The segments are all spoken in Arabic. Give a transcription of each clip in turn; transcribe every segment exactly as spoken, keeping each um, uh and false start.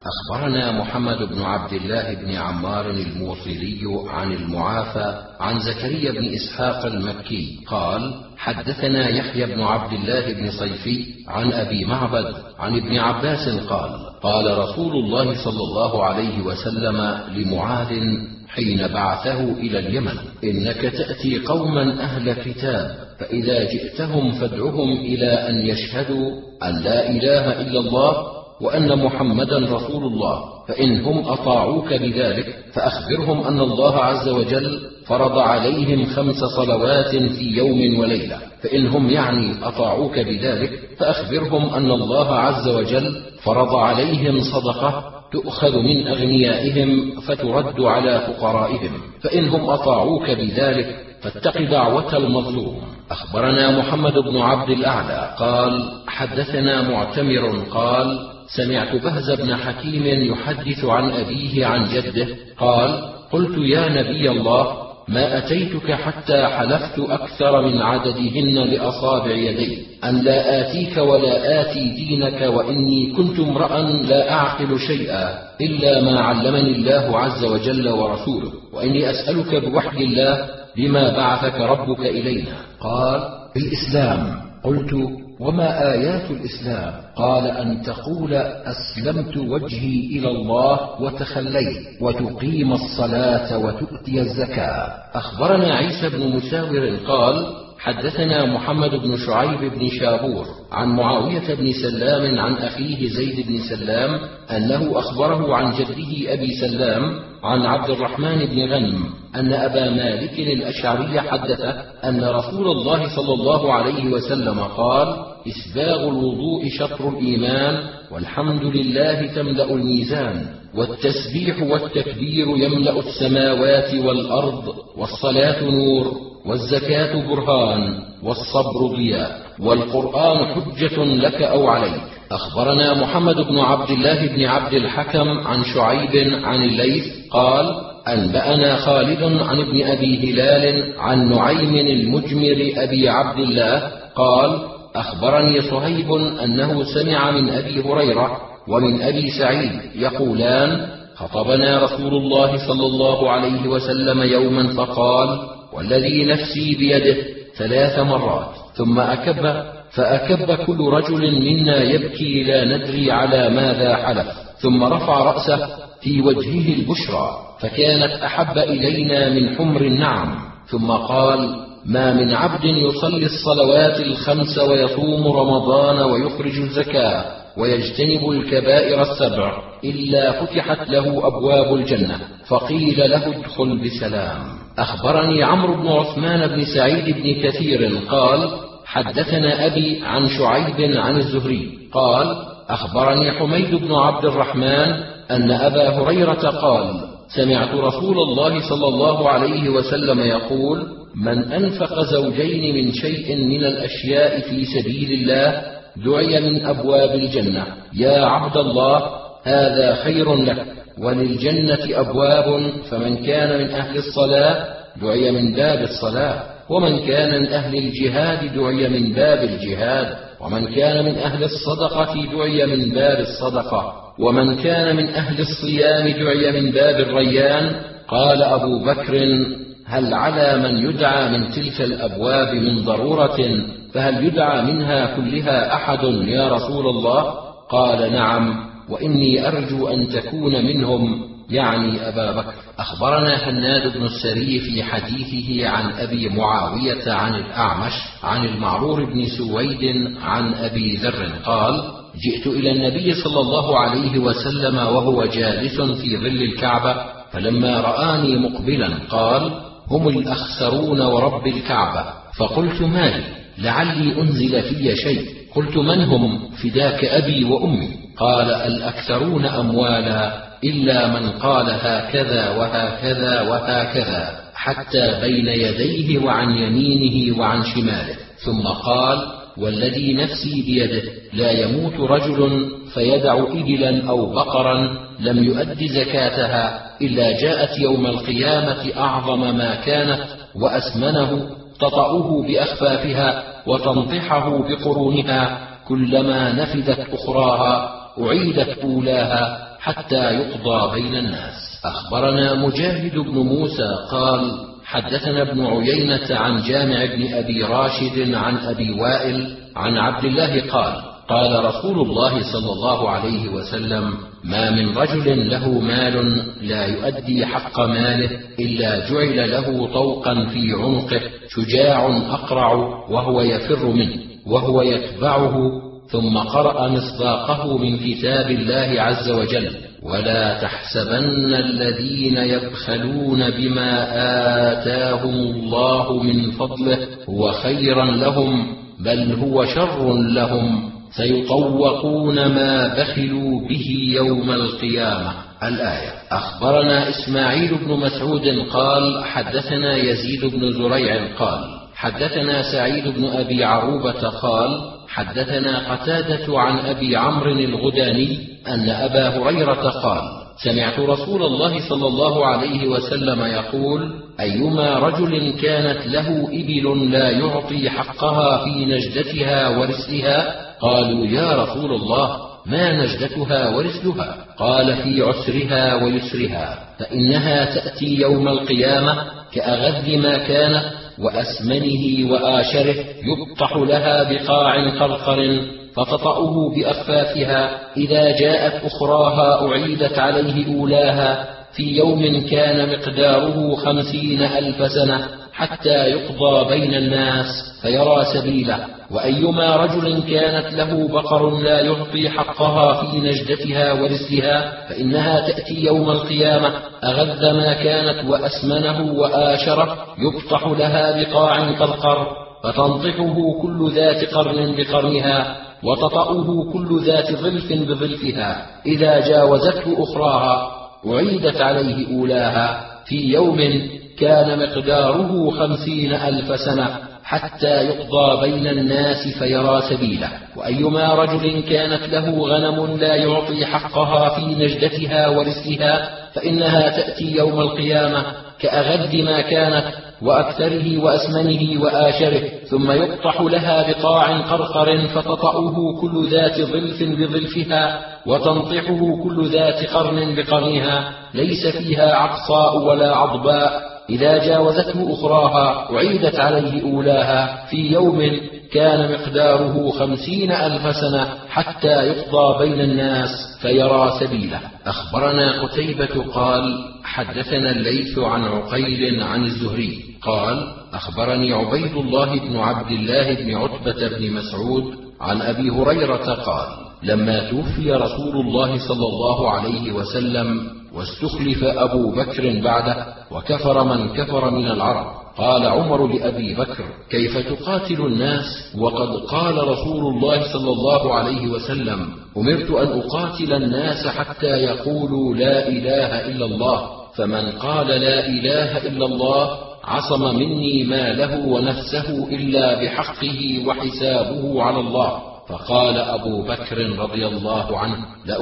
أخبرنا محمد بن عبد الله بن عمار الموصلي عن المعافى عن زكريا بن إسحاق المكي قال: حدثنا يحيى بن عبد الله بن صيفي عن أبي معبد عن ابن عباس قال: قال رسول الله صلى الله عليه وسلم لمعاذ حين بعثه إلى اليمن: إنك تأتي قوما أهل كتاب، فإذا جئتهم فادعهم إلى أن يشهدوا أن لا إله إلا الله وأن محمدا رسول الله، فإنهم أطاعوك بذلك فأخبرهم أن الله عز وجل فرض عليهم خمس صلوات في يوم وليلة، فإنهم يعني أطاعوك بذلك فأخبرهم أن الله عز وجل فرض عليهم صدقة تؤخذ من أغنيائهم فترد على فقرائهم، فإنهم أطاعوك بذلك فاتق دعوة المظلوم. أخبرنا محمد بن عبد الأعلى قال: حدثنا معتمر قال: سمعت بهز بن حكيم يحدث عن أبيه عن جده قال: قلت يا نبي الله، ما أتيتك حتى حلفت أكثر من عددهن لأصابع يدي أن لا آتيك ولا آتي دينك، وإني كنت امرأ لا أعقل شيئا إلا ما علمني الله عز وجل ورسوله، وإني أسألك بوحي الله بما بعثك ربك إلينا. قال: الإسلام. قلت: وما آيات الإسلام؟ قال: أن تقول أسلمت وجهي إلى الله وتخليت، وتقيم الصلاة وتؤتي الزكاة. أخبرنا عيسى بن مساور قال: حدثنا محمد بن شعيب بن شابور عن معاوية بن سلام عن أخيه زيد بن سلام أنه أخبره عن جده أبي سلام عن عبد الرحمن بن غنم أن أبا مالك الأشعري حدثه أن رسول الله صلى الله عليه وسلم قال: إسباغ الوضوء شطر الإيمان، والحمد لله تملأ الميزان، والتسبيح والتكبير يملأ السماوات والأرض، والصلاة نور، والزكاة برهان، والصبر ضياء، والقرآن حجة لك أو عليك. أخبرنا محمد بن عبد الله بن عبد الحكم عن شعيب عن الليث قال: أنبأنا خالد عن ابن أبي هلال عن نعيم المجمر أبي عبد الله قال: أخبرني صهيب أنه سمع من أبي هريرة ومن أبي سعيد يقولان: خطبنا رسول الله صلى الله عليه وسلم يوما فقال: والذي نفسي بيده ثلاث مرات، ثم أكب فأكب كل رجل منا يبكي لا ندري على ماذا حلف، ثم رفع رأسه في وجهه البشرى فكانت أحب إلينا من حمر النعم، ثم قال: ما من عبد يصلي الصلوات الخمس ويصوم رمضان ويخرج الزكاة ويجتنب الكبائر السبع إلا فتحت له أبواب الجنة، فقيل له ادخل بسلام. أخبرني عمرو بن عثمان بن سعيد بن كثير قال: حدثنا أبي عن شعيب عن الزهري قال: أخبرني حميد بن عبد الرحمن أن أبا هريرة قال: سمعت رسول الله صلى الله عليه وسلم يقول: من أنفق زوجين من شيء من الأشياء في سبيل الله دعي من أبواب الجنة. يا عبد الله، هذا خير لك، وللجنة أبواب، فمن كان من أهل الصلاة دعي من باب الصلاة، ومن كان من أهل الجهاد دعي من باب الجهاد، ومن كان من أهل الصدقة دعي من باب الصدقة، ومن كان من أهل الصيام دعي من باب الريان. قال أبو بكر: هل على من يدعى من تلك الأبواب من ضرورة، فهل يدعى منها كلها أحد يا رسول الله؟ قال: نعم، وإني أرجو أن تكون منهم، يعني أبا بكر. أخبرنا هناد بن السري في حديثه عن أبي معاوية عن الأعمش عن المعرور بن سويد عن أبي ذر قال: جئت إلى النبي صلى الله عليه وسلم وهو جالس في ظل الكعبة، فلما رآني مقبلا قال: هم الأخسرون ورب الكعبة. فقلت: مالي؟ لعلي أنزل في شيء. قلت: من هم؟ فداك أبي وأمي. قال: الأكثرون أموالا، إلا من قال هكذا وهكذا وهكذا حتى بين يديه وعن يمينه وعن شماله، ثم قال: والذي نفسي بيده لا يموت رجل فيدع إبلا أو بقرا لم يؤد زكاتها إلا جاءت يوم القيامة أعظم ما كانت وأسمنه، تطأه بأخفافها وتنطحه بقرونها، كلما نفدت أخراها أعيدت أولاها حتى يقضى بين الناس. أخبرنا مجاهد بن موسى قال حدثنا ابن عيينة عن جامع بن أبي راشد عن أبي وائل عن عبد الله قال قال رسول الله صلى الله عليه وسلم ما من رجل له مال لا يؤدي حق ماله إلا جعل له طوقا في عنقه شجاع أقرع وهو يفر منه وهو يتبعه، ثم قرأ مصداقه من كتاب الله عز وجل ولا تحسبن الذين يبخلون بما آتاهم الله من فضله هو خيرا لهم بل هو شر لهم سيطوقون ما بخلوا به يوم القيامة. الآية. أخبرنا إسماعيل بن مسعود قال حدثنا يزيد بن زريع قال حدثنا سعيد بن أبي عروبة قال حدثنا قتادة عن أبي عمرو الغداني أن أبا هريرة قال سمعت رسول الله صلى الله عليه وسلم يقول أيما رجل كانت له إبل لا يعطي حقها في نجدتها ورسلها قالوا يا رسول الله ما نجدتها ورسلها؟ قال في عسرها ويسرها، فإنها تأتي يوم القيامة كأغذ ما كانت وأسمنه وآشره يبطح لها بقاع قرقر فتطأه بأخفافها، إذا جاءت أخراها أعيدت عليه أولاها في يوم كان مقداره خمسين ألف سنة حتى يقضى بين الناس فيرى سبيله. وأيما رجل كانت له بقر لا يعطي حقها في نجدتها ورسلها فإنها تأتي يوم القيامة أغذ ما كانت وأسمنه وآشره يبطح لها بقاع قرقر فتنطحه كل ذات قرن بقرنها وتطأه كل ذات ظلف بظلفها، إذا جاوزته أخراها أعيدت عليه أولاها في يوم كان مقداره خمسين ألف سنة حتى يقضى بين الناس فيرى سبيله. وأيما رجل كانت له غنم لا يعطي حقها في نجدتها ورسلها فإنها تأتي يوم القيامة كأغذ ما كانت وأكثره وأسمنه وآشره، ثم يقطح لها بقاع قرقر فتطأه كل ذات ظلف بظلفها وتنطحه كل ذات قرن بقرنها، ليس فيها عقصاء ولا عضباء، إذا جاوزته أخراها أعيدت عليه أولاها في يوم كان مقداره خمسين ألف سنة حتى يقضى بين الناس فيرى سبيله. أخبرنا قتيبة قال حدثنا الليث عن عقيل عن الزهري قال أخبرني عبيد الله بن عبد الله بن عتبة بن مسعود عن أبي هريرة قال لما توفي رسول الله صلى الله عليه وسلم واستخلف أبو بكر بعده وكفر من كفر من العرب، قال عمر لأبي بكر كيف تقاتل الناس وقد قال رسول الله صلى الله عليه وسلم أمرت أن أقاتل الناس حتى يقولوا لا إله إلا الله، فمن قال لا إله إلا الله عصم مني ماله ونفسه إلا بحقه وحسابه على الله. فقال أبو بكر رضي الله عنه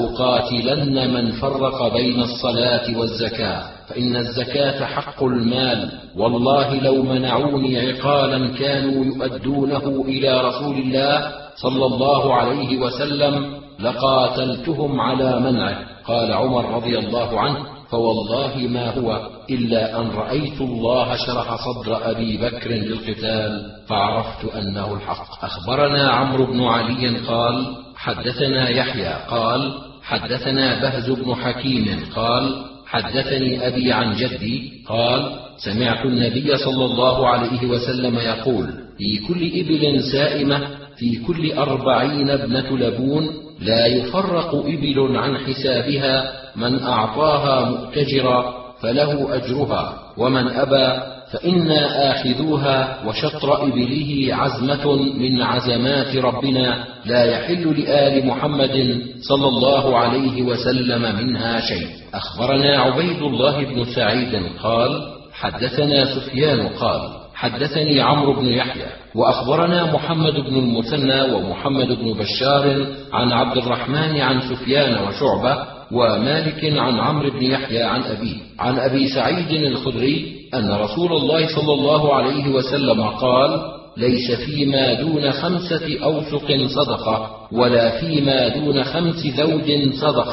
لأقاتلن من فرق بين الصلاة والزكاة، فإن الزكاة حق المال، والله لو منعوني عقالا كانوا يؤدونه إلى رسول الله صلى الله عليه وسلم لقاتلتهم على منعه. قال عمر رضي الله عنه فوالله ما هو إلا أن رأيت الله شرح صدر أبي بكر للقتال فعرفت أنه الحق. أخبرنا عمرو بن علي قال حدثنا يحيى قال حدثنا بهز بن حكيم قال حدثني أبي عن جدي قال سمعت النبي صلى الله عليه وسلم يقول في كل إبل سائمة في كل أربعين ابنة لبون لا يفرق إبل عن حسابها، من أعطاها مؤتجرا فله أجرها ومن أبى فإنا آخذوها، وشطر إبله عزمة من عزمات ربنا لا يحل لآل محمد صلى الله عليه وسلم منها شيء. أخبرنا عبيد الله بن سعيد قال حدثنا سفيان قال حدثني عمرو بن يحيى وأخبرنا محمد بن المثنى ومحمد بن بشار عن عبد الرحمن عن سفيان وشعبة ومالك عن عمرو بن يحيى عن أبيه عن أبي سعيد الخدري أن رسول الله صلى الله عليه وسلم قال ليس فيما دون خمسة أوسق صدقة ولا فيما دون خمس ذود صدقة،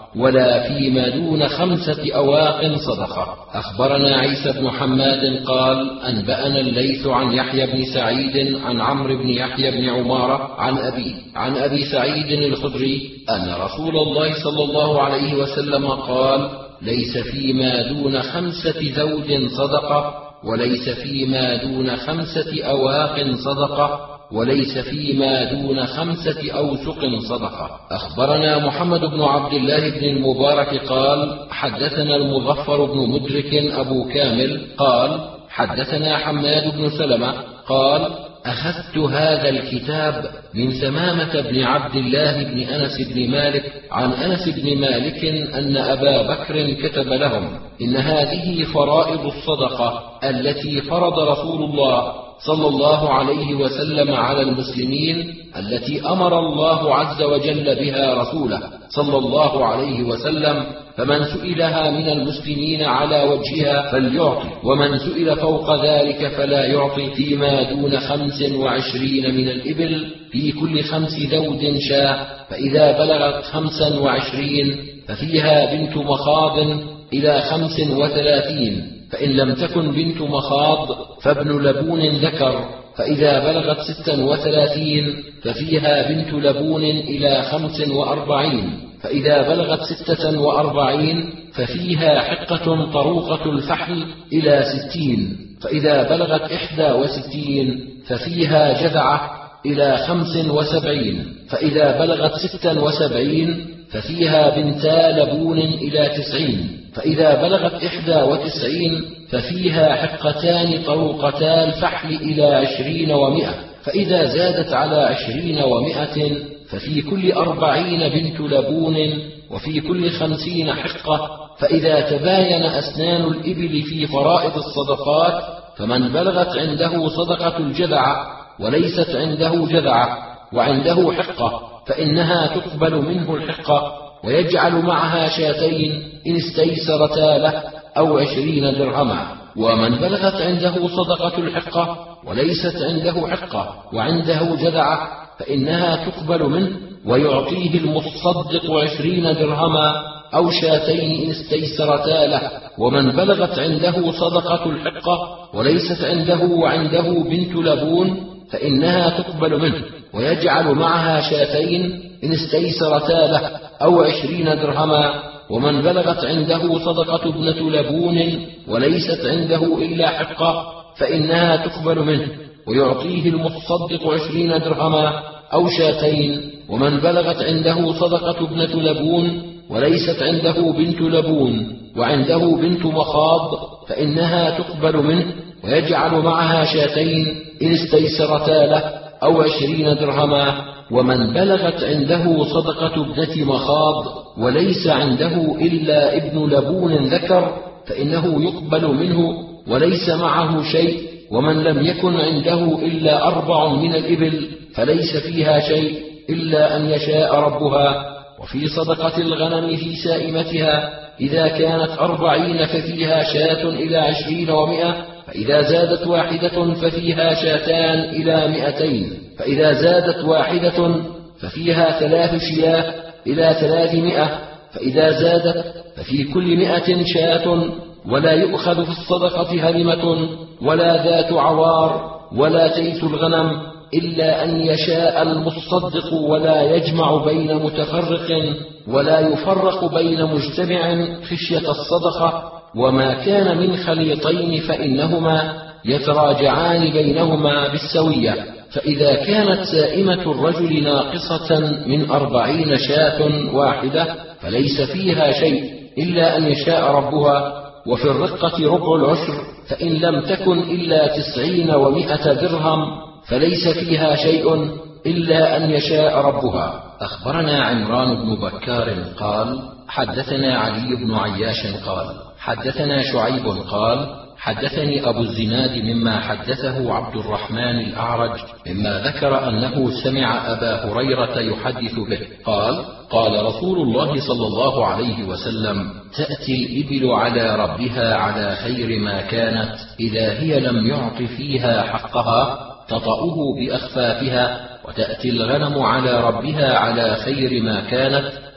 ولا فيما دون خمسة أواق صدقة. أخبرنا عيسى بن حماد قال أنبأنا الليث عن يحيى بن سعيد عن عمرو بن يحيى بن عمارة عن أبيه عن أبي سعيد الخدري أن رسول الله صلى الله عليه وسلم قال ليس فيما دون خمسة زوج صدقة، وليس فيما دون خمسة أواق صدقة، وليس فيما دون خمسة أوسق صدقة. أخبرنا محمد بن عبد الله بن المبارك قال حدثنا المظفر بن مدرك أبو كامل قال حدثنا حماد بن سلمة قال أخذت هذا الكتاب من ثمامة بن عبد الله بن أنس بن مالك عن أنس بن مالك أن أبا بكر كتب لهم إن هذه فرائض الصدقة التي فرض رسول الله صلى الله عليه وسلم على المسلمين، التي أمر الله عز وجل بها رسوله صلى الله عليه وسلم، فمن سئلها من المسلمين على وجهها فليعطي، ومن سئل فوق ذلك فلا يعطي، فيما دون خمس وعشرين من الإبل في كل خمس ذود شاة، فإذا بلغت خمسا وعشرين ففيها بنت مخاض إلى خمس وثلاثين، فإن لم تكن بنت مخاض فابن لبون ذكر، فإذا بلغت ستا وثلاثين ففيها بنت لبون إلى خمس وأربعين، فإذا بلغت ستة وأربعين ففيها حقة طروقة الفحل إلى ستين، فإذا بلغت إحدى وستين ففيها جذعة إلى خمس وسبعين، فإذا بلغت ستا وسبعين ففيها بنتا لبون إلى تسعين، فإذا بلغت إحدى وتسعين ففيها حقتان طروقتا الفحل إلى عشرين ومائة، فإذا زادت على عشرين ومائة ففي كل أربعين بنت لبون، وفي كل خمسين حقة، فإذا تباين أسنان الإبل في فرائض الصدقات فمن بلغت عنده صدقة الجذعة وليست عنده جذعة وعنده حقة فإنها تقبل منه الحقة ويجعل معها شاتين إن استيسرتا له أو عشرين درهما. ومن بلغت عنده صدقة الحقة وليست عنده حقة وعنده جذعة فإنها تقبل منه ويعطيه المتصدق عشرين درهما أو شاتين إن استيسرتا له. ومن بلغت عنده صدقة الحقة وليست عنده وعنده بنت لبون فإنها تقبل منه ويجعل معها شاتين إن استيسرتا له أو عشرين درهما. ومن بلغت عنده صدقة ابنة لبون وليست عنده إلا حقة فإنها تقبل منه ويعطيه المتصدق عشرين درهما أو شاتين. ومن بلغت عنده صدقة ابنة لبون وليست عنده بنت لبون وعنده بنت مخاض فإنها تقبل منه ويجعل معها شاتين إن استيسرتا له أو عشرين درهما. ومن بلغت عنده صدقة ابنة مخاض وليس عنده إلا ابن لبون ذكر فإنه يقبل منه وليس معه شيء. ومن لم يكن عنده إلا أربع من الإبل فليس فيها شيء إلا أن يشاء ربها. وفي صدقة الغنم في سائمتها إذا كانت أربعين ففيها شاة إلى عشرين ومائة، فإذا زادت واحدة ففيها شاتان إلى مئتين، فإذا زادت واحدة ففيها ثلاث شياه إلى ثلاثمائة، فإذا زادت ففي كل مئة شاة. ولا يؤخذ في الصدقة هرمة ولا ذات عوار ولا تيس الغنم إلا أن يشاء المصدق، ولا يجمع بين متفرق ولا يفرق بين مجتمع خشية الصدقة. وما كان من خليطين فإنهما يتراجعان بينهما بالسوية. فإذا كانت سائمة الرجل ناقصة من أربعين شاة واحدة فليس فيها شيء إلا أن يشاء ربها. وفي الرقة ربع العشر، فإن لم تكن إلا تسعين ومائة درهم فليس فيها شيء إلا أن يشاء ربها. أخبرنا عمران بن بكار قال حدثنا علي بن عياش قال حدثنا شعيب قال حدثني أبو الزناد مما حدثه عبد الرحمن الأعرج مما ذكر أنه سمع أبا هريرة يحدث به قال قال رسول الله صلى الله عليه وسلم تأتي الإبل على ربها على خير ما كانت إذا هي لم يعط فيها حقها تطأه بأخفافها، وتأتي الغنم على ربها على خير ما كانت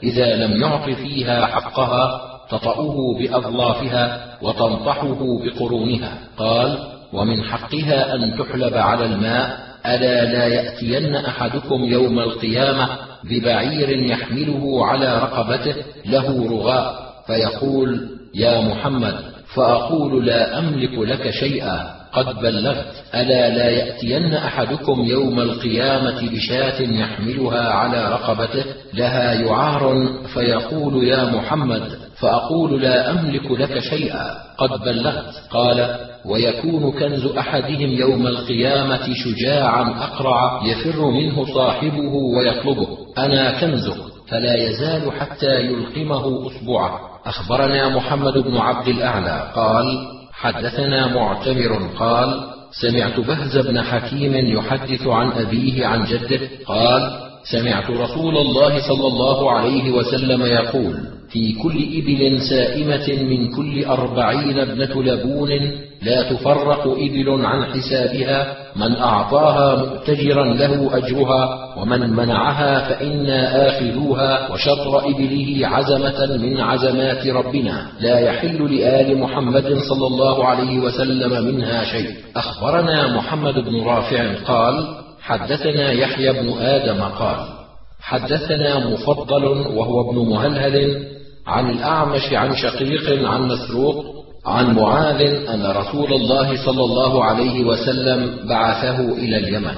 إذا لم يعط فيها حقها تطأه بأظلافها وتنطحه بقرونها. قال: ومن حقها أن تحلب على الماء. ألا لا يأتين أحدكم يوم القيامة ببعير يحمله على رقبته له رغاء فيقول: يا محمد، فأقول: لا أملك لك شيئا، قد بلغت. ألا لا يأتين أحدكم يوم القيامة بشاة يحملها على رقبته لها يعار فيقول: يا محمد، فأقول: لا أملك لك شيئا، قد بلغت. قال: ويكون كنز أحدهم يوم القيامة شجاعا أقرع يفر منه صاحبه ويطلبه: أنا كنزك، فلا يزال حتى يلقمه أصبعه. أخبرنا محمد بن عبد الأعلى قال: حدثنا معتمر قال: سمعت بهز بن حكيم يحدث عن أبيه عن جده قال: سمعت رسول الله صلى الله عليه وسلم يقول: في كل إبل سائمة من كل أربعين ابنة لبون لا تفرق إبل عن حسابها، من أعطاها مؤتجرا له أجرها، ومن منعها فإنا آخذوها، وشطر إبله عزمة من عزمات ربنا لا يحل لآل محمد صلى الله عليه وسلم منها شيء. أخبرنا محمد بن رافع قال: حدثنا يحيى بن آدم قال: حدثنا مفضل وهو ابن مهلهل عن الأعمش عن شقيق عن مسروق عن معاذ أن رسول الله صلى الله عليه وسلم بعثه إلى اليمن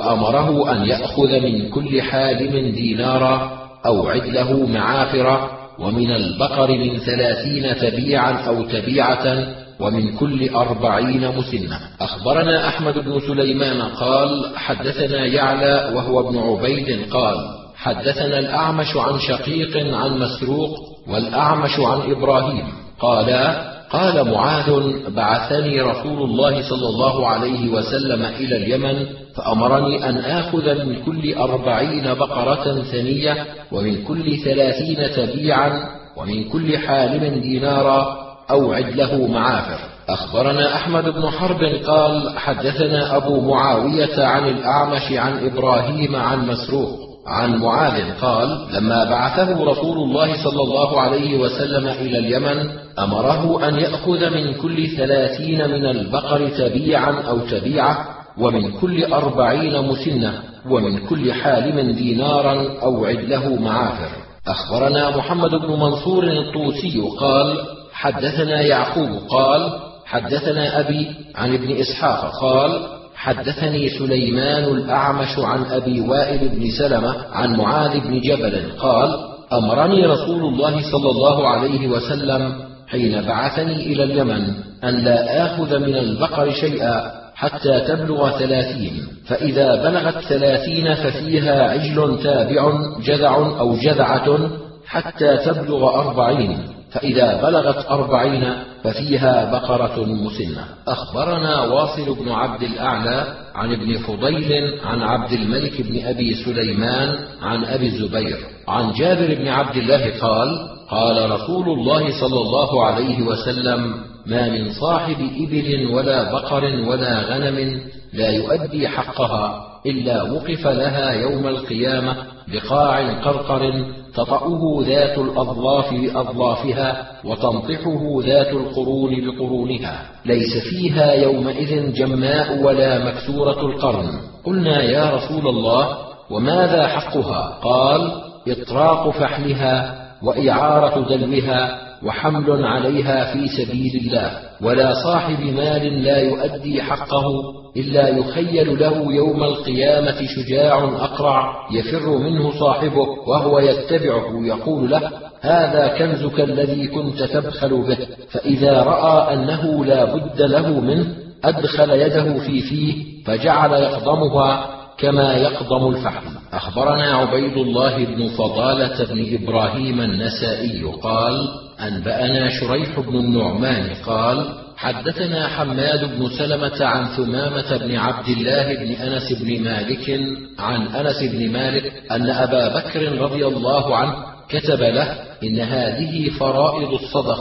وأمره أن يأخذ من كل حالم دينارا أو عدله معافرة، ومن البقر من ثلاثين تبيعا أو تبيعة، ومن كل أربعين مسنة. أخبرنا أحمد بن سليمان قال: حدثنا يعلى وهو ابن عبيد قال: حدثنا الأعمش عن شقيق عن مسروق والأعمش عن إبراهيم قالا: قال معاذ: بعثني رسول الله صلى الله عليه وسلم إلى اليمن فأمرني أن آخذ من كل أربعين بقرة ثنية، ومن كل ثلاثين تبيعا، ومن كل حالم دينارا أو عدله معافر. أخبرنا أحمد بن حرب قال: حدثنا أبو معاوية عن الأعمش عن إبراهيم عن مسروق عن معاذ قال: لما بعثه رسول الله صلى الله عليه وسلم إلى اليمن أمره أن يأخذ من كل ثلاثين من البقر تبيعا أو تبيعة، ومن كل أربعين مسنة، ومن كل حالم دينارا أو عدله معافر. أخبرنا محمد بن منصور الطوسي قال: حدثنا يعقوب قال: حدثنا أبي عن ابن إسحاق قال: حدثني سليمان الأعمش عن أبي وائل بن سلمة عن معاذ بن جبل قال: أمرني رسول الله صلى الله عليه وسلم حين بعثني إلى اليمن أن لا آخذ من البقر شيئا حتى تبلغ ثلاثين، فإذا بلغت ثلاثين ففيها عجل تابع جذع أو جذعة حتى تبلغ أربعين، فإذا بلغت أربعين ففيها بقرة مسنة. أخبرنا واصل بن عبد الأعلى عن ابن فضيل عن عبد الملك بن أبي سليمان عن أبي الزبير عن جابر بن عبد الله قال: قال رسول الله صلى الله عليه وسلم: ما من صاحب إبل ولا بقر ولا غنم لا يؤدي حقها إلا وقف لها يوم القيامة بقاع قرقر تطأه ذات الأظلاف بأظلافها وتنطحه ذات القرون بقرونها، ليس فيها يومئذ جماء ولا مكسورة القرن. قلنا: يا رسول الله، وماذا حقها؟ قال: إطراق فحلها، وإعارة دلوها، وحمل عليها في سبيل الله. ولا صاحب مال لا يؤدي حقه إلا يخيل له يوم القيامة شجاع أقرع يفر منه صاحبه وهو يتبعه يقول له: هذا كنزك الذي كنت تبخل به، فإذا رأى أنه لا بد له منه أدخل يده في فيه فجعل يقضمها كما يقضم الفحم. أخبرنا عبيد الله بن فضالة بن إبراهيم النسائي قال: أنبأنا شريح بن النعمان قال: حدثنا حماد بن سلمة عن ثمامة بن عبد الله بن أنس بن مالك عن أنس بن مالك أن أبا بكر رضي الله عنه كتب له: إن هذه فرائض الصدقة،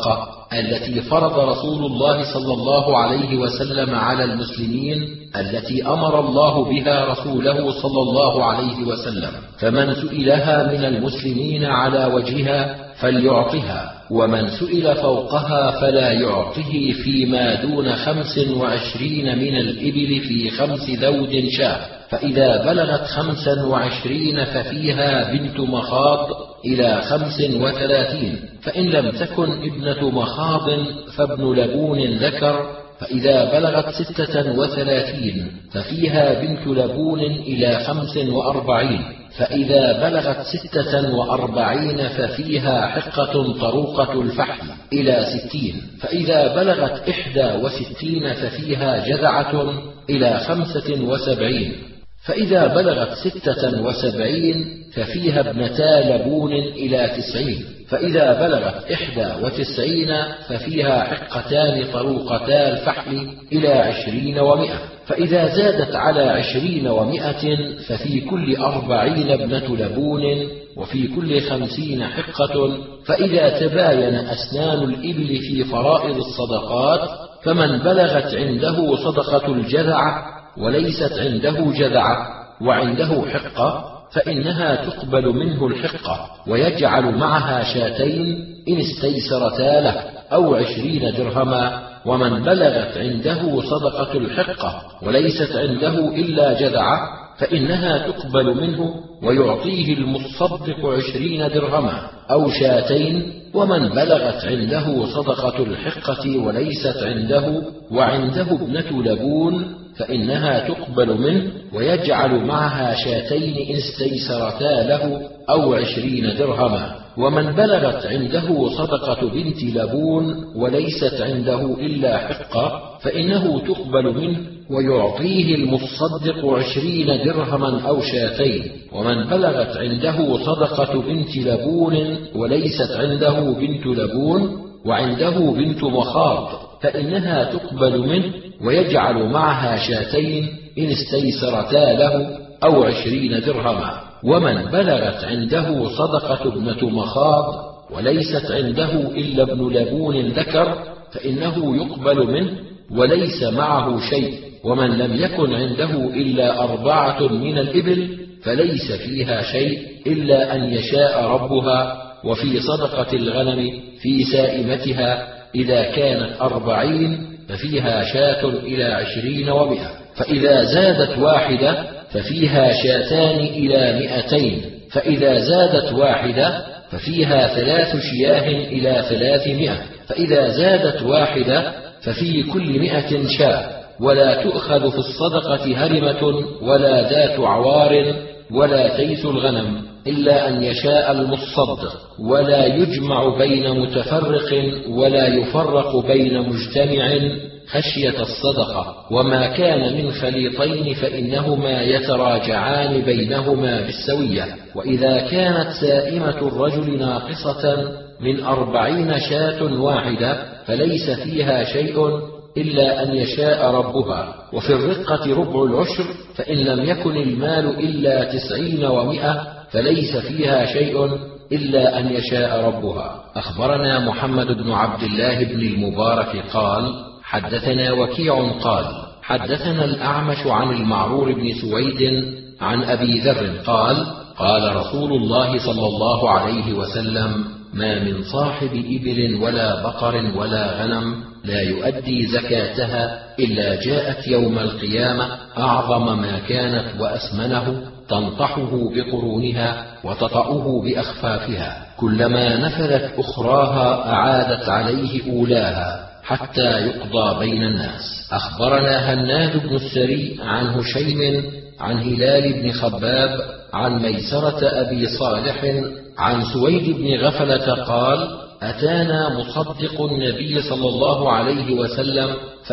التي فرض رسول الله صلى الله عليه وسلم على المسلمين، التي أمر الله بها رسوله صلى الله عليه وسلم، فمن سئلها من المسلمين على وجهها فليعطها، ومن سئل فوقها فلا يعطه فيما دون خمس وعشرين من الإبل في خمس ذود شاة، فإذا بلغت خمسا وعشرين ففيها بنت مخاض إلى خمس وثلاثين، فإن لم تكن ابنة مخاض فابن لبون ذكر، فإذا بلغت ستة وثلاثين ففيها بنت لبون إلى خمس وأربعين، فإذا بلغت ستة وأربعين ففيها حقة طروقة الفحل إلى ستين، فإذا بلغت إحدى وستين ففيها جذعة إلى خمسة وسبعين، فإذا بلغت ستة وسبعين ففيها ابنتا لبون إلى تسعين، فإذا بلغت إحدى وتسعين ففيها حقتان طروقتا الفحل إلى عشرين ومئة، فإذا زادت على عشرين ومئة ففي كل أربعين ابنة لبون، وفي كل خمسين حقة، فإذا تباين أسنان الإبل في فرائض الصدقات، فمن بلغت عنده صدقة الجذع وليست عنده جذعة وعنده حقة فإنها تقبل منه الحقة، ويجعل معها شاتين إن استيسرتا له أو عشرين درهما. ومن بلغت عنده صدقة الحقة وليست عنده إلا جذعة فإنها تقبل منه ويعطيه المصدق عشرين درهما أو شاتين. ومن بلغت عنده صدقة الحقة وليست عنده وعنده ابنة لبون فإنها تقبل منه ويجعل معها شاتين إن استيسرتا له أو عشرين درهما. ومن بلغت عنده صدقة بنت لبون وليست عنده إلا حقة فإنه تقبل منه ويعطيه المصدق عشرين درهما أو شاتين. ومن بلغت عنده صدقة بنت لبون وليست عنده بنت لبون وعنده بنت مخاض فإنها تقبل منه ويجعل معها شاتين إن استيسرتا له أو عشرين درهما. ومن بلغت عنده صدقة ابنة مخاض وليست عنده إلا ابن لبون ذكر فإنه يقبل منه وليس معه شيء. ومن لم يكن عنده إلا أربعة من الإبل فليس فيها شيء إلا أن يشاء ربها. وفي صدقة الغنم في سائمتها إذا كانت أربعين ففيها شاة إلى عشرين ومئة، فإذا زادت واحدة ففيها شاتان إلى مئتين، فإذا زادت واحدة ففيها ثلاث شياه إلى ثلاثمائة، فإذا زادت واحدة ففي كل مئة شاة. ولا تؤخذ في الصدقة هرمة ولا ذات عوار ولا تيس الغنم إلا أن يشاء المصدق. ولا يجمع بين متفرق ولا يفرق بين مجتمع خشية الصدقة. وما كان من خليطين فإنهما يتراجعان بينهما بالسوية. وإذا كانت سائمة الرجل ناقصة من أربعين شاة واحدة فليس فيها شيء إلا أن يشاء ربها. وفي الرقة ربع العشر، فإن لم يكن المال إلا تسعين ومئة فليس فيها شيء إلا أن يشاء ربها. أخبرنا محمد بن عبد الله بن المبارك قال حدثنا وكيع قال حدثنا الأعمش عن المعرور بن سويد عن أبي ذر قال قال رسول الله صلى الله عليه وسلم ما من صاحب إبل ولا بقر ولا غنم لا يؤدي زكاتها إلا جاءت يوم القيامة أعظم ما كانت وأسمنه تنطحه بقرونها وتطأه بأخفافها، كلما نفذت أخراها أعادت عليه أولاها حتى يقضى بين الناس. أخبرنا هناد بن السري عن هشيم عن هلال بن خباب عن ميسرة أبي صالح عن سويد بن غفلة قال أتانا مصدق النبي صلى الله عليه وسلم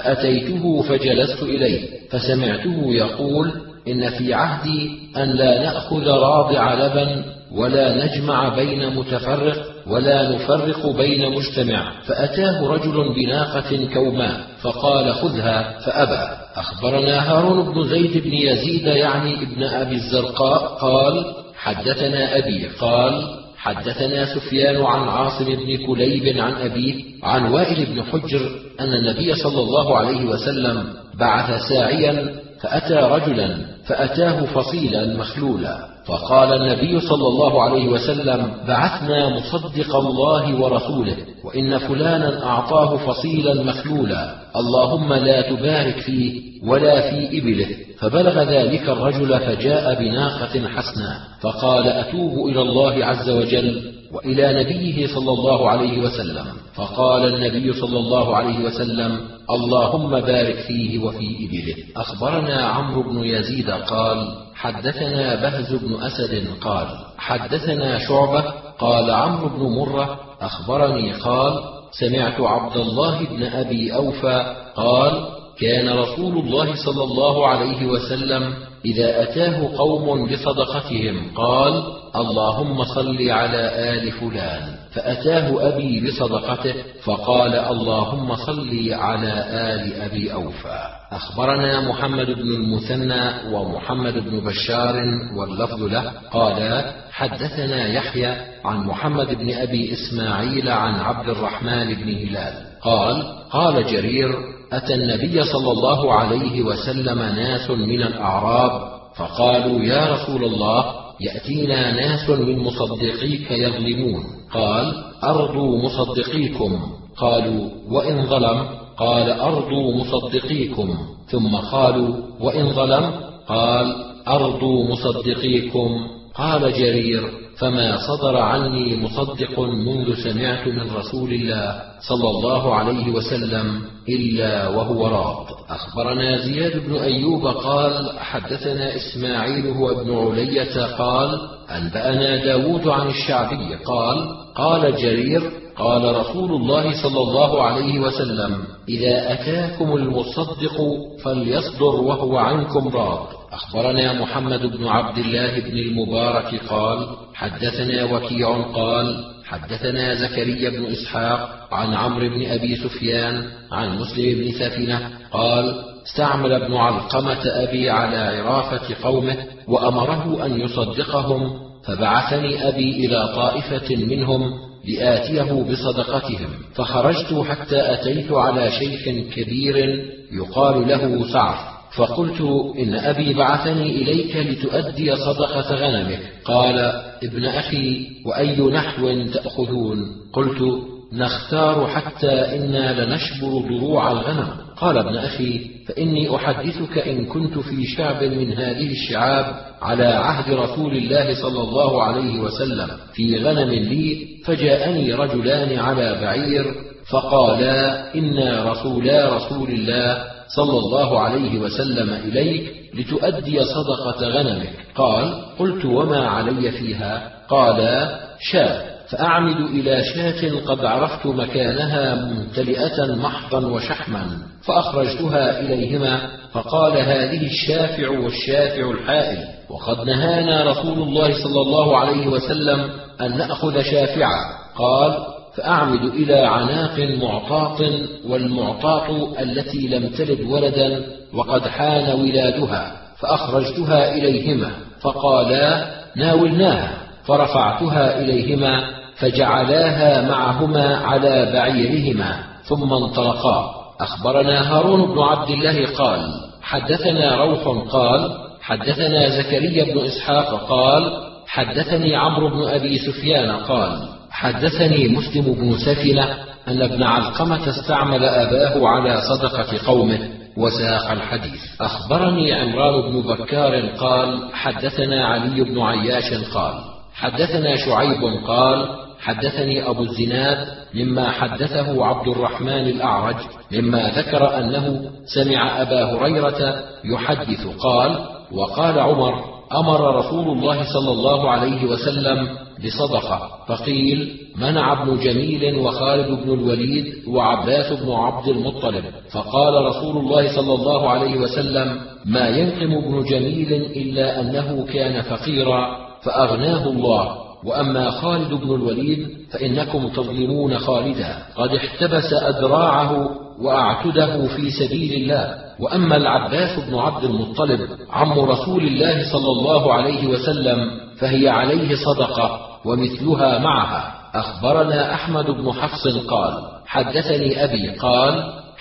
فأتيته فجلست إليه فسمعته يقول إن في عهدي أن لا نأخذ راضع لبن ولا نجمع بين متفرق ولا نفرق بين مجتمع. فأتاه رجل بناقة كوماء فقال خذها فأبى. أخبرنا هارون بن زيد بن يزيد يعني ابن أبي الزرقاء قال حدثنا أبي قال حدثنا سفيان عن عاصم بن كليب عن أبيه عن وائل بن حجر أن النبي صلى الله عليه وسلم بعث ساعيا فأتى رجلا فأتاه فصيلا مخلولا، فقال النبي صلى الله عليه وسلم: بعثنا مصدق الله ورسوله، وإن فلانا أعطاه فصيلا مخلولا، اللهم لا تبارك فيه ولا في إبله. فبلغ ذلك الرجل فجاء بناقة حسناء، فقال: أتوب إلى الله عز وجل وإلى نبيه صلى الله عليه وسلم. فقال النبي صلى الله عليه وسلم: اللهم بارك فيه وفي إبله. أخبرنا عمرو بن يزيد قال: حدثنا بهز بن أسد قال: حدثنا شعبة قال عمرو بن مرة أخبرني قال: سمعت عبد الله بن أبي أوفى قال: كان رسول الله صلى الله عليه وسلم إذا أتاه قوم بصدقتهم قال: اللهم صل على آل فلان، فأتاه أبي بصدقته فقال: اللهم صل على آل أبي أوفى. أخبرنا محمد بن المثنى ومحمد بن بشار واللفظ له قال: حدثنا يحيى عن محمد بن أبي إسماعيل عن عبد الرحمن بن هلال قال: قال جرير: أتى النبي صلى الله عليه وسلم ناس من الأعراب فقالوا: يا رسول الله، يأتينا ناس من مصدقيك يظلمون. قال: أرضوا مصدقيكم. قالوا: وإن ظلم؟ قال: أرضوا مصدقيكم. ثم قالوا: وإن ظلم؟ قال: أرضوا مصدقيكم. قال جرير: فما صدر عني مصدق منذ سمعت من رسول الله صلى الله عليه وسلم إلا وهو راض. أخبرنا زياد بن أيوب قال: حدثنا إسماعيل هو ابن علية قال: أنبأنا داود عن الشعبي قال: قال جرير: قال رسول الله صلى الله عليه وسلم: إذا أتاكم المصدق فليصدر وهو عنكم راض. أخبرنا محمد بن عبد الله بن المبارك قال: حدثنا وكيع قال: حدثنا زكريا بن إسحاق عن عمرو بن أبي سفيان عن مسلم بن سفينة قال: استعمل ابن علقمة أبي على عرافة قومه وأمره أن يصدقهم، فبعثني أبي إلى طائفة منهم لآتيه بصدقتهم، فخرجت حتى أتيت على شيخ كبير يقال له سعف، فقلت: إن أبي بعثني إليك لتؤدي صدقة غنمك. قال: ابن أخي، وأي نحو تأخذون؟ قلت: نختار حتى إنا لنشبر ضروع الغنم. قال: ابن أخي، فإني أحدثك إن كنت في شعب من هذه الشعاب على عهد رسول الله صلى الله عليه وسلم في غنم لي، فجاءني رجلان على بعير فقالا: إنا رسولا رسول الله صلى الله عليه وسلم إليك لتؤدي صدقة غنمك. قال: قلت: وما علي فيها؟ قالا: شاة. فأعمد إلى شاة قد عرفت مكانها ممتلئة محضا وشحما، فأخرجتها إليهما، فقال: هذه الشافع والشافع الحائل، وقد نهانا رسول الله صلى الله عليه وسلم أن نأخذ شافعا. قال: فأعمد إلى عناق معطاط، والمعطاط التي لم تلد ولدا وقد حان ولادها، فأخرجتها إليهما، فقالا: ناولناها، فرفعتها إليهما فجعلاها معهما على بعيرهما ثم انطلقا. أخبرنا هارون بن عبد الله قال: حدثنا روح قال: حدثنا زكريا بن إسحاق قال: حدثني عمرو بن أبي سفيان قال: حدثني مسلم بن سفنة أن ابن علقمة استعمل أباه على صدقة قومه، وساق الحديث. أخبرني عمران بن بكار قال: حدثنا علي بن عياش قال: حدثنا شعيب قال: حدثني أبو الزناد مما حدثه عبد الرحمن الأعرج مما ذكر أنه سمع أبا هريرة يحدث قال: وقال عمر: أمر رسول الله صلى الله عليه وسلم بصدقة، فقيل: منع ابن جميل وخالد بن الوليد وعباس بن عبد المطلب، فقال رسول الله صلى الله عليه وسلم: ما ينقم ابن جميل إلا أنه كان فقيرا فأغناه الله، وأما خالد بن الوليد فإنكم تظلمون خالدا، قد احتبس أدراعه وأعتده في سبيل الله، وأما العباس بن عبد المطلب عم رسول الله صلى الله عليه وسلم فهي عليه صدقة، ومثلها معها. أخبرنا أحمد بن حفص قال حدثني أبي قال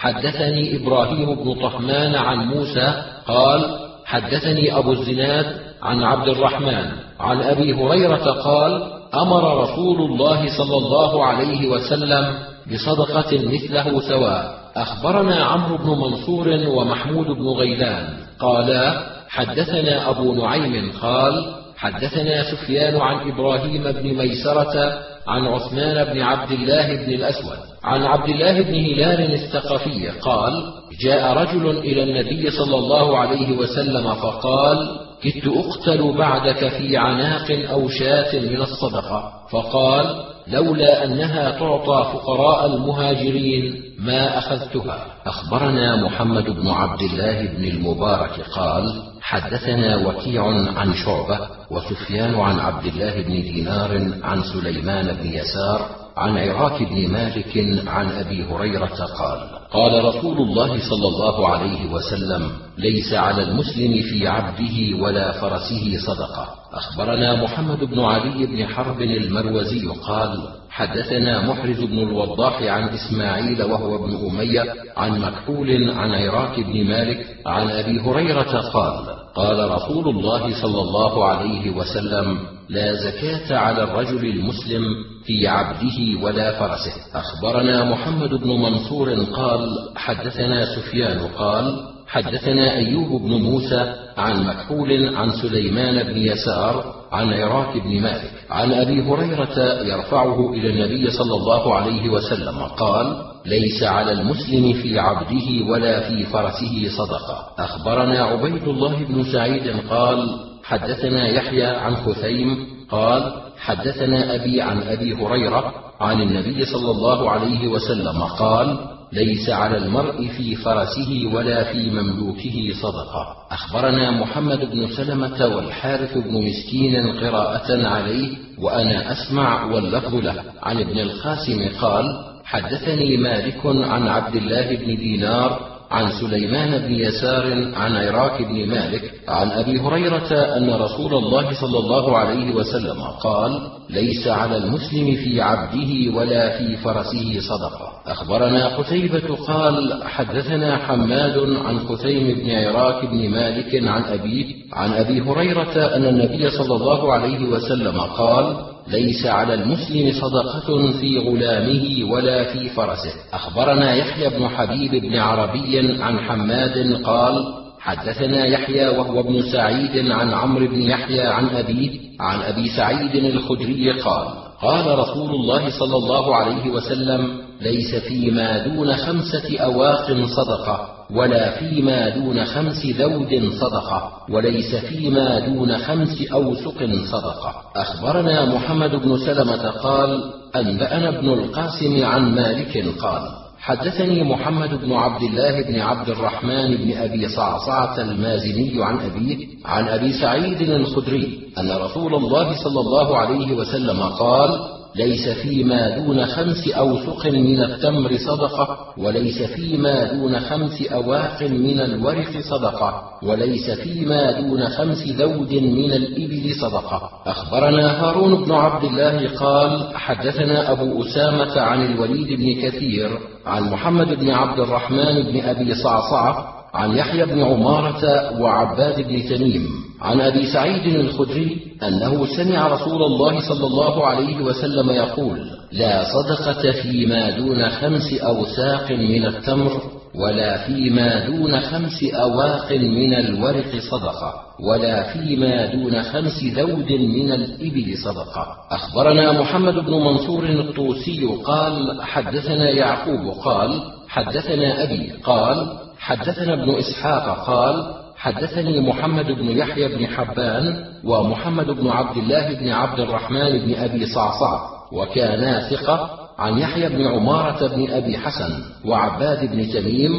حدثني إبراهيم بن طهمان عن موسى قال حدثني أبو الزناد عن عبد الرحمن عن أبي هريرة قال أمر رسول الله صلى الله عليه وسلم بصدقة مثله سواء. أخبرنا عمرو بن منصور ومحمود بن غيلان قالا حدثنا أبو نعيم قال حدثنا سفيان عن إبراهيم بن ميسرة عن عثمان بن عبد الله بن الأسود عن عبد الله بن هلال الثقفي قال جاء رجل إلى النبي صلى الله عليه وسلم فقال كدت أقتل بعدك في عناق أو شاة من الصدقة، فقال لولا أنها تعطى فقراء المهاجرين ما أخذتها. أخبرنا محمد بن عبد الله بن المبارك قال حدثنا وكيع عن شعبة وسفيان عن عبد الله بن دينار عن سليمان بن يسار عن عراك بن مالك عن أبي هريرة قال قال رسول الله صلى الله عليه وسلم ليس على المسلم في عبده ولا فرسه صدقة. أخبرنا محمد بن علي بن حرب المروزي قال حدثنا محرز بن الوضاح عن إسماعيل وهو ابن أمية عن مكحول عن عراك بن مالك عن أبي هريرة قال قال رسول الله صلى الله عليه وسلم لا زكاة على الرجل المسلم في عبده ولا فرسه. أخبرنا محمد بن منصور قال حدثنا سفيان قال حدثنا أيوب بن موسى عن مكحول عن سليمان بن يسار عن عراك بن مالك عن أبي هريرة يرفعه إلى النبي صلى الله عليه وسلم قال ليس على المسلم في عبده ولا في فرسه صدقة. أخبرنا عبيد الله بن سعيد قال حدثنا يحيى عن خثيم قال حدثنا أبي عن أبي هريرة عن النبي صلى الله عليه وسلم قال ليس على المرء في فرسه ولا في مملوكه صدقة. أخبرنا محمد بن سلمة والحارث بن مسكين قراءة عليه وأنا أسمع واللفظ له عن ابن القاسم قال حدثني مالك عن عبد الله بن دينار عن سليمان بن يسار عن عراك بن مالك عن أبي هريرة أن رسول الله صلى الله عليه وسلم قال ليس على المسلم في عبده ولا في فرسه صدقة. أخبرنا قتيبة قال حدثنا حماد عن خثيم بن عراك بن مالك عن أبيه عن أبي هريرة أن النبي صلى الله عليه وسلم قال ليس على المسلم صدقة في غلامه ولا في فرسه. أخبرنا يحيى بن حبيب بن عربي عن حماد قال حدثنا يحيى وهو ابن سعيد عن عمرو بن يحيى عن أبيه عن أبي سعيد الخدري قال قال رسول الله صلى الله عليه وسلم ليس فيما دون خمسة أواق صدقة ولا فيما دون خمس ذود صدقة وليس فيما دون خمس أوسق صدقة. أخبرنا محمد بن سلمة قال أنبأنا ابن القاسم عن مالك قال حدثني محمد بن عبد الله بن عبد الرحمن بن أبي صعصعة المازني عن أبيه عن أبي سعيد الخدري أن رسول الله صلى الله عليه وسلم قال ليس فيما دون خمس أوسق من التمر صدقة وليس فيما دون خمس أواق من الورق صدقة وليس فيما دون خمس ذود من الإبل صدقة. أخبرنا هارون بن عبد الله قال حدثنا أبو أسامة عن الوليد بن كثير عن محمد بن عبد الرحمن بن أبي صعصعة عن يحيى بن عمارة وعباد بن تميم عن أبي سعيد الخدري أنه سمع رسول الله صلى الله عليه وسلم يقول لا صدقة فيما دون خمس أوساق من التمر ولا فيما دون خمس أواق من الورق صدقة ولا فيما دون خمس ذود من الإبل صدقة. أخبرنا محمد بن منصور الطوسي قال حدثنا يعقوب قال حدثنا أبي قال حدثنا ابن إسحاق قال حدثني محمد بن يحيى بن حبان ومحمد بن عبد الله بن عبد الرحمن بن أبي صعصع وكانا ثقة عن يحيى بن عمارة بن أبي حسن وعباد بن تميم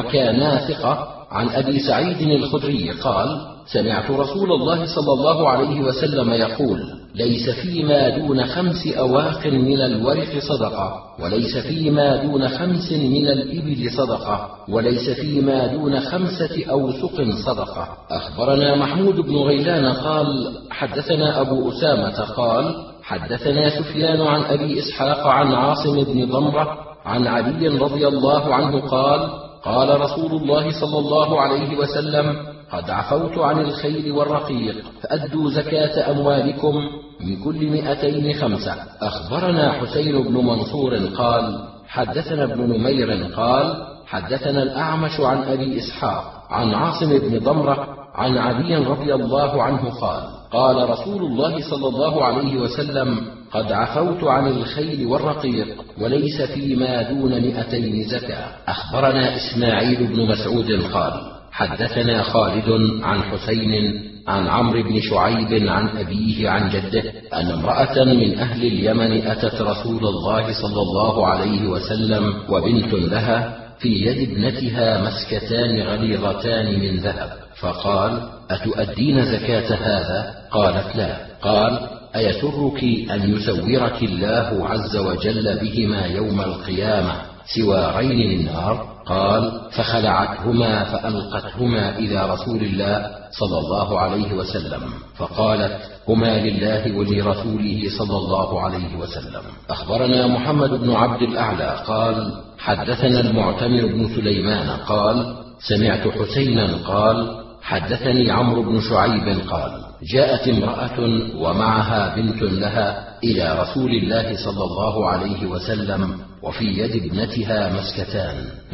وكانا ثقة عن أبي سعيد الخدري قال سمعت رسول الله صلى الله عليه وسلم يقول ليس فيما دون خمس أواق من الورق صدقة وليس فيما دون خمس من الإبل صدقة وليس فيما دون خمسة أوسق صدقة. أخبرنا محمود بن غيلان قال حدثنا أبو أسامة قال حدثنا سفيان عن أبي إسحاق عن عاصم بن ضمرة عن علي رضي الله عنه قال: قال رسول الله صلى الله عليه وسلم: قد عفوت عن الخيل والرقيق، فأدوا زكاة أموالكم من كل مئتين خمسة. أخبرنا حسين بن منصور قال: حدثنا ابن نمير قال: حدثنا الأعمش عن أبي إسحاق عن عاصم بن ضمرة عن علي رضي الله عنه قال: قال رسول الله صلى الله عليه وسلم: قد عفوت عن الخيل والرقيق، وليس فيما دون مئتين زكاة. أخبرنا إسماعيل بن مسعود قال: حدثنا خالد عن حسين عن عمرو بن شعيب عن أبيه عن جده أن امرأة من أهل اليمن أتت رسول الله صلى الله عليه وسلم وبنت لها في يد ابنتها مسكتان غليظتان من ذهب، فقال: أتؤدين زكاة هذا؟ قالت: لا. قال: أيسرك أن يسورك الله عز وجل بهما يوم القيامة سوارين من نار؟ قال: فخلعتهما فألقتهما إلى رسول الله صلى الله عليه وسلم، فقالت: هما لله ولرسوله صلى الله عليه وسلم. أخبرنا محمد بن عبد الأعلى قال: حدثنا المعتمر بن سليمان قال: سمعت حسينا قال: حدثني عمرو بن شعيب قال: جاءت امرأة ومعها بنت لها إلى رسول الله صلى الله عليه وسلم، وفي يد ابنتها مسكتان،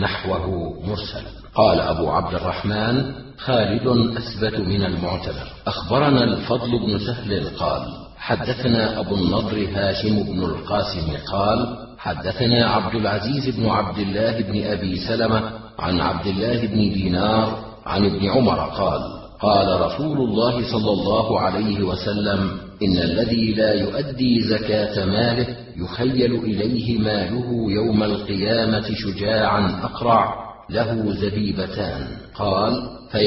نحوه مرسل. قال أبو عبد الرحمن: خالد أثبت من المعتمر. أخبرنا الفضل بن سهل قال: حدثنا أبو النضر هاشم بن القاسم قال: حدثنا عبد العزيز بن عبد الله بن أبي سلمة عن عبد الله بن دينار عن ابن عمر قال: قال رسول الله صلى الله عليه وسلم: إن الذي لا يؤدي زكاة ماله يخيل إليه ماله يوم القيامة شجاعا أقرع له زبيبتان. قال: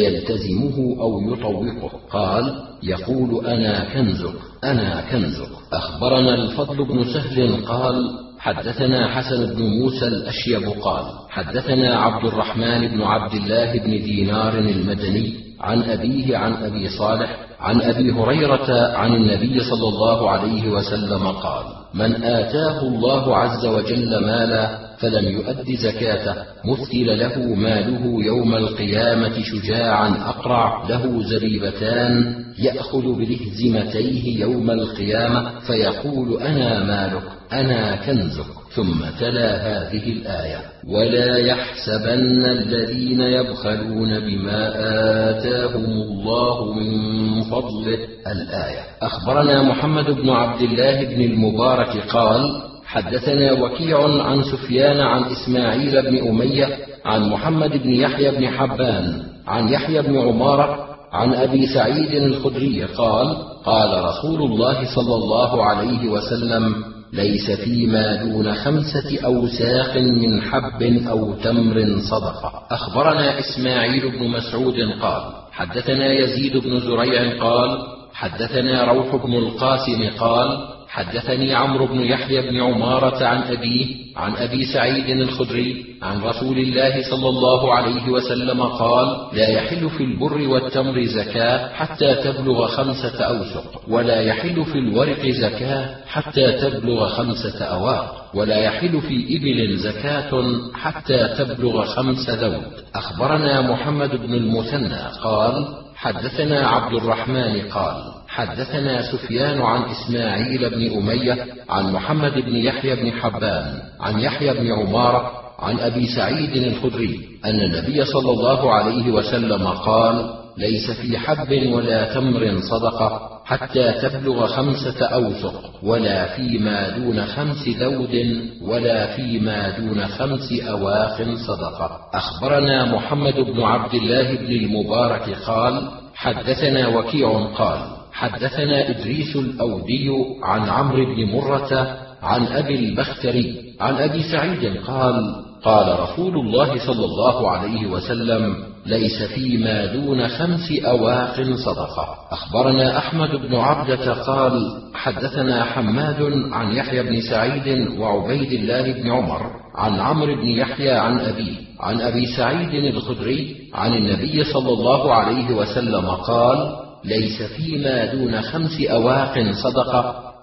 فيلتزمه أو يطوقه. قال: يقول: أنا كنزك أنا كنزك. أخبرنا الفضل بن سهل قال: حدثنا حسن بن موسى الأشيب قال: حدثنا عبد الرحمن بن عبد الله بن دينار المدني عن أبيه عن أبي صالح عن أبي هريرة عن النبي صلى الله عليه وسلم قال: من آتاه الله عز وجل مالا فلم يؤد زكاته مثل له ماله يوم القيامة شجاعا أقرع له زريبتان يأخذ بلهزمتيه يوم القيامة فيقول: أنا مالك أنا كنزك. ثم تلا هذه الآية: ولا يحسبن الذين يبخلون بما آتاهم الله من فضله. الآية. أخبرنا محمد بن عبد الله بن المبارك قال: حدثنا وكيع عن سفيان عن إسماعيل بن أمية عن محمد بن يحيى بن حبان عن يحيى بن عمارة عن أبي سعيد الخدري قال: قال رسول الله صلى الله عليه وسلم: ليس فيما دون خمسة أوساق من حب أو تمر صدقة. أخبرنا إسماعيل بن مسعود قال: حدثنا يزيد بن زريع قال: حدثنا روح بن القاسم قال: حدثني عمرو بن يحيى بن عمارة عن أبيه عن أبي سعيد الخدري عن رسول الله صلى الله عليه وسلم قال: لا يحل في البر والتمر زكاة حتى تبلغ خمسة أوسق، ولا يحل في الورق زكاة حتى تبلغ خمسة أواق، ولا يحل في إبل زكاة حتى تبلغ خمس ذود. أخبرنا محمد بن المثنى قال: حدثنا عبد الرحمن قال: حدثنا سفيان عن إسماعيل بن أمية عن محمد بن يحيى بن حبان عن يحيى بن عمارة عن أبي سعيد الخدري أن النبي صلى الله عليه وسلم قال: ليس في حب ولا تمر صدقة حتى تبلغ خمسة أوسق، ولا فيما دون خمس ذود، ولا فيما دون خمس أواق صدقة. أخبرنا محمد بن عبد الله بن المبارك قال: حدثنا وكيع قال: حدثنا إدريس الأودي عن عمرو بن مرة عن أبي البختري عن أبي سعيد قال: قال رسول الله صلى الله عليه وسلم: ليس فيما دون خمس أواق صدقة. أخبرنا أحمد بن عبدة قال: حدثنا حماد عن يحيى بن سعيد وعبيد الله بن عمر عن عمرو بن يحيى عن أبيه عن أبي سعيد الخدري عن النبي صلى الله عليه وسلم قال: ليس فيما دون خمس أواق صدقة،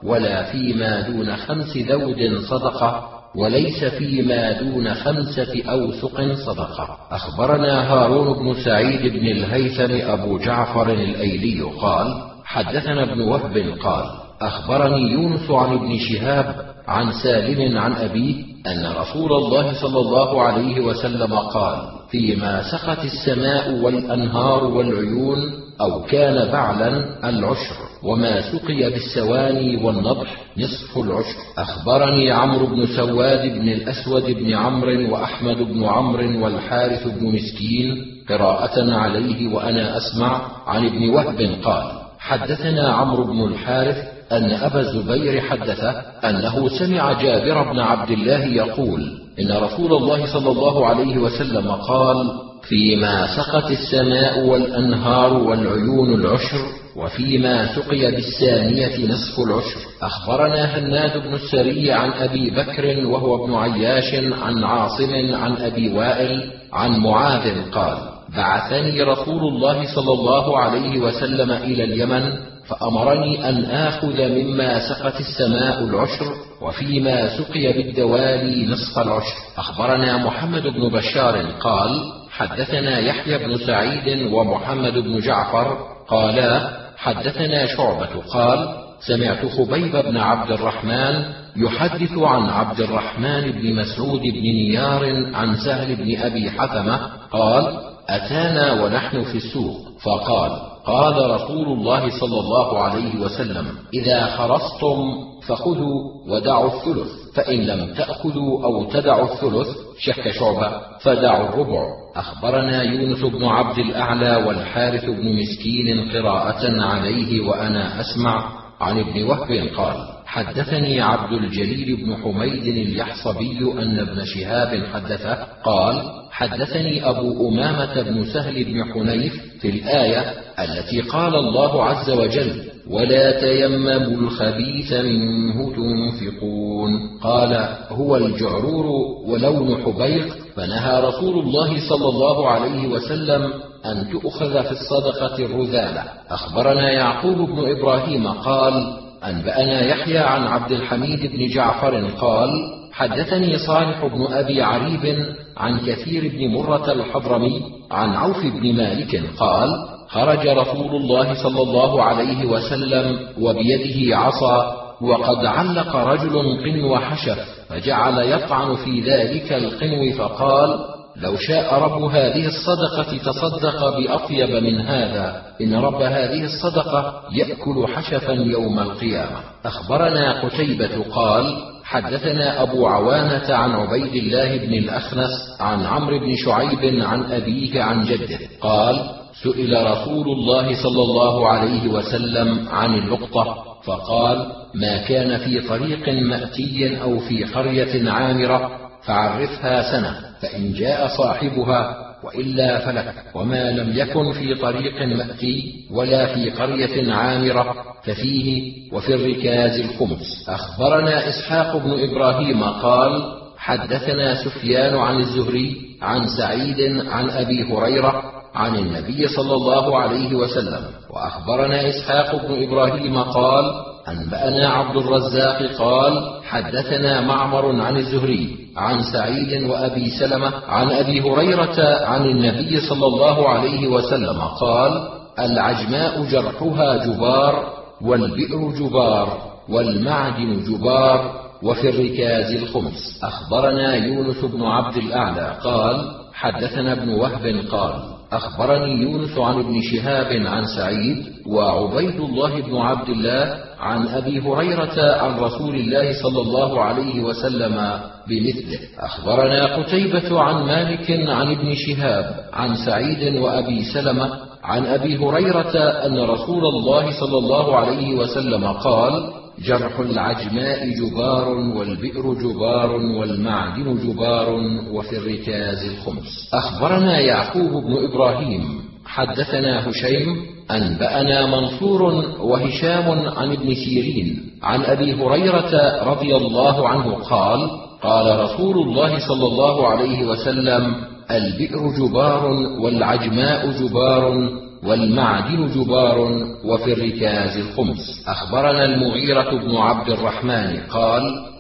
ولا فيما دون خمس ذود صدقة، وليس فيما دون خمسة أوسق صدقة. أخبرنا هارون بن سعيد بن الهيثم أبو جعفر الأيلي قال حدثنا ابن وهب قال أخبرني يونس عن ابن شهاب عن سالم عن أبيه أن رسول الله صلى الله عليه وسلم قال فيما سقت السماء والأنهار والعيون أو كان بعلا العشر، وما سقي بالسواني والنضح نصف العشر. أخبرني عمرو بن سواد بن الأسود بن عمرو وأحمد بن عمرو والحارث بن مسكين قراءة عليه وأنا أسمع عن ابن وهب قال حدثنا عمرو بن الحارث أن أبا الزبير حدثه أنه سمع جابر بن عبد الله يقول إن رسول الله صلى الله عليه وسلم قال فيما سقت السماء والأنهار والعيون العشر، وفيما سقي بالثانية نصف العشر. أخبرنا هناد بن السري عن أبي بكر وهو ابن عياش عن عاصم عن أبي وائل عن معاذ قال بعثني رسول الله صلى الله عليه وسلم إلى اليمن فأمرني أن آخذ مما سقت السماء العشر، وفيما سقي بالدوالي نصف العشر. أخبرنا محمد بن بشار قال حدثنا يحيى بن سعيد ومحمد بن جعفر قالا حدثنا شعبة قال سمعت خبيب بن عبد الرحمن يحدث عن عبد الرحمن بن مسعود بن نيار عن سهل بن أبي حثمة قال أتانا ونحن في السوق فقال قال رسول الله صلى الله عليه وسلم إذا خرصتم فخذوا ودعوا الثلث، فإن لم تأخذوا أو تدعوا الثلث شك شعبة فدعوا الربع. أخبرنا يونس بن عبد الأعلى والحارث بن مسكين قراءة عليه وأنا أسمع عن ابن وهب قال حدثني عبد الجليل بن حميد اليحصبي أن ابن شهاب حدثه قال حدثني أبو أمامة بن سهل بن حنيف في الآية التي قال الله عز وجل ولا تيمموا الخبيث منه تنفقون، قال هو الجعرور ولون حبيق، فنهى رسول الله صلى الله عليه وسلم أن تؤخذ في الصدقة الرذالة. أخبرنا يعقوب بن إبراهيم قال أنبأنا يحيى عن عبد الحميد بن جعفر قال حدثني صالح بن أبي عريب عن كثير بن مرة الحضرمي عن عوف بن مالك قال خرج رسول الله صلى الله عليه وسلم وبيده عصا وقد علق رجل قنو حشف، فجعل يطعن في ذلك القنو فقال لو شاء رب هذه الصدقة تصدق بأطيب من هذا، إن رب هذه الصدقة يأكل حشفا يوم القيامة. أخبرنا قتيبة قال حدثنا أبو عوانة عن عبيد الله بن الأخنس عن عمرو بن شعيب عن أبيه عن جده قال سئل رسول الله صلى الله عليه وسلم عن اللقطة فقال ما كان في طريق مأتي أو في قرية عامرة فعرفها سنة، فإن جاء صاحبها وإلا فلك، وما لم يكن في طريق مأتي ولا في قرية عامرة ففيه وفي الركاز الخمس. أخبرنا إسحاق بن إبراهيم قال حدثنا سفيان عن الزهري عن سعيد عن أبي هريرة عن النبي صلى الله عليه وسلم. وأخبرنا إسحاق بن إبراهيم قال أنبأنا عبد الرزاق قال حدثنا معمر عن الزهري عن سعيد وأبي سلمة عن أبي هريرة عن النبي صلى الله عليه وسلم قال العجماء جرحها جبار، والبئر جبار، والمعدن جبار، وفي الركاز الخمس. أخبرنا يونس بن عبد الأعلى قال حدثنا ابن وهب قال أخبرني يونس عن ابن شهاب عن سعيد وعبيد الله بن عبد الله عن أبي هريرة عن رسول الله صلى الله عليه وسلم بمثله. أخبرنا قتيبة عن مالك عن ابن شهاب عن سعيد وأبي سلمة عن أبي هريرة أن رسول الله صلى الله عليه وسلم قال جرح العجماء جبار، والبئر جبار، والمعدن جبار، وفي الركاز الخمس. أخبرنا يعقوب بن إبراهيم حدثنا هشيم أنبأنا منصور وهشام عن ابن سيرين عن أبي هريرة رضي الله عنه قال قال رسول الله صلى الله عليه وسلم البئر جبار، والعجماء جبار، والمعدن جبار، وفي الركاز الخمس. أخبرنا المغيرة بن عبد الرحمن قال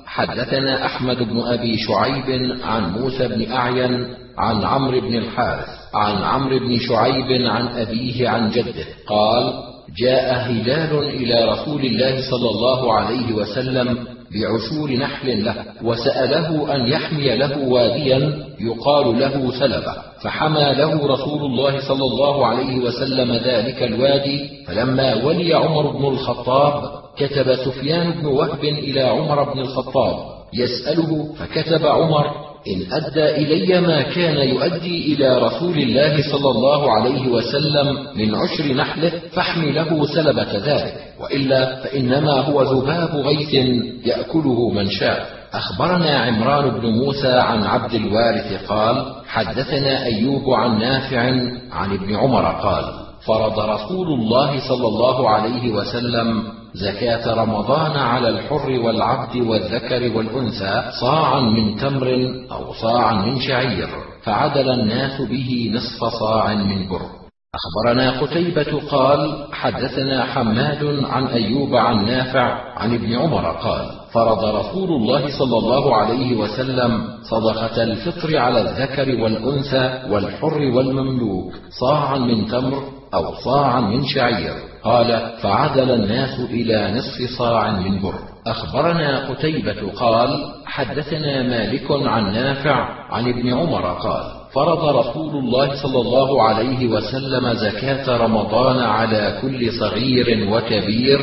حدثنا أحمد بن أبي شعيب عن موسى بن أعين عن عمرو بن الحارث عن عمرو بن شعيب عن أبيه عن جده قال جاء هلال إلى رسول الله صلى الله عليه وسلم بعشور نحل له، وسأله أن يحمي له واديا يقال له سلبة، فحمى له رسول الله صلى الله عليه وسلم ذلك الوادي. فلما ولي عمر بن الخطاب كتب سفيان بن وهب إلى عمر بن الخطاب يسأله، فكتب عمر إن أدى إلي ما كان يؤدي إلى رسول الله صلى الله عليه وسلم من عشر نحله فاحمله سلبة ذلك، وإلا فإنما هو ذباب غيث يأكله من شاء. أخبرنا عمران بن موسى عن عبد الوارث قال حدثنا أيوب عن نافع عن ابن عمر قال فرض رسول الله صلى الله عليه وسلم زكاة رمضان على الحر والعبد والذكر والأنثى صاعا من تمر أو صاعا من شعير، فعدل الناس به نصف صاع من بر. أخبرنا قتيبة قال حدثنا حماد عن أيوب عن نافع عن ابن عمر قال فرض رسول الله صلى الله عليه وسلم صدقة الفطر على الذكر والأنثى والحر والمملوك صاعا من تمر أو صاعا من شعير، قال فعدل الناس إلى نصف صاع من بر. أخبرنا قتيبة قال حدثنا مالك عن نافع عن ابن عمر قال فرض رسول الله صلى الله عليه وسلم زكاة رمضان على كل صغير وكبير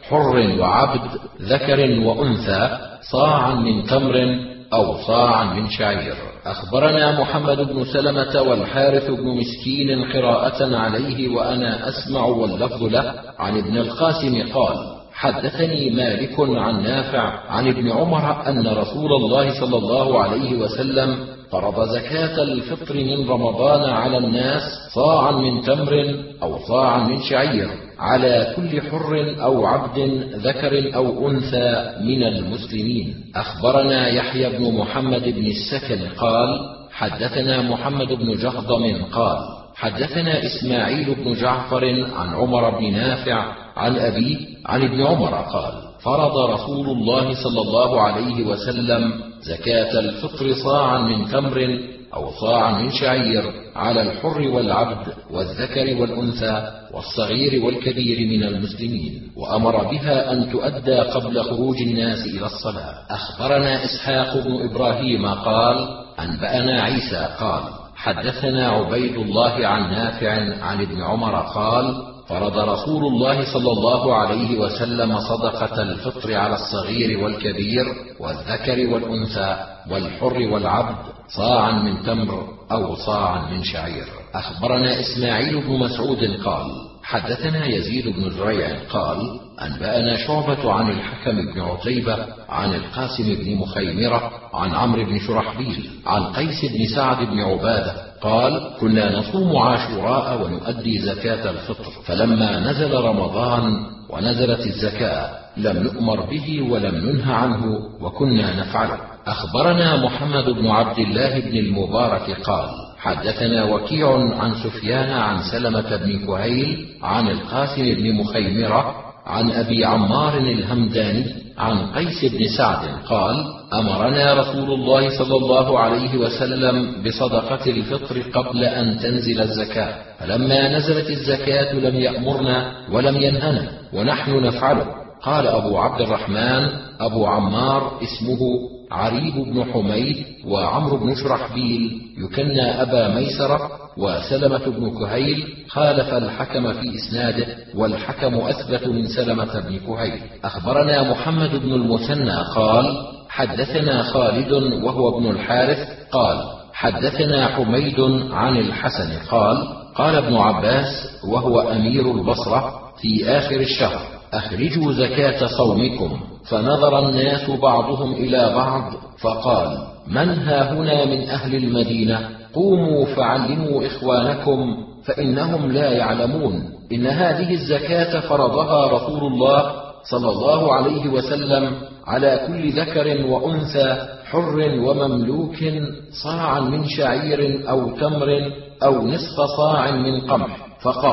حر وعبد ذكر وأنثى صاعا من تمر أو صاعا من شعير. أخبرنا محمد بن سلمة والحارث بن مسكين قراءة عليه وأنا أسمع واللفظ له عن ابن القاسم قال حدثني مالك عن نافع عن ابن عمر أن رسول الله صلى الله عليه وسلم فرض زكاة الفطر من رمضان على الناس صاعا من تمر أو صاعا من شعير على كل حر أو عبد ذكر أو أنثى من المسلمين. أخبرنا يحيى بن محمد بن السكن قال حدثنا محمد بن جهضم قال حدثنا إسماعيل بن جعفر عن عمر بن نافع عن أبيه عن ابن عمر قال فرض رسول الله صلى الله عليه وسلم زكاة الفطر صاعا من تمر أو صاعا من شعير على الحر والعبد والذكر والأنثى والصغير والكبير من المسلمين، وأمر بها أن تؤدى قبل خروج الناس إلى الصلاة. أخبرنا إسحاق بن إبراهيم قال أنبأنا عيسى قال حدثنا عبيد الله عن نافع عن ابن عمر قال فرض رسول الله صلى الله عليه وسلم صدقة الفطر على الصغير والكبير والذكر والأنثى والحر والعبد صاعا من تمر أو صاعا من شعير. أخبرنا إسماعيل بن مسعود قال حدثنا يزيد بن زريع قال أنبأنا شعبة عن الحكم بن عتيبة عن القاسم بن مخيمرة عن عمرو بن شرحبيل عن قيس بن سعد بن عبادة قال كنا نصوم عاشوراء ونؤدي زكاة الفطر، فلما نزل رمضان ونزلت الزكاة لم نؤمر به ولم ننه عنه وكنا نفعله. أخبرنا محمد بن عبد الله بن المبارك قال حدثنا وكيع عن سفيان عن سلمة بن كهيل عن القاسم بن مخيمرة عن أبي عمار الهمداني عن قيس بن سعد قال أمرنا رسول الله صلى الله عليه وسلم بصدقة الفطر قبل أن تنزل الزكاة، فلما نزلت الزكاة لم يأمرنا ولم ينهنا ونحن نفعله. قال أبو عبد الرحمن أبو عمار اسمه عريب بن حميد وعمرو بن شرحبيل يكنى أبا ميسرة، وسلمة بن كهيل خالف الحكم في إسناده، والحكم أثبت من سلمة بن كهيل. أخبرنا محمد بن المثنى قال حدثنا خالد وهو ابن الحارث قال حدثنا حميد عن الحسن قال قال ابن عباس وهو أمير البصرة في آخر الشهر أخرجوا زكاة صومكم، فنظر الناس بعضهم إلى بعض فقال من ها هنا من أهل المدينة؟ قوموا فعلموا إخوانكم فإنهم لا يعلمون، إن هذه الزكاة فرضها رسول الله صلى الله عليه وسلم على كل ذكر وأنثى حر ومملوك صاعا من شعير أو تمر أو نصف صاع من قمح. فقاموا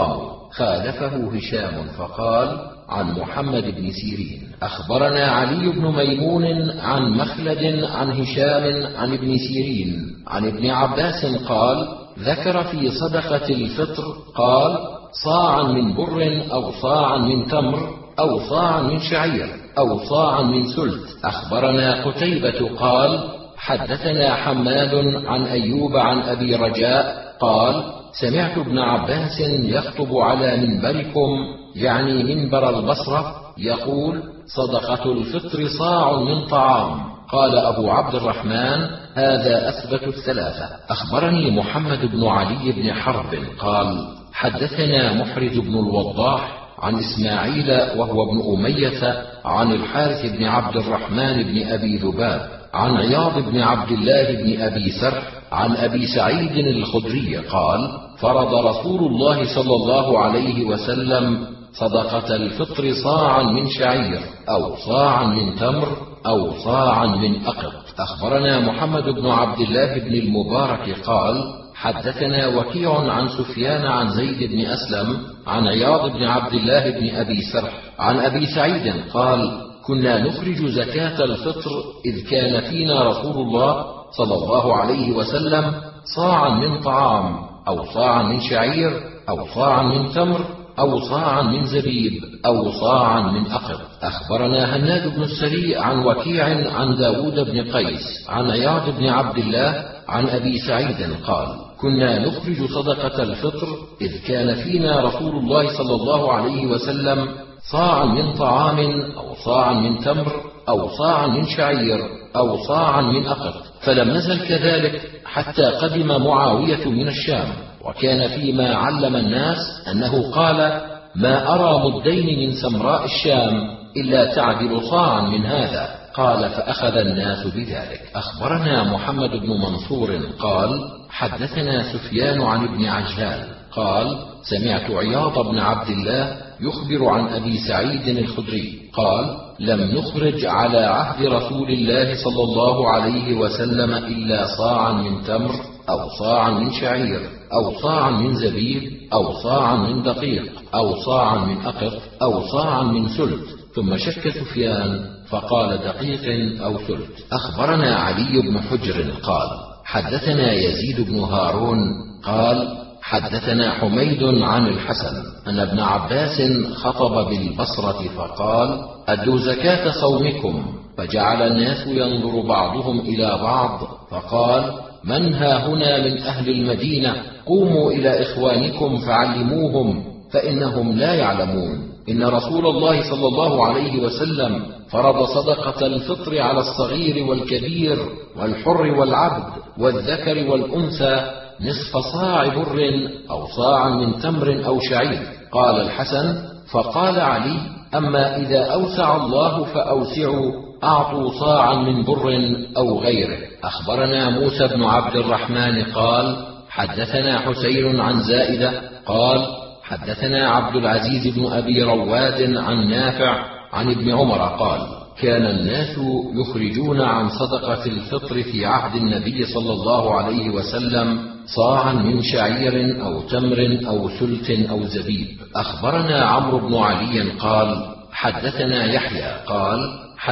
خالفه هشام فقال عن محمد بن سيرين. أخبرنا علي بن ميمون عن مخلد عن هشام عن ابن سيرين عن ابن عباس قال ذكر في صدقة الفطر قال صاعا من بر أو صاعا من تمر أو صاعا من شعير أو صاعا من سلت. أخبرنا قتيبة قال حدثنا حماد عن أيوب عن أبي رجاء قال سمعت ابن عباس يخطب على منبركم يعني منبر البصرة يقول صدقة الفطر صاع من طعام. قال أبو عبد الرحمن هذا أثبت الثلاثة. أخبرني محمد بن علي بن حرب قال حدثنا محرز بن الوضاح عن إسماعيل وهو ابن أمية عن الحارث بن عبد الرحمن بن أبي ذباب عن عياض بن عبد الله بن أبي سرح عن أبي سعيد الخدري قال فرض رسول الله صلى الله عليه وسلم صدقة الفطر صاعا من شعير أو صاعا من تمر أو صاعا من أقط. أخبرنا محمد بن عبد الله بن المبارك قال حدثنا وكيع عن سفيان عن زيد بن أسلم عن عياض بن عبد الله بن أبي سرح عن أبي سعيد قال كنا نخرج زكاة الفطر إذ كان فينا رسول الله صلى الله عليه وسلم صاعا من طعام أو صاعا من شعير أو صاعا من تمر أو صاعا من زبيب أو صاعا من أقط. أخبرنا هناد بن السري عن وكيع عن داود بن قيس عن عياض بن عبد الله عن أبي سعيد قال كنا نخرج صدقة الفطر إذ كان فينا رسول الله صلى الله عليه وسلم صاعا من طعام أو صاعا من تمر أو صاعا من شعير أو صاعا من أقط، فلم نزل كذلك حتى قدم معاوية من الشام، وكان فيما علم الناس أنه قال ما أرى مدين من سمراء الشام إلا تعدل صاعا من هذا. قال فأخذ الناس بذلك. أخبرنا محمد بن منصور قال حدثنا سفيان عن ابن عجلان قال سمعت عياض بن عبد الله يخبر عن أبي سعيد الخدري قال لم نخرج على عهد رسول الله صلى الله عليه وسلم إلا صاعا من تمر أو صاعا من شعير أو صاعا من زبيب أو صاعا من دقيق أو صاعا من أقط أو صاعا من سلت. ثم شك سفيان فقال دقيق أو سلت. أخبرنا علي بن حجر قال حدثنا يزيد بن هارون قال حدثنا حميد عن الحسن أن ابن عباس خطب بالبصرة فقال أدوا زكاة صومكم، فجعل الناس ينظر بعضهم إلى بعض فقال من ها هنا من أهل المدينة قوموا إلى إخوانكم فعلموهم فإنهم لا يعلمون. إن رسول الله صلى الله عليه وسلم فرض صدقة الفطر على الصغير والكبير والحر والعبد والذكر والأنثى نصف صاع بر أو صاعا من تمر أو شعير. قال الحسن فقال علي أما إذا أوسع الله فأوسعوا أعطوا صاعا من بر أو غيره. أخبرنا موسى بن عبد الرحمن قال حدثنا حسين عن زائدة قال حدثنا عبد العزيز بن أبي رواد عن نافع عن ابن عمر قال كان الناس يخرجون عن صدقة الفطر في عهد النبي صلى الله عليه وسلم صاعا من شعير أو تمر أو سلت أو زبيب. أخبرنا عمرو بن علي قال حدثنا يحيى قال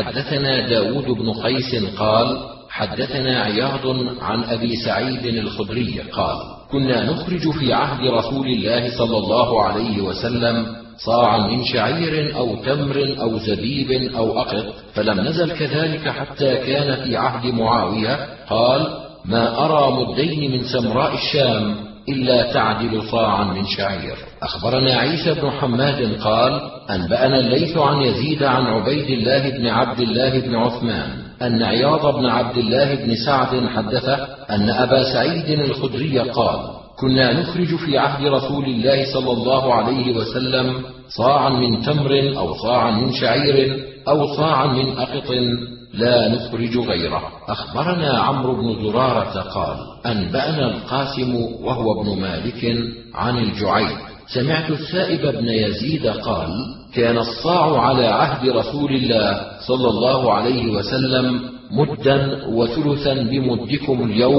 حدثنا داود بن قيس قال حدثنا عياض عن أبي سعيد الخدري قال كنا نخرج في عهد رسول الله صلى الله عليه وسلم صاعا من شعير أو تمر أو زبيب أو أقط، فلم نزل كذلك حتى كان في عهد معاوية قال ما أرى مدين من سمراء الشام إلا تعدل صاعا من شعير. أخبرنا عيسى بن حماد قال أنبأنا الليث عن يزيد عن عبيد الله بن عبد الله بن عثمان أن عياض بن عبد الله بن سعد حدثه أن أبا سعيد الخدري قال كنا نخرج في عهد رسول الله صلى الله عليه وسلم صاعا من تمر أو صاعا من شعير أو صاعا من أقط لا نخرج غيره. أخبرنا عمرو بن زرارة قال أنبأنا القاسم وهو ابن مالك عن الجعيد سمعت السائب بن يزيد قال كان الصاع على عهد رسول الله صلى الله عليه وسلم مدا وثلثا بمدكم اليوم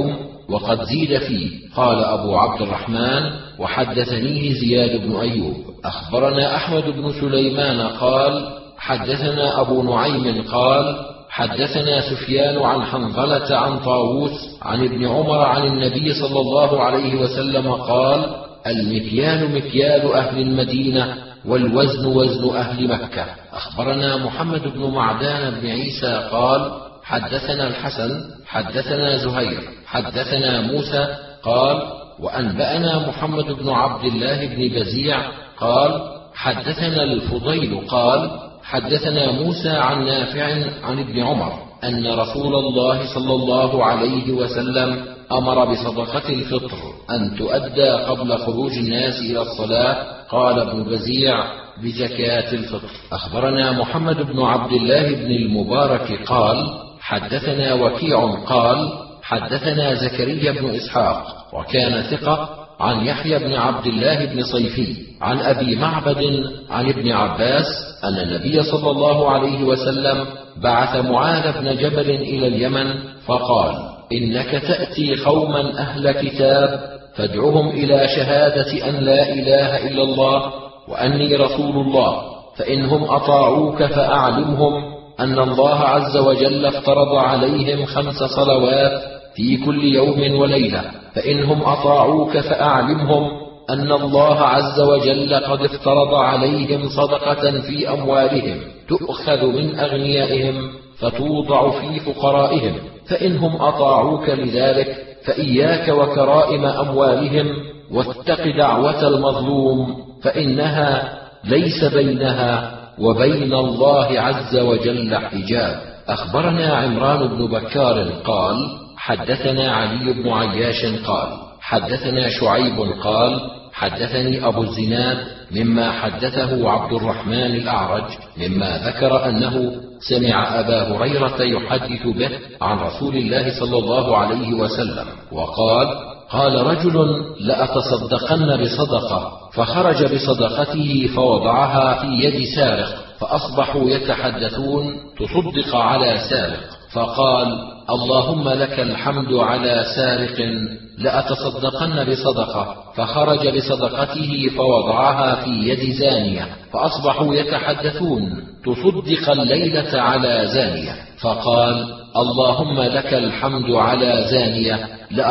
وقد زيد فيه. قال أبو عبد الرحمن: وحدثنيه زياد بن أيوب. أخبرنا أحمد بن سليمان قال: حدثنا أبو نعيم قال: حدثنا سفيان عن حنظلة عن طاووس عن ابن عمر عن النبي صلى الله عليه وسلم قال: المكيال مكيال أهل المدينة، والوزن وزن أهل مكة. أخبرنا محمد بن معدان بن عيسى قال: حدثنا الحسن حدثنا زهير حدثنا موسى قال: وأنبأنا محمد بن عبد الله بن بزيع قال: حدثنا الفضيل قال: حدثنا موسى عن نافع عن ابن عمر أن رسول الله صلى الله عليه وسلم أمر بصدقة الفطر أن تؤدى قبل خروج الناس إلى الصلاة. قال ابن بزيع: بزكاة الفطر. أخبرنا محمد بن عبد الله بن المبارك قال: حدثنا وكيع قال: حدثنا زكريا بن إسحاق وكان ثقة عن يحيى بن عبد الله بن صيفي عن أبي معبد عن ابن عباس أن النبي صلى الله عليه وسلم بعث معاذ بن جبل إلى اليمن فقال: إنك تأتي قوما أهل كتاب فادعهم إلى شهادة أن لا إله إلا الله وأني رسول الله، فإنهم أطاعوك فأعلمهم أن الله عز وجل افترض عليهم خمس صلوات في كل يوم وليلة، فإنهم أطاعوك فأعلمهم أن الله عز وجل قد افترض عليهم صدقة في أموالهم تؤخذ من أغنيائهم فتوضع في فقرائهم، فإنهم أطاعوك لذلك فإياك وكرائم أموالهم، واتق دعوة المظلوم فإنها ليس بينها وبين الله عز وجل حجاب. أخبرنا عمران بن بكار قال: حدثنا علي بن عياش قال: حدثنا شعيب قال: حدثني أبو الزناد مما حدثه عبد الرحمن الأعرج مما ذكر أنه سمع أبا هريرة يحدث به عن رسول الله صلى الله عليه وسلم وقال: قال رجل: لأتصدقن بصدقة، فخرج بصدقته فوضعها في يد سارق، فأصبحوا يتحدثون: تصدق على سارق، فقال: اللهم لك الحمد على سارق، لأتصدقن بصدقة، فخرج بصدقته فوضعها في يد زانية، فأصبحوا يتحدثون: تصدق الليلة على زانية، فقال: اللهم لك الحمد على زانية،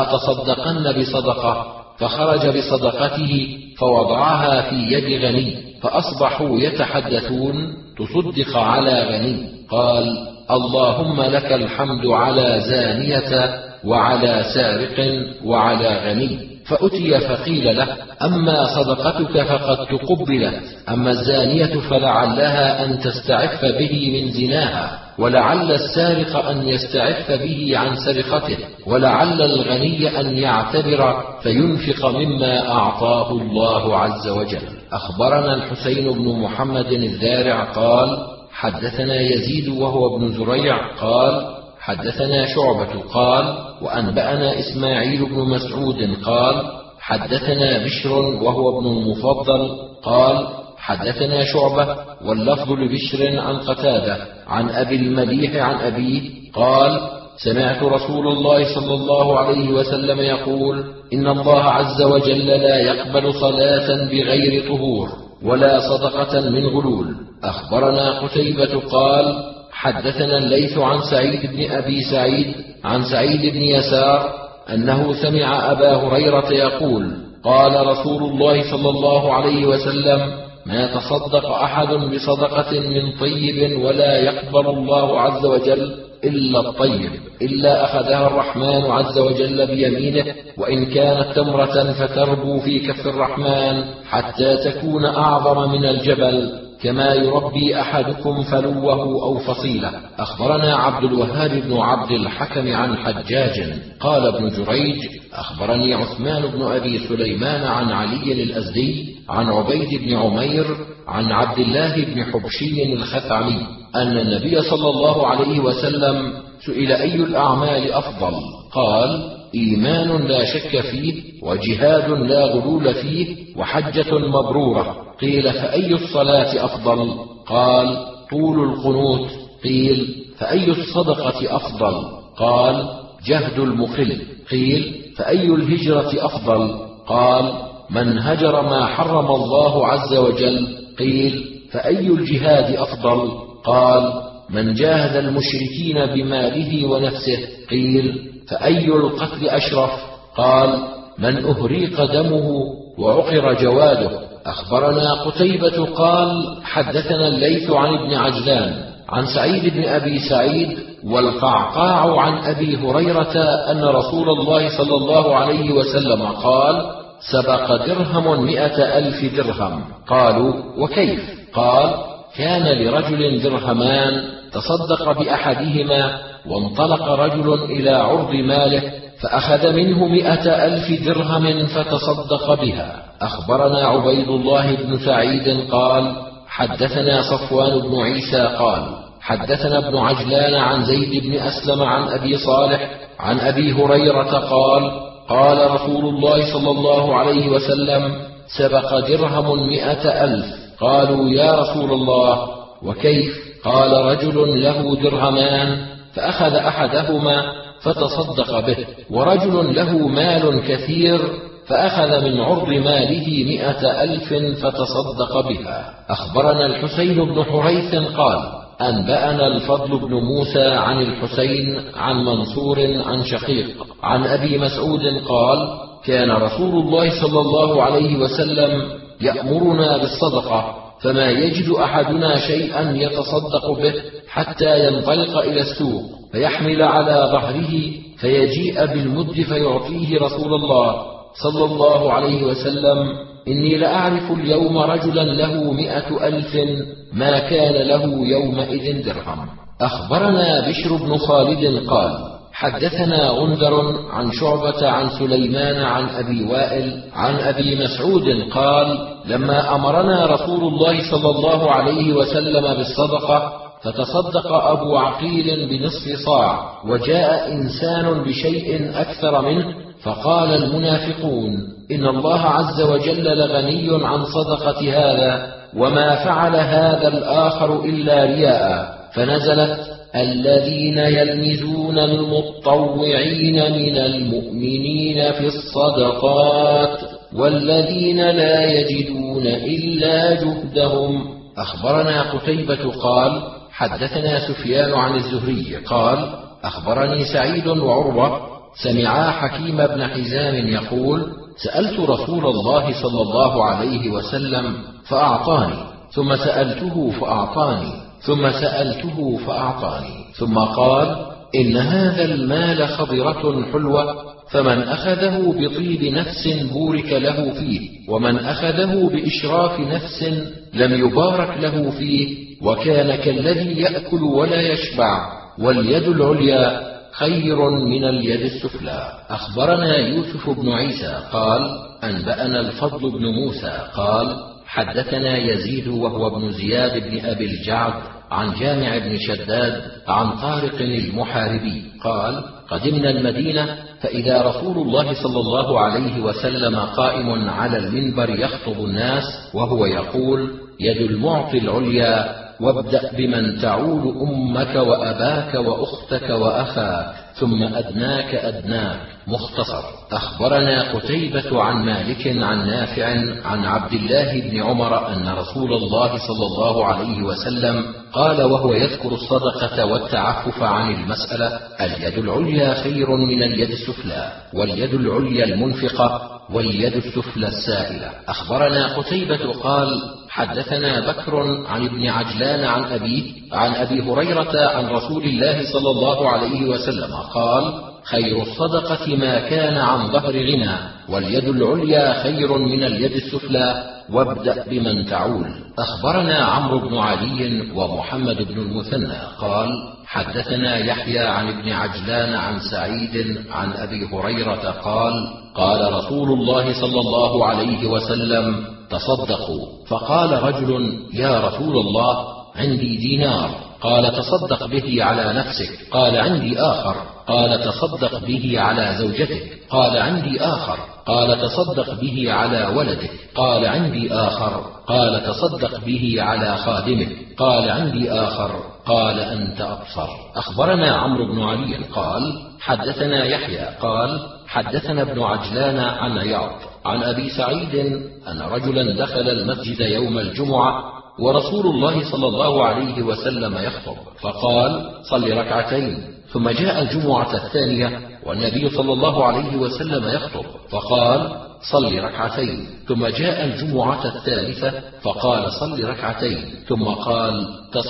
لأتصدقن بصدقة، فخرج بصدقته فوضعها في يد غني، فأصبحوا يتحدثون: تصدق على غني، قال: اللهم لك الحمد على زانية وعلى سارق وعلى غني. فأتي فقيل له: أما صدقتك فقد تقبلت، أما الزانية فلعلها أن تستعف به من زناها، ولعل السارق أن يستعف به عن سرقته، ولعل الغني أن يعتبر فينفق مما أعطاه الله عز وجل. أخبرنا الحسين بن محمد الذارع قال: حدثنا يزيد وهو ابن زريع قال: حدثنا شعبة قال: وأنبأنا إسماعيل بن مسعود قال: حدثنا بشر وهو ابن المفضل قال: حدثنا شعبة واللفظ لبشر عن قتادة عن أبي المليح عن أبيه قال: سمعت رسول الله صلى الله عليه وسلم يقول: إن الله عز وجل لا يقبل صلاة بغير طهور ولا صدقة من غلول. أخبرنا قتيبة قال: حدثنا الليث عن سعيد بن أبي سعيد عن سعيد بن يسار أنه سمع أبا هريرة يقول: قال رسول الله صلى الله عليه وسلم: ما تصدق أحد بصدقة من طيب ولا يقبل الله عز وجل إلا الطيب، إلا أخذها الرحمن عز وجل بيمينه، وإن كانت تمرة فتربو في كف الرحمن حتى تكون أعظم من الجبل، كما يربي أحدكم فلوه أو فصيلة. أخبرنا عبد الوهاب بن عبد الحكم عن حجاج قال ابن جريج: أخبرني عثمان بن أبي سليمان عن علي الأزدي عن عبيد بن عمير عن عبد الله بن حبشي الخثعمي أن النبي صلى الله عليه وسلم سئل: أي الأعمال أفضل؟ قال: إيمان لا شك فيه، وجهاد لا غلول فيه، وحجة مبرورة. قيل: فأي الصلاة أفضل؟ قال: طول القنوت. قيل: فأي الصدقة أفضل؟ قال: جهد المقل. قيل: فأي الهجرة أفضل؟ قال: من هجر ما حرم الله عز وجل. قيل: فأي الجهاد أفضل؟ قال: من جاهد المشركين بماله ونفسه. قيل: فأي القتل أشرف؟ قال: من أهريق دمه وعقر جواده. أخبرنا قتيبة قال: حدثنا الليث عن ابن عجلان عن سعيد بن أبي سعيد والقعقاع عن أبي هريرة أن رسول الله صلى الله عليه وسلم قال: سبق درهم مئة ألف درهم. قالوا: وكيف؟ قال: كان لرجل درهمان تصدق بأحدهما، وانطلق رجل إلى عرض ماله فأخذ منه مئة ألف درهم فتصدق بها. أخبرنا عبيد الله بن سعيد قال: حدثنا صفوان بن عيسى قال: حدثنا ابن عجلان عن زيد بن أسلم عن أبي صالح عن أبي هريرة قال: قال رسول الله صلى الله عليه وسلم: سبق درهم مئة ألف. قالوا: يا رسول الله، وكيف؟ قال: رجل له درهمان فأخذ أحدهما فتصدق به، ورجل له مال كثير فأخذ من عرض ماله مئة ألف فتصدق بها. أخبرنا الحسين بن حريث قال: أنبأنا الفضل بن موسى عن الحسين عن منصور عن شقيق عن أبي مسعود قال: كان رسول الله صلى الله عليه وسلم يأمرنا بالصدقة، فما يجد أحدنا شيئا يتصدق به حتى ينطلق إلى السوق فيحمل على ظهره فيجيء بالمد فيعطيه رسول الله صلى الله عليه وسلم: إني لأعرف اليوم رجلا له مئة ألف ما كان له يومئذ درهم. أخبرنا بشر بن خالد قال: حدثنا غندر عن شعبة عن سليمان عن أبي وائل عن أبي مسعود قال: لما أمرنا رسول الله صلى الله عليه وسلم بالصدقة فتصدق أبو عقيل بنصف صاع، وجاء إنسان بشيء أكثر منه، فقال المنافقون: إن الله عز وجل لغني عن صدقة هذا، وما فعل هذا الآخر إلا رياء. فنزلت: الذين يلمزون المتطوعين من المؤمنين في الصدقات والذين لا يجدون إلا جهدهم. أخبرنا قتيبة قال: حدثنا سفيان عن الزهري قال: أخبرني سعيد وعروة سمعا حكيم بن حزام يقول: سألت رسول الله صلى الله عليه وسلم فأعطاني، ثم سألته فأعطاني، ثم سألته فأعطاني، ثم قال: إن هذا المال خضرة حلوة، فمن أخذه بطيب نفس بورك له فيه، ومن أخذه بإشراف نفس لم يبارك له فيه، وكان كالذي يأكل ولا يشبع، واليد العليا خير من اليد السفلى. أخبرنا يوسف بن عيسى قال: أنبأنا الفضل بن موسى قال: حدثنا يزيد وهو ابن زياد بن أبي الجعد عن جامع بن شداد عن طارق المحاربي قال: قدمنا المدينة فإذا رسول الله صلى الله عليه وسلم قائم على المنبر يخطب الناس وهو يقول: يد المعطي العليا، وابدأ بمن تعول أمك وأباك وأختك وأخاك، ثم أدناك أدناك. مختصر. أخبرنا قتيبة عن مالك عن نافع عن عبد الله بن عمر أن رسول الله صلى الله عليه وسلم قال وهو يذكر الصدقة والتعفف عن المسألة: اليد العليا خير من اليد السفلى، واليد العليا المنفقة، واليد السفلى السائلة. أخبرنا قتيبة قال: حدثنا بكر عن ابن عجلان عن أبيه عن أبي هريرة عن رسول الله صلى الله عليه وسلم قال: خير الصدقة ما كان عن ظهر غنى، واليد العليا خير من اليد السفلى، وابدأ بمن تعول. أخبرنا عمرو بن علي ومحمد بن المثنى قال: حدثنا يحيى عن ابن عجلان عن سعيد عن أبي هريرة قال: قال رسول الله صلى الله عليه وسلم: تصدقوا. فقال رجل: يا رسول الله، عندي دينار. قال تصدق به على نفسك. قال عندي آخر. قال تصدق به على زوجتك. قال عندي آخر. قال تصدق به على ولدك. قال عندي آخر. قال تصدق به على خادمك. قال عندي آخر. قال أنت أبصر. أخبرنا عمرو بن علي قال حدثنا يحيى قال حدثنا ابن عجلان عن عياض عن أبي سعيد أن رجلا دخل المسجد يوم الجمعة ورسول الله صلى الله عليه وسلم يخطب، فقال صل ركعتين، ثم جاء الجمعة الثانية والنبي صلى الله عليه وسلم يخطب، فقال صل ركعتين، ثم جاء الجمعة الثالثة فقال صل ركعتين، ثم قال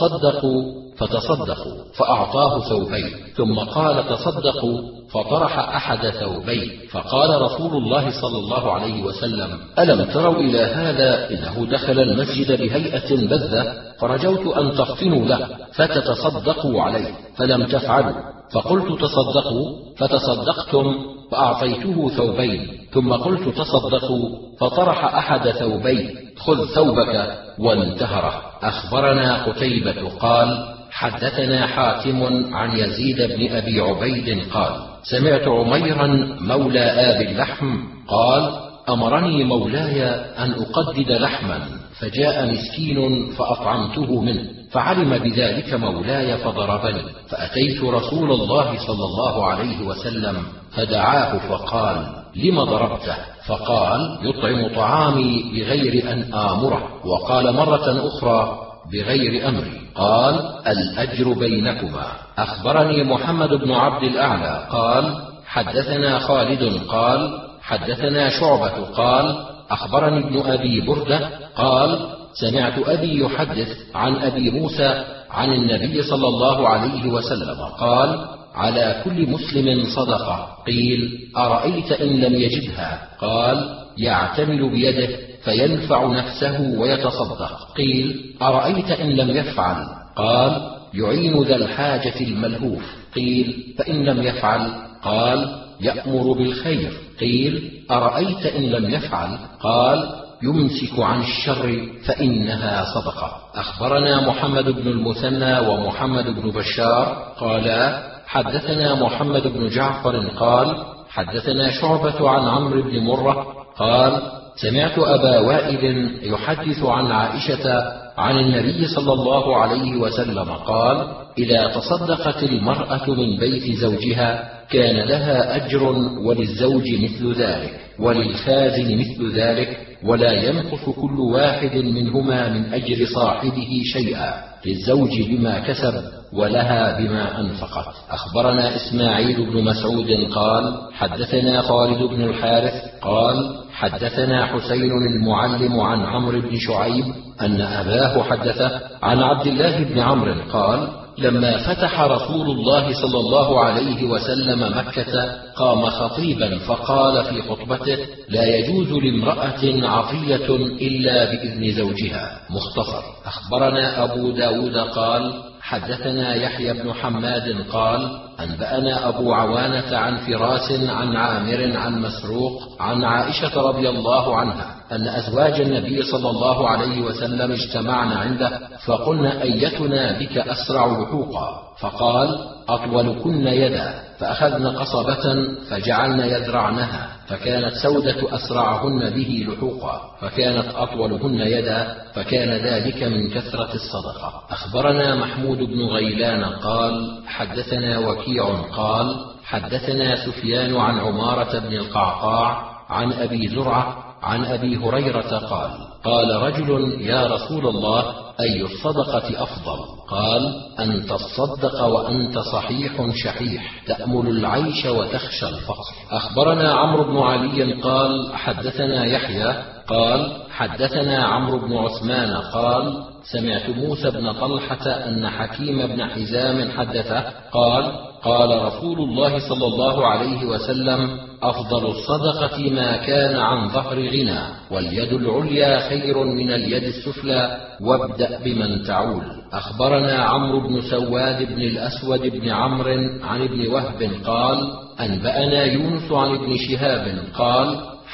تصدقوا فتصدقوا، فأعطاه ثوبين، ثم قال تصدقوا فطرح أحد ثوبيه، فقال رسول الله صلى الله عليه وسلم ألم تروا إلى هذا إنه دخل المسجد بهيئة بذة فرجوت أن تفطنوا له فتتصدقوا عليه فلم تفعلوا، فقلت تصدقوا فتصدقتم فأعطيته ثوبين، ثم قلت تصدقوا فطرح أحد ثوبيه خذ ثوبك وانتهره. أخبرنا قتيبة قال حدثنا حاتم عن يزيد بن أبي عبيد قال سمعت عميرا مولى آبي اللحم قال أمرني مولاي أن أقدد لحما، فجاء مسكين فأطعمته منه، فعلم بذلك مولاي فضربني، فأتيت رسول الله صلى الله عليه وسلم فدعاه فقال لم ضربته؟ فقال يطعم طعامي بغير أن آمره، وقال مرة أخرى بغير أمري. قال الأجر بينكما. أخبرني محمد بن عبد الأعلى قال حدثنا خالد قال حدثنا شعبة قال أخبرني ابن أبي بردة قال سمعت أبي يحدث عن أبي موسى عن النبي صلى الله عليه وسلم قال على كل مسلم صدقة. قيل أرأيت إن لم يجدها؟ قال يعتمل بيده فينفع نفسه ويتصدق. قيل أرأيت إن لم يفعل؟ قال يعين ذا الحاجة الملهوف. قيل فإن لم يفعل؟ قال يأمر بالخير. قيل أرأيت إن لم يفعل؟ قال يمسك عن الشر فإنها صدقة. أخبرنا محمد بن المثنى ومحمد بن بشار قالا حدثنا محمد بن جعفر قال حدثنا شعبة عن عمرو بن مرة قال سمعت أبا وائل يحدث عن عائشة عن النبي صلى الله عليه وسلم قال إذا تصدقت المرأة من بيت زوجها كان لها أجر وللزوج مثل ذلك وللخازن مثل ذلك، ولا ينقص كل واحد منهما من أجر صاحبه شيئا، للزوج بما كسب ولها بما أنفقت. أخبرنا إسماعيل بن مسعود قال حدثنا خالد بن الحارث قال حدثنا حسين المعلم عن عمرو بن شعيب أن أباه حدثه عن عبد الله بن عمرو قال لما فتح رسول الله صلى الله عليه وسلم مكة قام خطيبا فقال في خطبته لا يجوز لامرأة عطية إلا بإذن زوجها. مختصر. أخبرنا أبو داود قال حدثنا يحيى بن حماد قال أنبأنا أبو عوانة عن فراس عن عامر عن مسروق عن عائشة رضي الله عنها أن أزواج النبي صلى الله عليه وسلم اجتمعن عنده فقلن أيتنا بك أسرع لحوقا؟ فقال أطولكن يدا، فأخذن قصبة فجعلن يذرعنها، فكانت سودة أسرعهن به لحوقا، فكانت أطولهن يدا، فكان ذلك من كثرة الصدقة. أخبرنا محمود بن غيلان قال حدثنا وكيع قال حدثنا سفيان عن عمارة بن القعقاع عن أبي زرعة عن أبي هريرة قال قال رجل يا رسول الله أي الصدقة أفضل؟ قال أن تصدق وأنت صحيح شحيح تأمل العيش وتخشى الفقر. أخبرنا عمرو بن علي قال حدثنا يحيى قال حدثنا عمرو بن عثمان قال سمعت موسى بن طلحة أن حكيم بن حزام حدثه قال قال رسول الله صلى الله عليه وسلم أفضل الصدقة ما كان عن ظهر غنى، واليد العليا خير من اليد السفلى، وابدأ بمن تعول. أخبرنا عمرو بن سواد بن الأسود بن عمرو عن ابن وهب قال أنبأنا يونس عن ابن شهاب قال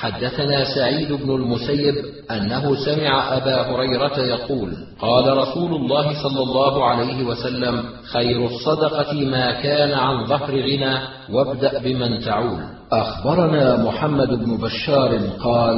حدثنا سعيد بن المسيب أنه سمع أبا هريرة يقول قال رسول الله صلى الله عليه وسلم خير الصدقة ما كان عن ظهر غنى وابدأ بمن تعول. أخبرنا محمد بن بشار قال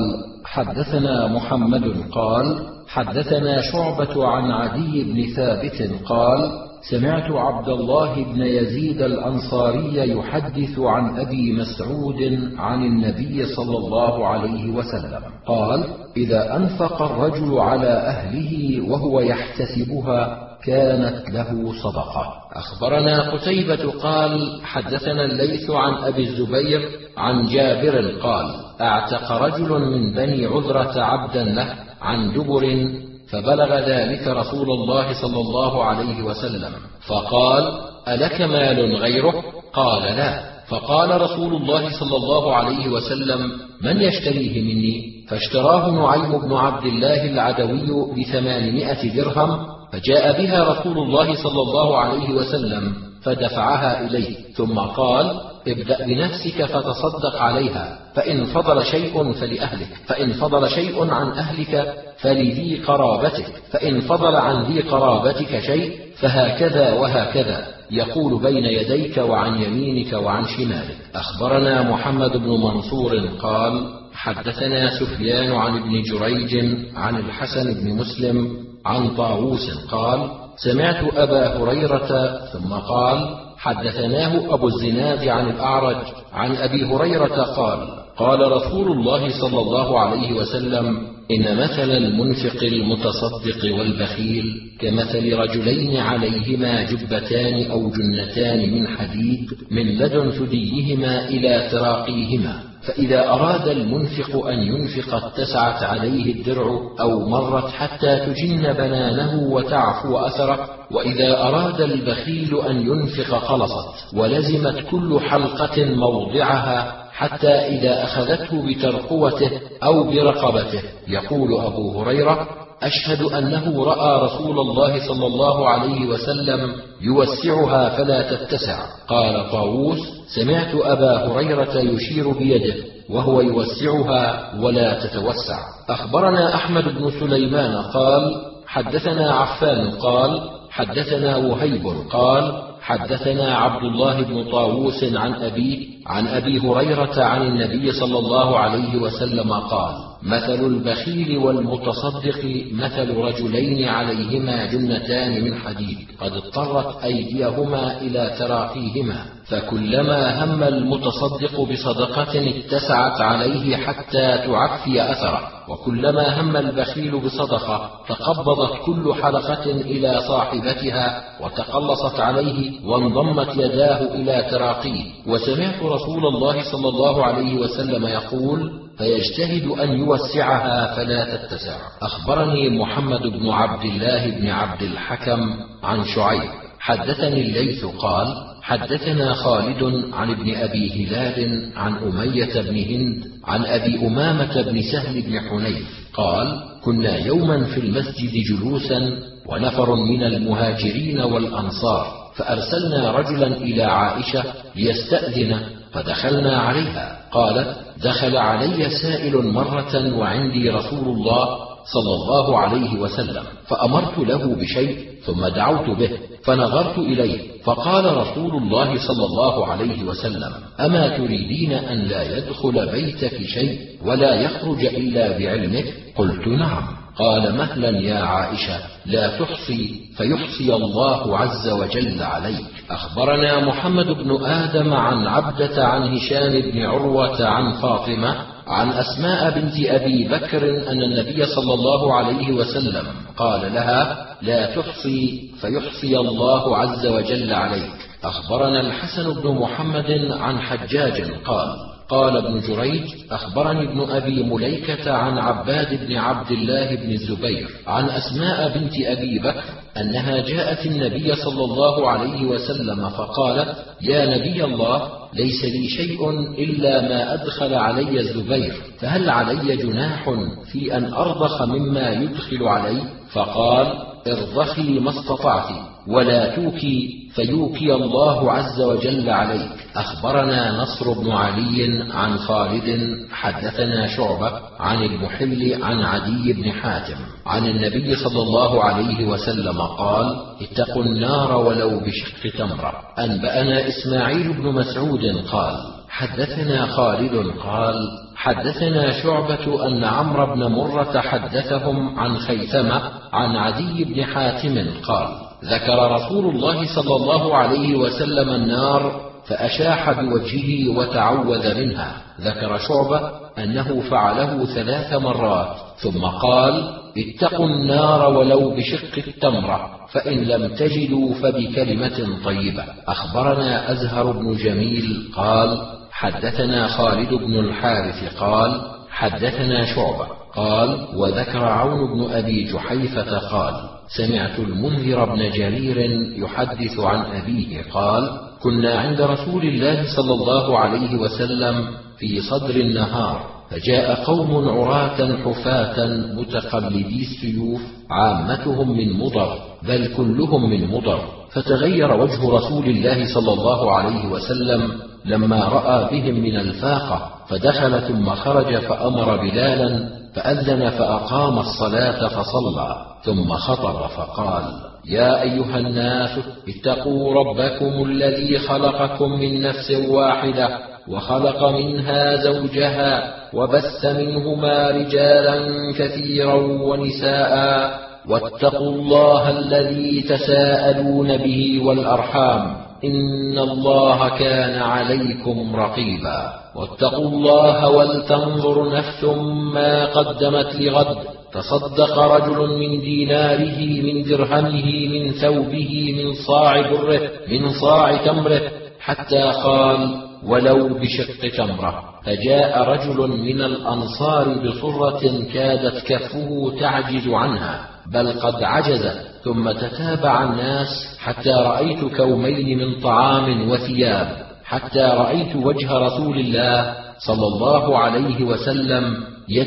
حدثنا محمد قال حدثنا شعبة عن عدي بن ثابت قال سمعت عبد الله بن يزيد الأنصاري يحدث عن أبي مسعود عن النبي صلى الله عليه وسلم قال إذا أنفق الرجل على أهله وهو يحتسبها كانت له صدقة. أخبرنا قتيبة قال حدثنا الليث عن أبي الزبير عن جابر قال اعتق رجل من بني عذرة عبدا له عن دبر فبلغ ذلك رسول الله صلى الله عليه وسلم فقال ألك مال غيره؟ قال لا. فقال رسول الله صلى الله عليه وسلم من يشتريه مني؟ فاشتراه نعيم بن عبد الله العدوي بثمانمائة درهم، فجاء بها رسول الله صلى الله عليه وسلم فدفعها إليه ثم قال ابدأ بنفسك فتصدق عليها، فإن فضل شيء فلأهلك، فإن فضل شيء عن أهلك فلذي قرابتك، فإن فضل عن ذي قرابتك شيء فهكذا وهكذا، يقول بين يديك وعن يمينك وعن شمالك. أخبرنا محمد بن منصور قال حدثنا سفيان عن ابن جريج عن الحسن بن مسلم عن طاووس قال سمعت أبا هريرة ثم قال حدثناه أبو الزناد عن الأعرج عن أبي هريرة قال قال رسول الله صلى الله عليه وسلم إن مثل المنفق المتصدق والبخيل كمثل رجلين عليهما جبتان أو جنتان من حديد من لدن ثديهما إلى تراقيهما، فإذا أراد المنفق أن ينفق اتسعت عليه الدرع أو مرت حتى تجن بنانه وتعفو أثره، وإذا أراد البخيل أن ينفق خلصت ولزمت كل حلقة موضعها حتى إذا أخذته بترقوته أو برقبته. يقول أبو هريرة أشهد أنه رأى رسول الله صلى الله عليه وسلم يوسعها فلا تتسع. قال طاووس سمعت أبا هريرة يشير بيده وهو يوسعها ولا تتوسع. أخبرنا أحمد بن سليمان قال حدثنا عفان قال حدثنا وهيب قال حدثنا عبد الله بن طاووس عن أبيه عن أبي هريرة عن النبي صلى الله عليه وسلم قال مثل البخيل والمتصدق مثل رجلين عليهما جنتان من حديد قد اضطرت أيديهما إلى تراقيهما، فكلما هم المتصدق بصدقة اتسعت عليه حتى تعفي أثره، وكلما هم البخيل بصدقة تقبضت كل حلقة إلى صاحبتها وتقلصت عليه وانضمت يداه إلى تراقيه. وسمعت رسول الله صلى الله عليه وسلم يقول فيجتهد أن يوسعها فلا تتسع. أخبرني محمد بن عبد الله بن عبد الحكم عن شعيب حدثني الليث قال حدثنا خالد عن ابن أبي هلال عن أمية بن هند عن أبي أمامة بن سهل بن حنيف قال كنا يوما في المسجد جلوسا ونفر من المهاجرين والأنصار، فأرسلنا رجلا إلى عائشة ليستأذن فدخلنا عليها. قالت دخل علي سائل مرة وعندي رسول الله صلى الله عليه وسلم، فأمرت له بشيء ثم دعوت به فنظرت إليه فقال رسول الله صلى الله عليه وسلم أما تريدين أن لا يدخل بيتك شيء ولا يخرج إلا بعلمك؟ قلت نعم. قال مهلا يا عائشة لا تحصي فيحصي الله عز وجل عليك. أخبرنا محمد بن آدم عن عبدة عن هشام بن عروة عن فاطمة عن أسماء بنت أبي بكر أن النبي صلى الله عليه وسلم قال لها لا تحصي فيحصي الله عز وجل عليك. أخبرنا الحسن بن محمد عن حجاج قال قال ابن جريج أخبرني ابن أبي مليكة عن عباد بن عبد الله بن الزبير عن أسماء بنت أبي بكر أنها جاءت النبي صلى الله عليه وسلم فقالت يا نبي الله ليس لي شيء إلا ما أدخل علي الزبير، فهل علي جناح في أن أرضخ مما يدخل علي؟ فقال ارضخي ما استطعت، ولا توكي فيوكي الله عز وجل عليك. أخبرنا نصر بن علي عن خالد حدثنا شعبة عن المحل عن عدي بن حاتم عن النبي صلى الله عليه وسلم قال: اتقوا النار ولو بشق تمرة. أنبأنا إسماعيل بن مسعود قال: حدثنا خالد قال: حدثنا شعبة أن عمرو بن مرة حدثهم عن خيثمة عن عدي بن حاتم قال: ذكر رسول الله صلى الله عليه وسلم النار فأشاح بوجهه وتعوذ منها. ذكر شعبة أنه فعله ثلاث مرات ثم قال: اتقوا النار ولو بشق التمرة، فإن لم تجدوا فبكلمة طيبة. أخبرنا أزهر بن جميل قال: حدثنا خالد بن الحارث قال: حدثنا شعبة قال: وذكر عون بن أبي جحيفة قال: سمعت المنذر بن جرير يحدث عن أبيه قال: كنا عند رسول الله صلى الله عليه وسلم في صدر النهار، فجاء قوم عراة حفاة متقلدي السيوف، عامتهم من مضر، بل كلهم من مضر، فتغير وجه رسول الله صلى الله عليه وسلم لما رأى بهم من الفاقة، فدخل ثم خرج فأمر بلالا فأذن فأقام الصلاة فصلى، ثم خطب فقال: يا أيها الناس اتقوا ربكم الذي خلقكم من نفس واحدة وخلق منها زوجها وبث منهما رجالا كثيرا ونساء، واتقوا الله الذي تساءلون به والأرحام، إن الله كان عليكم رقيبا. واتقوا الله ولتنظر نفس ما قدمت لغد. تصدق رجل من ديناره من درهمه من ثوبه من صاع بره من صاع تمره، حتى قال: ولو بشق تمرة. فجاء رجل من الأنصار بصرة كادت كفه تعجز عنها، بل قد عجزت، ثم تتابع الناس حتى رأيت كومين من طعام وثياب، حتى رأيت وجه رسول الله صلى الله عليه وسلم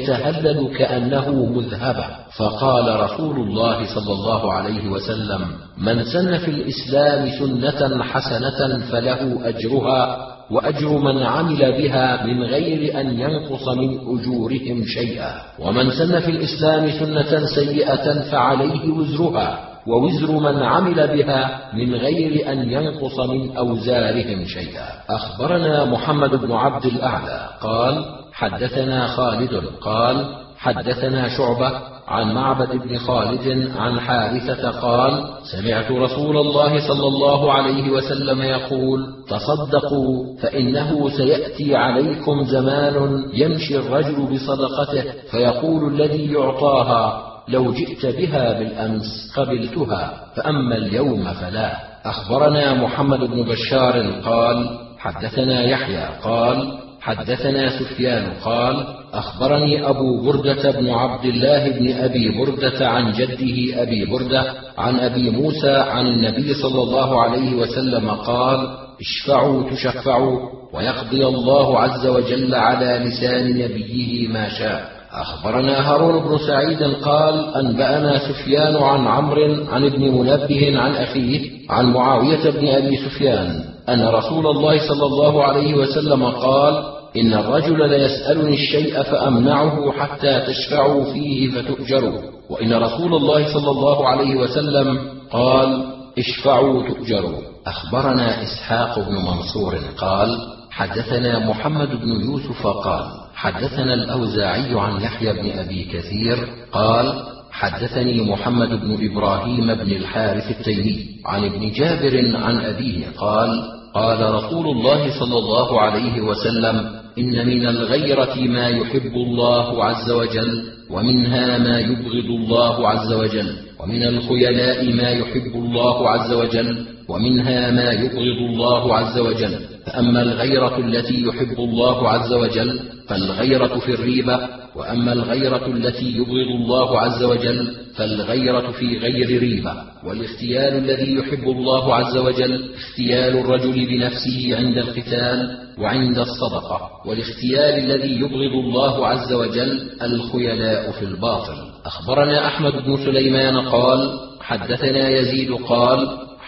يتهلل كأنه مذهبة. فقال رسول الله صلى الله عليه وسلم: من سن في الإسلام سنة حسنة فله أجرها وأجر من عمل بها من غير أن ينقص من أجورهم شيئا، ومن سن في الإسلام سنة سيئة فعليه وزرها ووزر من عمل بها من غير أن ينقص من أوزارهم شيئا. أخبرنا محمد بن عبد الأعلى قال: حدثنا خالد قال: حدثنا شعبة عن معبد بن خالد عن حارثة قال: سمعت رسول الله صلى الله عليه وسلم يقول: تصدقوا فإنه سيأتي عليكم زمان يمشي الرجل بصدقته فيقول الذي يعطاها: لو جئت بها بالأمس قبلتها، فأما اليوم فلا. أخبرنا محمد بن بشار قال: حدثنا يحيى قال: حدثنا سفيان قال: أخبرني أبو بردة بن عبد الله بن أبي بردة عن جده أبي بردة عن أبي موسى عن النبي صلى الله عليه وسلم قال: اشفعوا تشفعوا، ويقضي الله عز وجل على لسان نبيه ما شاء. أخبرنا هارون بن سعيد قال: أنبأنا سفيان عن عمرو عن ابن منبه عن أخيه عن معاوية بن أبي سفيان أن رسول الله صلى الله عليه وسلم قال: إن الرجل ليسألني الشيء فأمنعه حتى تشفعوا فيه فتؤجروا، وإن رسول الله صلى الله عليه وسلم قال: اشفعوا تؤجروا. أخبرنا إسحاق بن منصور قال: حدثنا محمد بن يوسف قال: حدثنا الأوزاعي عن يحيى بن أبي كثير قال: حدثني محمد بن إبراهيم بن الحارث التيمي عن ابن جابر عن أبيه قال: قال رسول الله صلى الله عليه وسلم: إن من الغيرة ما يحب الله عز وجل، ومنها ما يبغض الله عز وجل، ومن الخيلاء ما يحب الله عز وجل، ومنها ما يبغض الله عز وجل. فأما الغيرة التي يحب الله عز وجل فالغيرة في الريبة، وأما الغيرة التي يبغض الله عز وجل فالغيرة في غير ريبة. والاختيال الذي يحب الله عز وجل اختيال الرجل بنفسه عند القتال وعند الصدقة، والاختيال الذي يبغض الله عز وجل الخيلاء في الباطل. أخبرنا أحمد بن سليمان قال: حدثنا يزيد قال: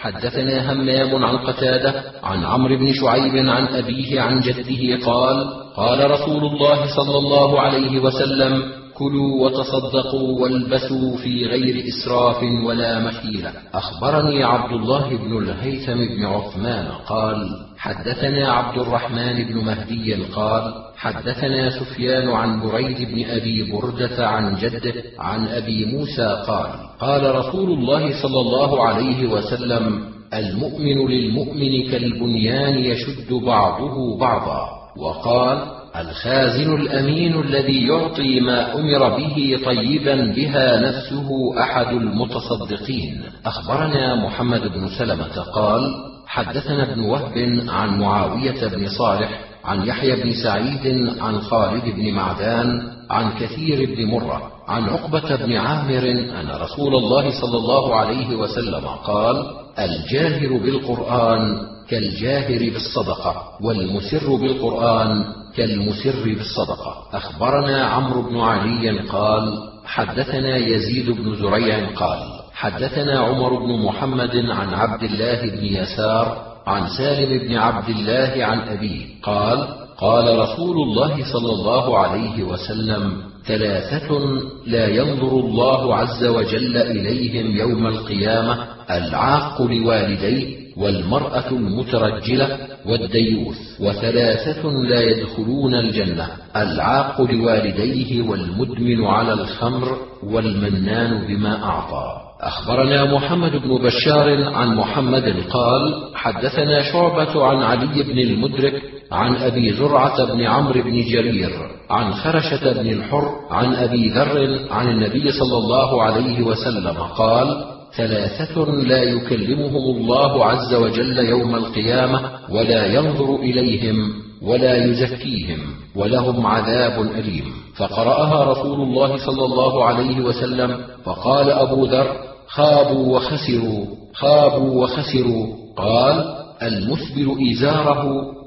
حدثنا همام عن قتادة عن عمرو بن شعيب عن أبيه عن جده قال قال رسول الله صلى الله عليه وسلم كلوا وتصدقوا والبسوا في غير إسراف ولا مخيلة. أخبرني عبد الله بن الهيثم بن عثمان قال حدثنا عبد الرحمن بن مهدي قال حدثنا سفيان عن بريد بن أبي بردة عن جده عن أبي موسى قال قال رسول الله صلى الله عليه وسلم المؤمن للمؤمن كالبنيان يشد بعضه بعضا. وقال الخازن الأمين الذي يعطي ما أمر به طيبا بها نفسه أحد المتصدقين. أخبرنا محمد بن سلمة قال حدثنا ابن وهب عن معاوية بن صالح عن يحيى بن سعيد عن خالد بن معدان عن كثير بن مرة عن عقبة بن عامر أن رسول الله صلى الله عليه وسلم قال الجاهر بالقرآن كالجاهر بالصدقة والمسر بالقرآن كالمسر بالصدقة. أخبرنا عمرو بن علي قال حدثنا يزيد بن زريع قال حدثنا عمر بن محمد عن عبد الله بن يسار عن سالم بن عبد الله عن أبيه قال قال رسول الله صلى الله عليه وسلم ثلاثة لا ينظر الله عز وجل إليهم يوم القيامة العاق لوالديه والمرأة المترجلة والديوث. وثلاثة لا يدخلون الجنة العاق لوالديه والمدمن على الخمر والمنان بما أعطى. أخبرنا محمد بن بشار عن محمد قال حدثنا شعبة عن علي بن المدرك عن أبي زرعة بن عمرو بن جرير عن خرشة بن الحر عن أبي ذر عن النبي صلى الله عليه وسلم قال ثلاثة لا يكلمهم الله عز وجل يوم القيامة ولا ينظر إليهم ولا يزكيهم ولهم عذاب أليم. فقرأها رسول الله صلى الله عليه وسلم فقال أبو ذر خابوا وخسروا خابوا وخسروا. قال المسبل إزاره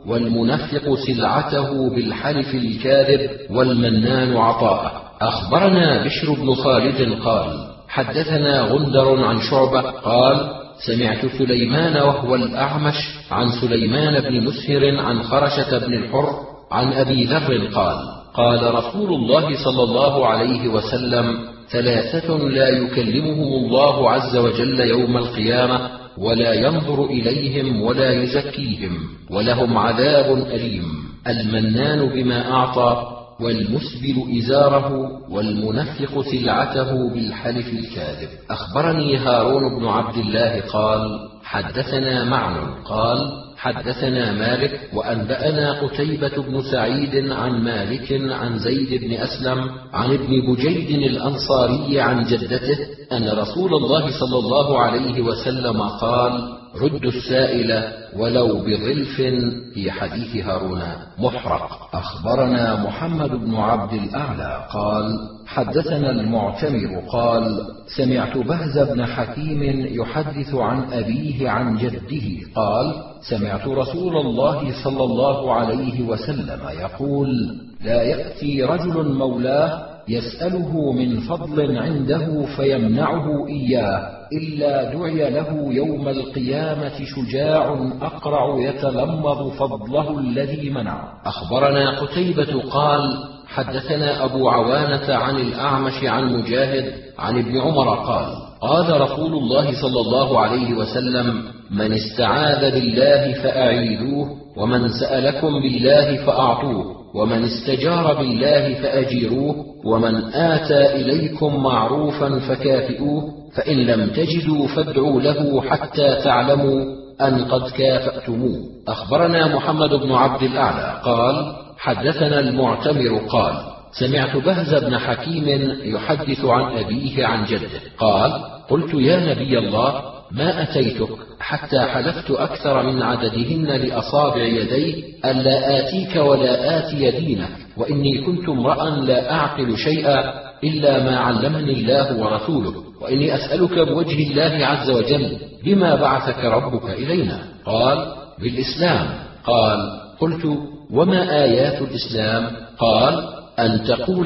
والمنفق سلعته بالحلف الكاذب والمنان عطاءه. أخبرنا بشر بن خالد قال حدثنا غندر عن شعبة قال سمعت سليمان وهو الأعمش عن سليمان بن مسهر عن خرشة بن الحر عن أبي ذر قال قال رسول الله صلى الله عليه وسلم ثلاثة لا يكلمهم الله عز وجل يوم القيامة ولا ينظر إليهم ولا يزكيهم ولهم عذاب أليم المنان بما أعطى والمسبل إزاره والمنفق سلعته بالحلف الكاذب. أخبرني هارون بن عبد الله قال حدثنا معن قال حدثنا مالك وأنبأنا قتيبة بن سعيد عن مالك عن زيد بن أسلم عن ابن بجيد الأنصاري عن جدته أن رسول الله صلى الله عليه وسلم قال ردوا السائل ولو بظلف في حديث هارون محرق. أخبرنا محمد بن عبد الأعلى قال حدثنا المعتمر قال سمعت بهز بن حكيم يحدث عن أبيه عن جده قال سمعت رسول الله صلى الله عليه وسلم يقول لا يأتي رجل مولاه يسأله من فضل عنده فيمنعه إياه إلا دعي له يوم القيامة شجاع أقرع يتلمظ فضله الذي منع. أخبرنا قتيبة قال حدثنا أبو عوانة عن الأعمش عن مجاهد عن ابن عمر قال قال رسول الله صلى الله عليه وسلم من استعاذ بالله فأعيذوه ومن سألكم بالله فأعطوه ومن استجار بالله فأجيروه ومن آتى إليكم معروفا فكافئوه فإن لم تجدوا فادعوا له حتى تعلموا أن قد كافأتموه. أخبرنا محمد بن عبد الأعلى قال حدثنا المعتمر قال سمعت بهز بن حكيم يحدث عن أبيه عن جده قال قلت يا نبي الله ما أتيتك حتى حلفت أكثر من عددهن لأصابع يدي ألا آتيك ولا آتي دينك وإني كنت امرأ لا أعقل شيئا إلا ما علمني الله ورسوله وإني أسألك بوجه الله عز وجل بما بعثك ربك إلينا. قال بالإسلام. قال قلت وما آيات الإسلام؟ قال أن تقول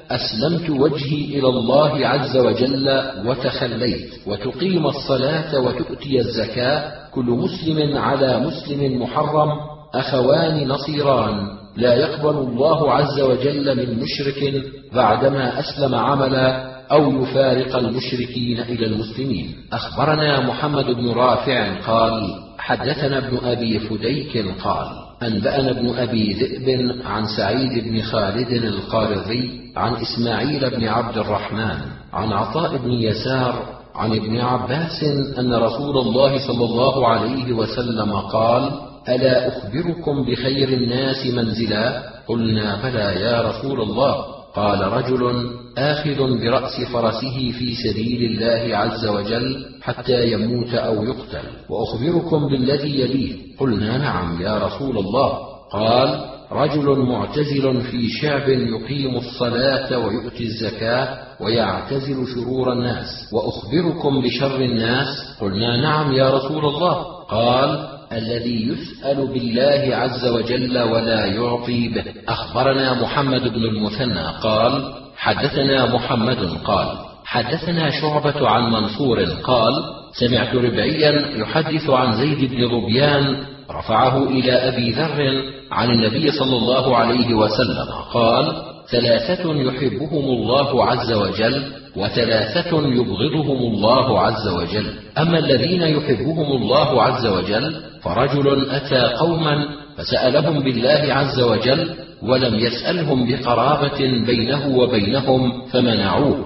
أسلمت وجهي إلى الله عز وجل وتخليت، وتقيم الصلاة وتؤتي الزكاة، كل مسلم على مسلم محرم، أخوان نصيران، لا يقبل الله عز وجل من مشرك بعدما أسلم عملا أو يفارق المشركين إلى المسلمين. أخبرنا محمد بن رافع قال حدثنا ابن أبي فديك قال أنبأنا ابن أبي ذئب عن سعيد بن خالد القارضي عن إسماعيل بن عبد الرحمن عن عطاء بن يسار عن ابن عباس أن رسول الله صلى الله عليه وسلم قال ألا أخبركم بخير الناس منزلا؟ قلنا بلى يا رسول الله. قال رجل آخذ برأس فرسه في سبيل الله عز وجل حتى يموت أو يقتل. وأخبركم بالذي يليه؟ قلنا نعم يا رسول الله. قال رجل معتزل في شعب يقيم الصلاة ويؤتي الزكاة ويعتزل شرور الناس. وأخبركم بشر الناس؟ قلنا نعم يا رسول الله. قال الذي يسأل بالله عز وجل ولا يعطي به. أخبرنا محمد بن المثنى قال حدثنا محمد قال حدثنا شعبة عن منصور قال سمعت ربعيا يحدث عن زيد بن ظبيان رفعه إلى أبي ذر عن النبي صلى الله عليه وسلم قال ثلاثة يحبهم الله عز وجل وثلاثة يبغضهم الله عز وجل. أما الذين يحبهم الله عز وجل فرجل أتى قوما فسألهم بالله عز وجل ولم يسألهم بقرابة بينه وبينهم فمنعوه،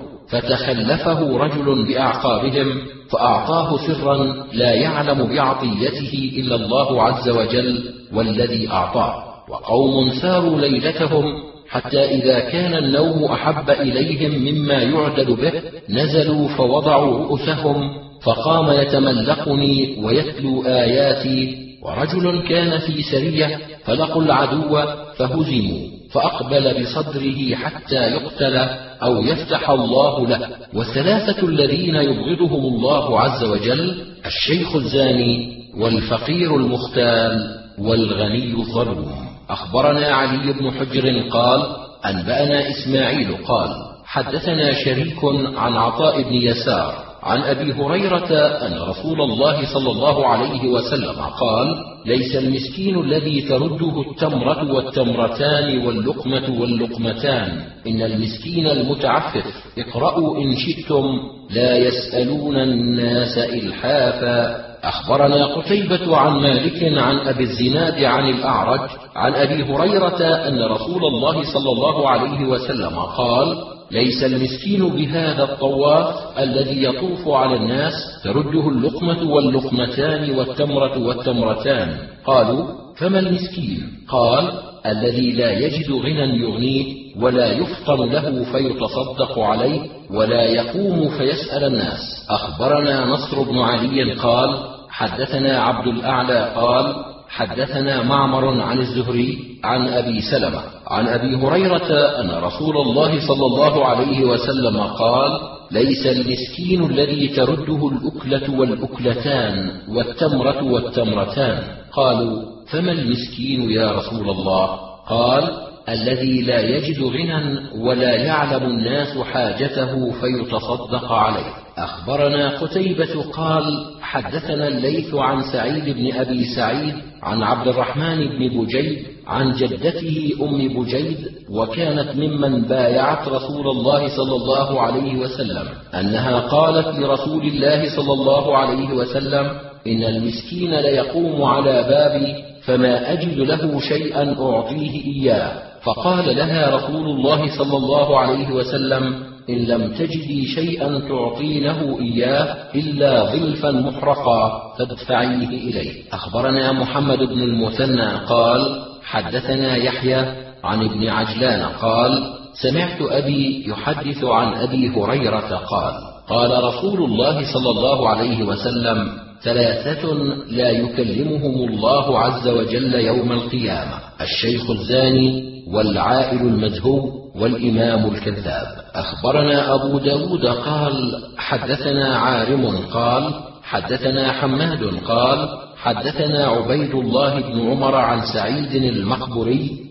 فتخلفه رجل بأعقابهم فأعطاه سرا لا يعلم بعطيته إلا الله عز وجل والذي أعطاه. وقوم ساروا ليلتهم حتى إذا كان النوم أحب إليهم مما يعدل به نزلوا فوضعوا رؤوسهم، فقام يتملقني ويتلو آياتي. ورجل كان في سرية فلقوا العدو فهزموا، فأقبل بصدره حتى يقتل أو يفتح الله له. والثلاثة الذين يبغضهم الله عز وجل الشيخ الزاني والفقير المختال والغني الظلوم. أخبرنا علي بن حجر قال أنبأنا إسماعيل قال حدثنا شريك عن عطاء بن يسار عن أبي هريرة أن رسول الله صلى الله عليه وسلم قال ليس المسكين الذي ترده التمرة والتمرتان واللقمة واللقمتان، إن المسكين المتعفف. اقرأوا إن شئتم لا يسألون الناس إلحافا. أخبرنا قتيبة عن مالك عن أبي الزناد عن الأعرج عن أبي هريرة أن رسول الله صلى الله عليه وسلم قال ليس المسكين بهذا الطواف الذي يطوف على الناس ترده اللقمة واللقمتان والتمرة والتمرتان. قالوا فما المسكين؟ قال الذي لا يجد غنى يغنيه ولا يفطن له فيتصدق عليه ولا يقوم فيسأل الناس. أخبرنا نصر بن علي قال حدثنا عبد الأعلى قال حدثنا معمر عن الزهري عن أبي سلمة عن أبي هريرة أن رسول الله صلى الله عليه وسلم قال ليس المسكين الذي ترده الأكلة والأكلتان والتمرة والتمرتان. قالوا فما المسكين يا رسول الله؟ قال الذي لا يجد غنى ولا يعلم الناس حاجته فيتصدق عليه. أخبرنا قتيبة قال حدثنا الليث عن سعيد بن أبي سعيد عن عبد الرحمن بن بجيد عن جدته أم بجيد، وكانت ممن بايعت رسول الله صلى الله عليه وسلم، أنها قالت لرسول الله صلى الله عليه وسلم إن المسكين ليقوم على بابي فما أجد له شيئا أعطيه إياه. فقال لها رسول الله صلى الله عليه وسلم إن لم تجدي شيئا تعطينه إياه إلا ظلفا محرقا فادفعيه إليه. أخبرنا محمد بن المثنى قال حدثنا يحيى عن ابن عجلان قال سمعت أبي يحدث عن أبي هريرة قال قال رسول الله صلى الله عليه وسلم ثلاثة لا يكلمهم الله عز وجل يوم القيامة: الشيخ الزاني والعائل المجهول والإمام الكذاب. أخبرنا أبو داود قال حدثنا عارم قال حدثنا حماد قال حدثنا عبيد الله بن عمر عن سعيد المقبري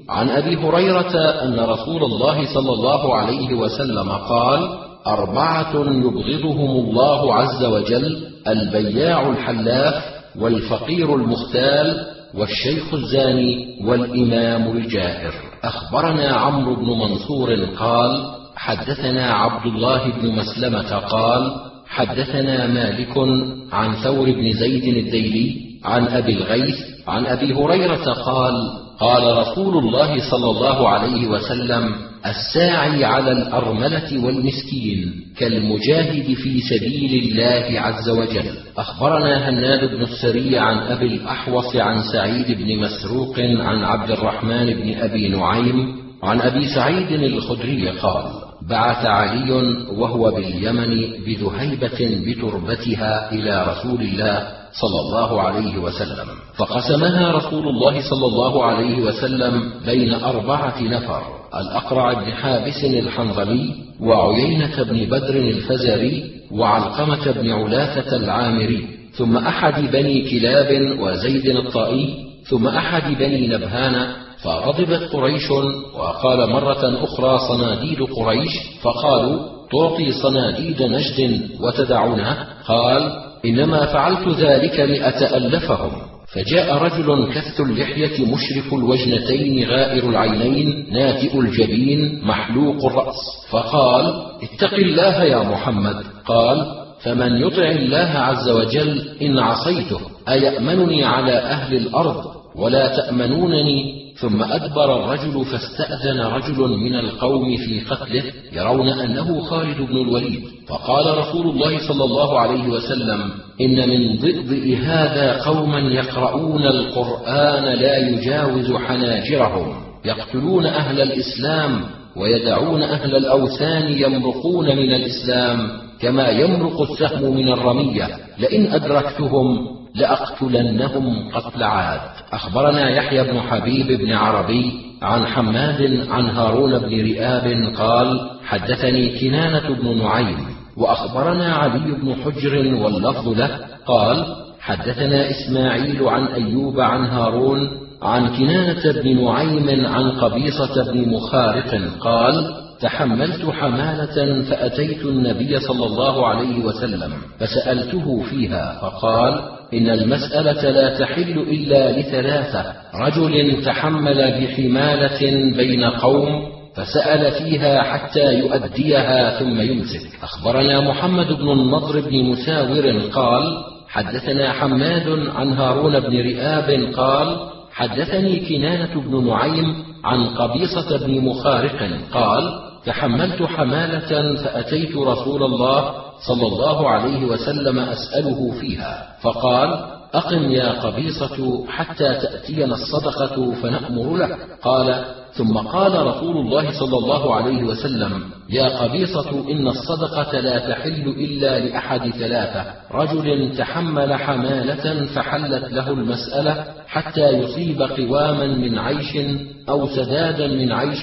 عن أبي هريرة أن رسول الله صلى الله عليه وسلم قال: أربعة يبغضهم الله عز وجل: البياع الحلاف، والفقير المختال، والشيخ الزاني، والإمام الجائر. أخبرنا عمرو بن منصور قال: حدثنا عبد الله بن مسلمة قال: حدثنا مالك عن ثور بن زيد الديلي عن أبي الغيث عن أبي هريرة قال: قال رسول الله صلى الله عليه وسلم: الساعي على الأرملة والمسكين كالمجاهد في سبيل الله عز وجل. أخبرنا هناد بن السري عن أبي الأحوص عن سعيد بن مسروق عن عبد الرحمن بن أبي نعيم عن أبي سعيد الخدري قال: بعث علي وهو باليمن بذهيبة بتربتها إلى رسول الله صلى الله عليه وسلم، فقسمها رسول الله صلى الله عليه وسلم بين أربعة نفر: الأقرع بن حابس الحنظلي، وعيينة بن بدر الفزاري، وعلقمة بن علاثة العامري، ثم أحد بني كلاب وزيد الطائي، ثم أحد بني نبهان. فغضبت قريش، وقال مرة أخرى صناديد قريش، فقالوا: تعطي صناديد نجد وتدعنا؟ قال: إنما فعلت ذلك لأتألفهم. فجاء رجل كث اللحية مشرف الوجنتين غائر العينين ناتئ الجبين محلوق الرأس، فقال: اتق الله يا محمد. قال: فمن يطع الله عز وجل إن عصيته أيأمنني على أهل الأرض ولا تأمنونني؟ ثم أدبر الرجل، فاستأذن رجل من القوم في قتله يرون أنه خالد بن الوليد، فقال رسول الله صلى الله عليه وسلم: إن من ضئضئ هذا قوما يقرؤون القرآن لا يجاوز حناجرهم، يقتلون أهل الإسلام ويدعون أهل الأوثان يمرقون من الإسلام كما يمرق السهم من الرمية، لئن أدركتهم لأقتلنهم قتل عاد. أخبرنا يحيى بن حبيب بن عربي عن حماد عن هارون بن رئاب قال: حدثني كنانة بن نعيم. وأخبرنا علي بن حجر واللفظ له قال: حدثنا إسماعيل عن أيوب عن هارون عن كنانة بن نعيم عن قبيصة بن مخارق قال: تحملت حمالة فأتيت النبي صلى الله عليه وسلم فسألته فيها، فقال: إن المسألة لا تحل إلا لثلاثة: رجل تحمل بحمالة بين قوم فسأل فيها حتى يؤديها ثم يمسك. أخبرنا محمد بن النضر بن مساور قال: حدثنا حماد عن هارون بن رئاب قال: حدثني كنانة بن نعيم عن قبيصة بن مخارق قال: تحملت حمالة فأتيت رسول الله صلى الله عليه وسلم أسأله فيها، فقال: أقم يا قبيصة حتى تأتينا الصدقة فنأمر لك. قال: ثم قال رسول الله صلى الله عليه وسلم: يا قبيصة، إن الصدقة لا تحل إلا لأحد ثلاثة: رجل تحمل حمالة فحلت له المسألة حتى يصيب قواما من عيش أو سدادا من عيش،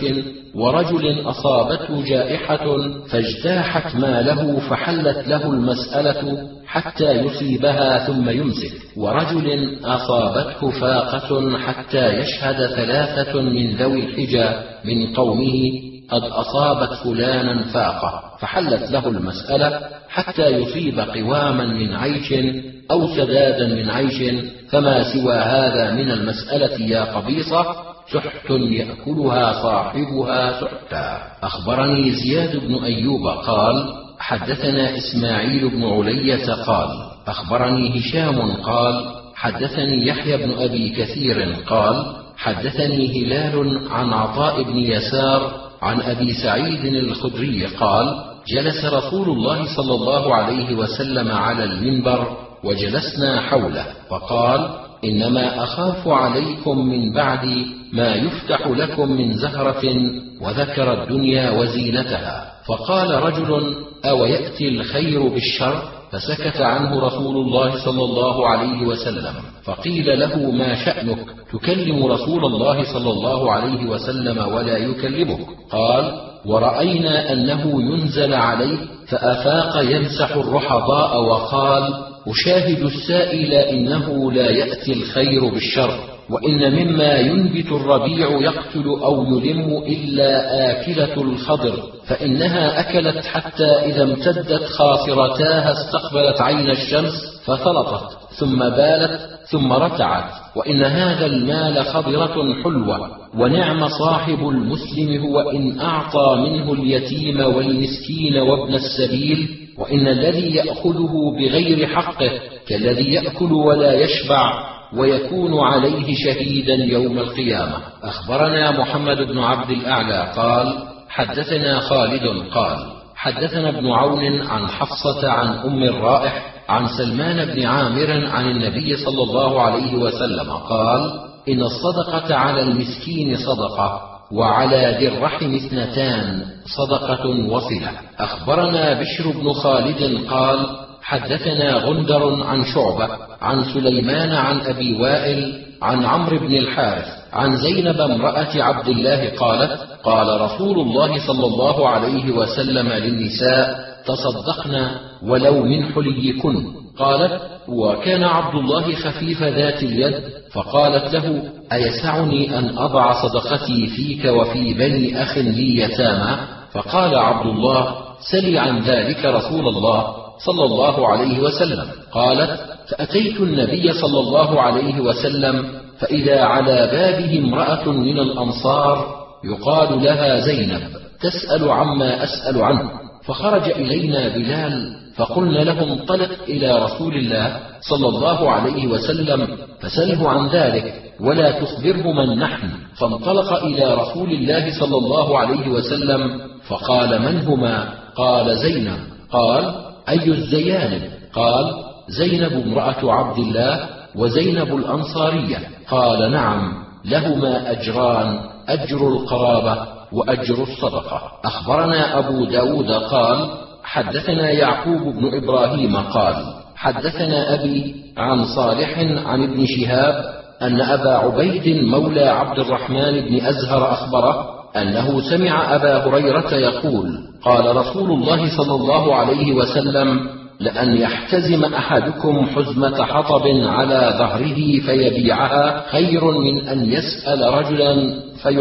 ورجل أصابته جائحة فاجتاحت ماله فحلت له المسألة حتى يصيبها ثم يمسك، ورجل أصابته فاقة حتى يشهد ثلاثة من ذوي الحجى من قومه: قد أصابت فلانا فاقة، فحلت له المسألة حتى يصيب قواما من عيش أو سدادا من عيش، فما سوى هذا من المسألة يا قبيصة سحت يأكلها صاحبها سحتا. أخبرني زياد بن أيوب قال: حدثنا إسماعيل بن علية قال: أخبرني هشام قال: حدثني يحيى بن أبي كثير قال: حدثني هلال عن عطاء بن يسار عن أبي سعيد الخدري قال: جلس رسول الله صلى الله عليه وسلم على المنبر وجلسنا حوله، فقال: إنما أخاف عليكم من بعدي ما يفتح لكم من زهرة، وذكر الدنيا وزينتها. فقال رجل: أو يأتي الخير بالشر؟ فسكت عنه رسول الله صلى الله عليه وسلم، فقيل له: ما شأنك تكلم رسول الله صلى الله عليه وسلم ولا يكلمك؟ قال: ورأينا أنه ينزل عليه، فأفاق يمسح الرحضاء وقال: أشاهد السائل إنه لا يأتي الخير بالشر. وإن مما ينبت الربيع يقتل أو يلم إلا آكلة الخضر، فإنها أكلت حتى إذا امتدت خاصرتاها استقبلت عين الشمس فثلطت ثم بالت ثم رتعت، وإن هذا المال خضرة حلوة، ونعم صاحب المسلم هو إن أعطى منه اليتيم والمسكين وابن السبيل، وإن الذي يأخذه بغير حقه كالذي يأكل ولا يشبع ويكون عليه شهيدا يوم القيامة. أخبرنا محمد بن عبد الأعلى قال حدثنا خالد قال حدثنا ابن عون عن حفصة عن أم الرائح عن سلمان بن عامر عن النبي صلى الله عليه وسلم قال إن الصدقة على المسكين صدقة، وعلى ذي الرحم اثنتان صدقة وصلة. أخبرنا بشر بن خالد قال حدثنا غندر عن شعبة عن سليمان عن أبي وائل عن عمرو بن الحارث عن زينب امرأة عبد الله قالت قال رسول الله صلى الله عليه وسلم للنساء تصدقن ولو من حليكن. قالت وكان عبد الله خفيف ذات اليد، فقالت له أيسعني أن أضع صدقتي فيك وفي بني أخ لي يتامى؟ فقال عبد الله سلي عن ذلك رسول الله صلى الله عليه وسلم. قالت فأتيت النبي صلى الله عليه وسلم فإذا على بابه امرأة من الأنصار يقال لها زينب تسأل عما أسأل عنه، فخرج إلينا بلال فقلنا له انطلق إلى رسول الله صلى الله عليه وسلم فسله عن ذلك ولا تخبره من نحن. فانطلق إلى رسول الله صلى الله عليه وسلم فقال من هما؟ قال زينب. قال أي الزيانب؟ قال زينب امرأة عبد الله وزينب الأنصارية. قال نعم لهما أجران، أجر القرابة وأجر الصدقة. أخبرنا أبو داود قال حدثنا يعقوب بن إبراهيم قال حدثنا أبي عن صالح عن ابن شهاب أن أبا عبيد مولى عبد الرحمن بن أزهر أخبره أنه سمع أبا هريرة يقول قال رسول الله صلى الله عليه وسلم لأن يحتزم أحدكم حزمة حطب على ظهره فيبيعها خير من أن يسأل رجلا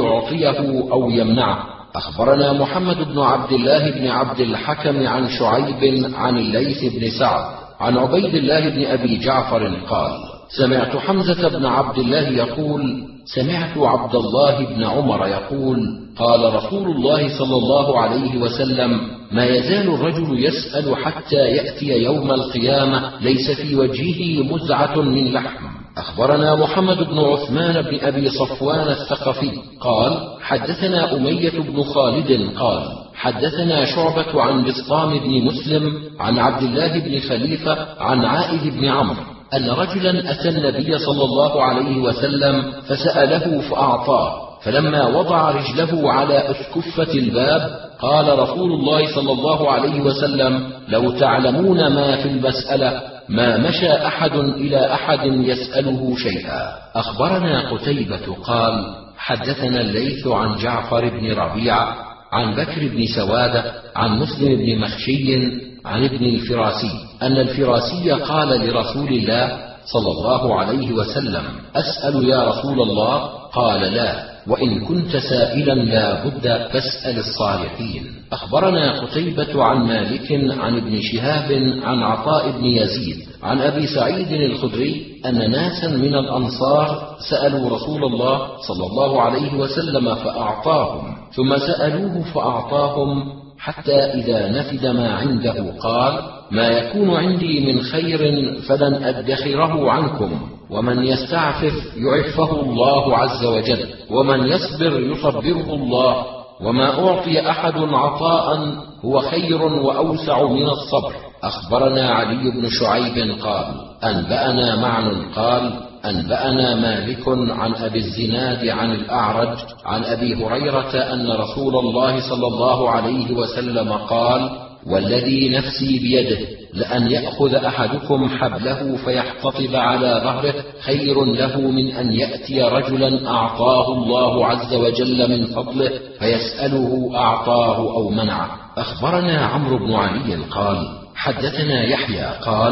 فيعطيه أو يمنعه. أخبرنا محمد بن عبد الله بن عبد الحكم عن شعيب عن الليث بن سعد عن عبيد الله بن أبي جعفر قال سمعت حمزة بن عبد الله يقول سمعت عبد الله بن عمر يقول قال رسول الله صلى الله عليه وسلم ما يزال الرجل يسأل حتى يأتي يوم القيامة ليس في وجهه مزعة من لحم. أخبرنا محمد بن عثمان بن أبي صفوان الثقفي قال حدثنا أمية بن خالد قال حدثنا شعبة عن بسطام بن مسلم عن عبد الله بن خليفة عن عائد بن عمرو أن رجلا أتى النبي صلى الله عليه وسلم فسأله فأعطاه، فلما وضع رجله على أسكفة الباب قال رسول الله صلى الله عليه وسلم لو تعلمون ما في المسألة ما مشى أحد إلى أحد يسأله شيئا. أخبرنا قتيبة قال حدثنا الليث عن جعفر بن ربيعة عن بكر بن سوادة عن مسلم بن مخشي عن ابن الفراسي أن الفراسي قال لرسول الله صلى الله عليه وسلم أسأل يا رسول الله؟ قال لا، وإن كنت سائلا لا بد فاسأل الصالحين. أخبرنا قتيبة عن مالك عن ابن شهاب عن عطاء بن يزيد عن أبي سعيد الخدري أن ناسا من الأنصار سألوا رسول الله صلى الله عليه وسلم فأعطاهم، ثم سألوه فأعطاهم حتى إذا نفد ما عنده قال ما يكون عندي من خير فلن أدخره عنكم، ومن يستعفف يعفه الله عز وجل، ومن يصبر يصبره الله، وما أعطي أحد عطاء هو خير وأوسع من الصبر. أخبرنا علي بن شعيب قال أنبأنا معن قال أنبأنا مالك عن أبي الزناد عن الأعرج عن أبي هريرة أن رسول الله صلى الله عليه وسلم قال والذي نفسي بيده لأن يأخذ أحدكم حبله فيحتطب على ظهره خير له من أن يأتي رجلا أعطاه الله عز وجل من فضله فيسأله أعطاه أو منعه. أخبرنا عمرو بن علي قال حدثنا يحيى قال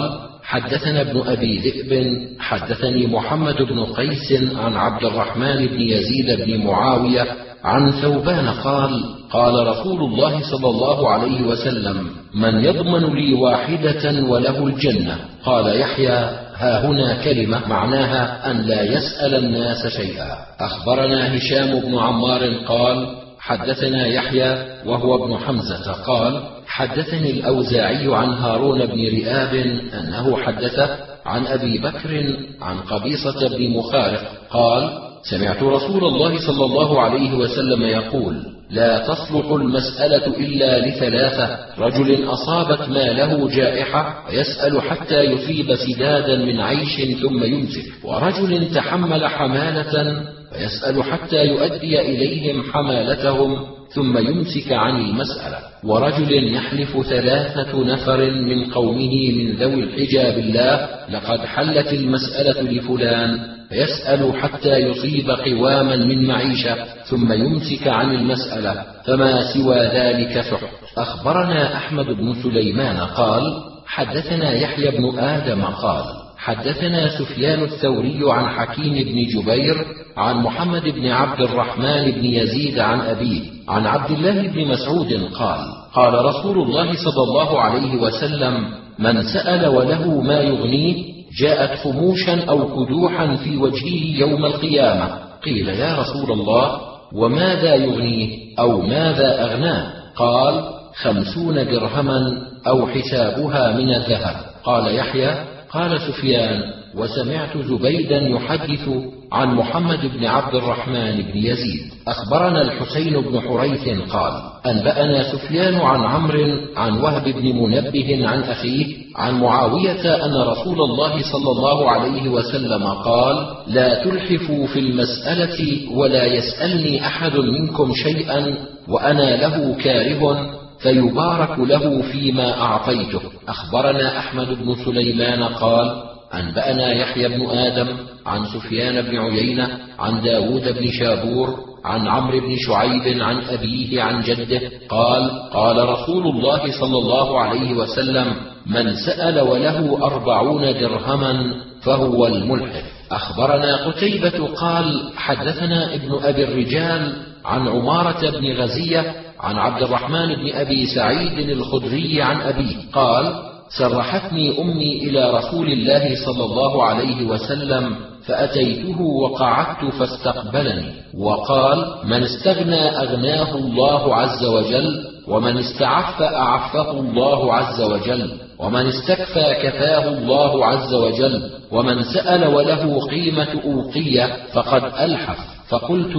حدثنا ابن أبي ذئب حدثني محمد بن قيس عن عبد الرحمن بن يزيد بن معاوية عن ثوبان قال قال رسول الله صلى الله عليه وسلم من يضمن لي واحدة وله الجنة؟ قال يحيى ها هنا كلمة معناها أن لا يسأل الناس شيئا. أخبرنا هشام بن عمار قال حدثنا يحيى وهو ابن حمزة قال حدثني الأوزاعي عن هارون بن رئاب أنه حدثه عن أبي بكر عن قبيصة بن مخارق قال سمعت رسول الله صلى الله عليه وسلم يقول لا تصلح المسألة إلا لثلاثة: رجل أصابت ماله جائحة ويسأل حتى يصيب سدادا من عيش ثم يمسك، ورجل تحمل حمالة ويسأل حتى يؤدي إليهم حمالتهم ثم يمسك عن المسألة، ورجل يحلف ثلاثة نفر من قومه من ذوي الحجى بالله لقد حلت المسألة لفلان فيسأل حتى يصيب قواما من معيشة ثم يمسك عن المسألة، فما سوى ذلك سحت. أخبرنا أحمد بن سليمان قال حدثنا يحيى بن آدم قال حدثنا سفيان الثوري عن حكيم بن جبير عن محمد بن عبد الرحمن بن يزيد عن أبيه عن عبد الله بن مسعود قال قال رسول الله صلى الله عليه وسلم من سأل وله ما يغنيه جاءت خموشا أو كدوحا في وجهه يوم القيامة. قيل يا رسول الله وماذا يغنيه أو ماذا أغناه؟ قال خمسون درهما أو حسابها من الذهب. قال يحيى قال سفيان وسمعت زبيدا يحدث عن محمد بن عبد الرحمن بن يزيد. أخبرنا الحسين بن حريث قال أنبأنا سفيان عن عمرو عن وهب بن منبه عن أخيه عن معاوية أن رسول الله صلى الله عليه وسلم قال لا تلحفوا في المسألة ولا يسألني أحد منكم شيئا وأنا له كاره فيبارك له فيما أعطيته. أخبرنا أحمد بن سليمان قال أنبأنا يحيى بن آدم عن سفيان بن عيينة عن داود بن شابور عن عمرو بن شعيب عن أبيه عن جده قال قال رسول الله صلى الله عليه وسلم من سأل وله أربعون درهما فهو الملحف. أخبرنا قتيبة قال حدثنا ابن أبي الرجال عن عمارة بن غزية عن عبد الرحمن بن أبي سعيد الخدري عن أبيه قال سرحتني أمي إلى رسول الله صلى الله عليه وسلم فأتيته وقعدت فاستقبلني وقال من استغنى أغناه الله عز وجل ومن استعف أعفه الله عز وجل ومن استكفى كفاه الله عز وجل ومن سأل وله قيمة أوقية فقد ألحف. فقلت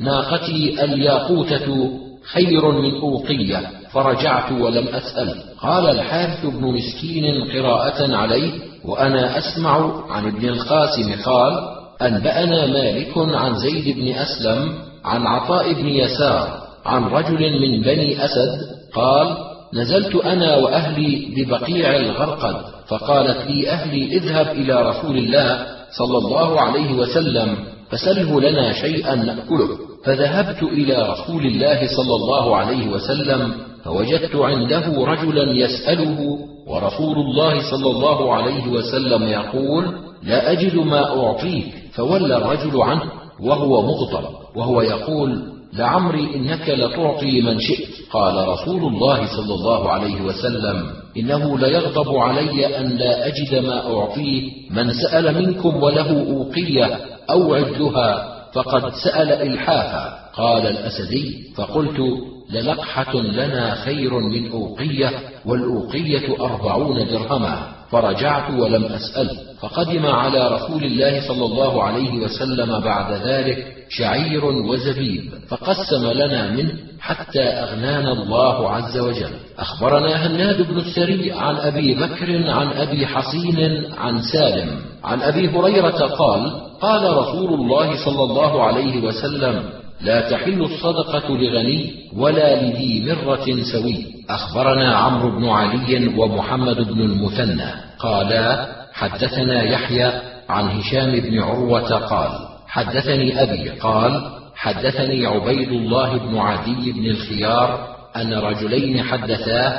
ناقتي الياقوتة خير من أوقية فرجعت ولم أسأل. قال الحارث بن مسكين قراءة عليه وأنا أسمع عن ابن القاسم قال أنبأنا مالك عن زيد بن أسلم عن عطاء بن يسار عن رجل من بني أسد قال نزلت أنا وأهلي ببقيع الغرقد فقالت لي أهلي اذهب إلى رسول الله صلى الله عليه وسلم فسله لنا شيئا نأكله. فذهبت إلى رسول الله صلى الله عليه وسلم فوجدت عنده رجلا يسأله ورسول الله صلى الله عليه وسلم يقول لا أجد ما أعطيك، فولى الرجل عنه وهو مغضب وهو يقول لعمري إنك لتعطي من شئت. قال رسول الله صلى الله عليه وسلم إنه ليغضب علي أن لا أجد ما أعطيه من سأل منكم وله أوقية أو عدها فقد سأل إلحافا. قال الأسدي فقلت للقحة لنا خير من أوقية والأوقية أربعون درهما، فرجعت ولم أسأل. فقدم على رسول الله صلى الله عليه وسلم بعد ذلك شعير وزبيب فقسم لنا منه حتى أغنانا الله عز وجل. أخبرنا هناد بن السري عن أبي بكر عن أبي حصين عن سالم عن أبي هريرة قال قال رسول الله صلى الله عليه وسلم لا تحل الصدقة لغني ولا لذي مرة سوي. أخبرنا عمرو بن علي ومحمد بن المثنى قالا حدثنا يحيى عن هشام بن عروة قال حدثني أبي قال حدثني عبيد الله بن عدي بن الخيار أن رجلين حدثاه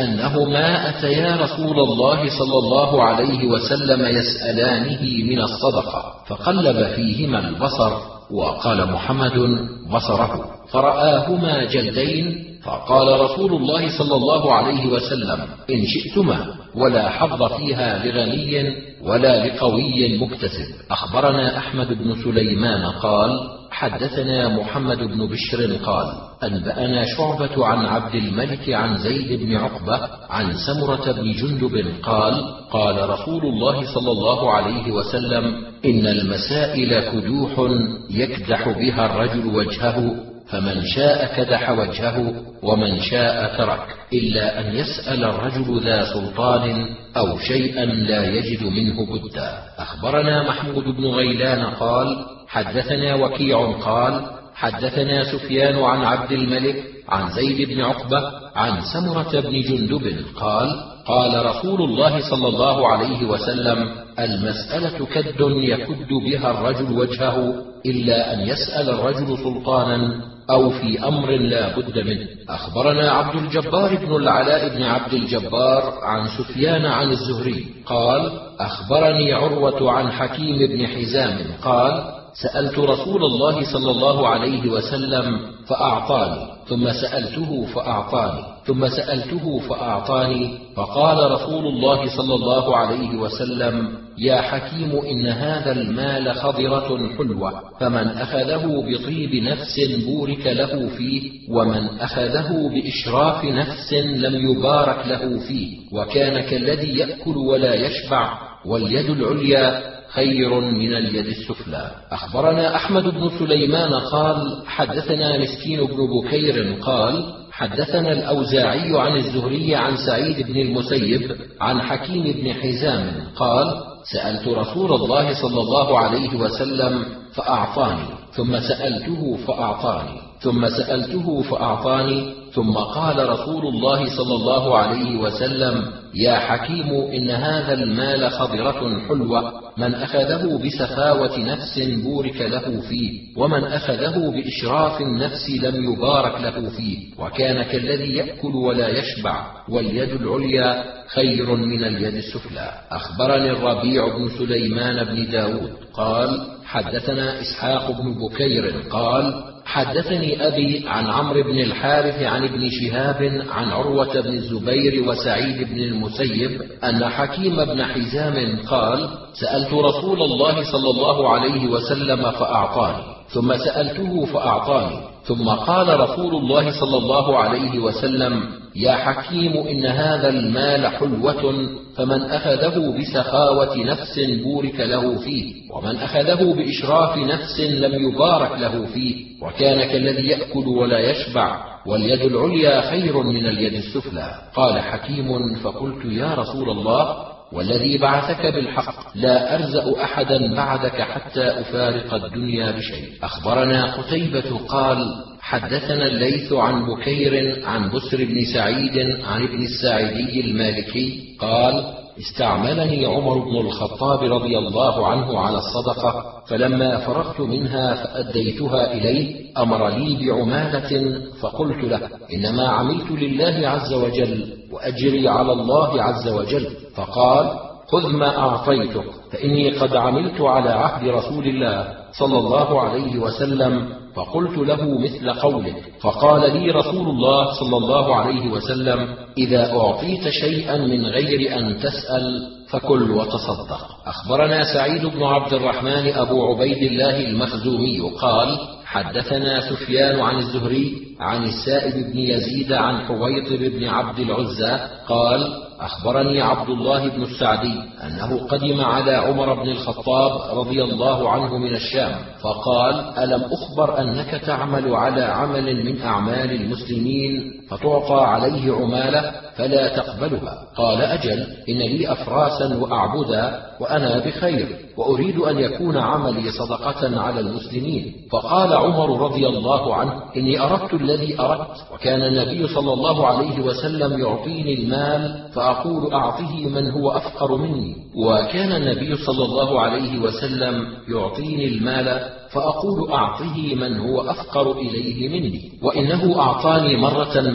أنهما أتيا رسول الله صلى الله عليه وسلم يسألانه من الصدقة، فقلب فيهما البصر، وقال محمد بصره، فرآهما جلدين، فقال رسول الله صلى الله عليه وسلم: إن شئتما، ولا حظ فيها لغني ولا لقوي مكتسب. أخبرنا أحمد بن سليمان قال: حدثنا محمد بن بشر قال: أنبأنا شعبة عن عبد الملك عن زيد بن عقبة عن سمرة بن جندب قال: قال رسول الله صلى الله عليه وسلم: إن المسائل كدوح يكدح بها الرجل وجهه، فمن شاء كدح وجهه ومن شاء ترك، إلا أن يسأل الرجل ذا سلطان أو شيئا لا يجد منه بدا. أخبرنا محمود بن غيلان قال: حدثنا وكيع قال: حدثنا سفيان عن عبد الملك عن زيد بن عقبة عن سمرة بن جندب قال: قال رسول الله صلى الله عليه وسلم: المسألة كد يكد بها الرجل وجهه، إلا أن يسأل الرجل سلطانا أو في أمر لا بد منه. أخبرنا عبد الجبار بن العلاء بن عبد الجبار عن سفيان عن الزهري قال: أخبرني عروة عن حكيم بن حزام قال: سألت رسول الله صلى الله عليه وسلم فأعطاني، ثم سألته فأعطاني، ثم سألته فأعطاني، فقال رسول الله صلى الله عليه وسلم: يا حكيم، إن هذا المال خضرة حلوة، فمن أخذه بطيب نفس بورك له فيه، ومن أخذه بإشراف نفس لم يبارك له فيه، وكان كالذي يأكل ولا يشبع، واليد العليا خير من اليد السفلى. أخبرنا أحمد بن سليمان قال: حدثنا مسكين بن بكير قال: حدثنا الأوزاعي عن الزهري عن سعيد بن المسيب عن حكيم بن حزام قال: سألت رسول الله صلى الله عليه وسلم فأعطاني، ثم سألته فأعطاني، ثم سألته فأعطاني، ثم قال رسول الله صلى الله عليه وسلم: يا حكيم، إن هذا المال خضرة حلوة، من أخذه بسخاوة نفس بورك له فيه، ومن أخذه بإشراف النفس لم يبارك له فيه، وكان كالذي يأكل ولا يشبع، واليد العليا خير من اليد السفلى. أخبرني الربيع بن سليمان بن داود قال: حدثنا إسحاق بن بكير قال: حدثني أبي عن عمرو بن الحارث عن ابن شهاب عن عروة بن الزبير وسعيد بن المسيب أن حكيم بن حزام قال: سألت رسول الله صلى الله عليه وسلم فأعطاني، ثم سألته فأعطاني، ثم قال رسول الله صلى الله عليه وسلم: يا حكيم، إن هذا المال حلوة، فمن أخذه بسخاوة نفس بورك له فيه، ومن أخذه بإشراف نفس لم يبارك له فيه، وكان كالذي يأكل ولا يشبع، واليد العليا خير من اليد السفلى. قال حكيم: فقلت: يا رسول الله، والذي بعثك بالحق، لا أرزأ أحدا بعدك حتى أفارق الدنيا بشيء. أخبرنا قتيبة قال: حدثنا الليث عن بكير عن بسر بن سعيد عن ابن الساعدي المالكي قال: استعملني عمر بن الخطاب رضي الله عنه على الصدقة، فلما فرغت منها فأديتها إليه أمر لي بعمالة، فقلت له: إنما عملت لله عز وجل، وأجري على الله عز وجل. فقال: خذ ما أعطيتك، فإني قد عملت على عهد رسول الله صلى الله عليه وسلم. فقلت له مثل قولك، فقال لي رسول الله صلى الله عليه وسلم: إذا أعطيت شيئا من غير أن تسأل فكل وتصدق. أخبرنا سعيد بن عبد الرحمن أبو عبيد الله المخزومي قال: حدثنا سفيان عن الزهري عن السائب بن يزيد عن حويطب بن عبد العزى قال: أخبرني عبد الله بن السعدي أنه قدم على عمر بن الخطاب رضي الله عنه من الشام، فقال: ألم أخبر أنك تعمل على عمل من أعمال المسلمين فتعطى عليه عمالة فلا تقبلها؟ قال: أجل، إن لي أفراسا وأعبدا وأنا بخير، وأريد أن يكون عملي صدقة على المسلمين. فقال عمر رضي الله عنه: إني أردت الذي أردت، وكان النبي صلى الله عليه وسلم يعطيني المال فأقول: أعطه من هو أفقر مني، وكان النبي صلى الله عليه وسلم يعطيني المال فأقول: أعطه من هو أفقر إليه مني. وإنه أعطاني مرة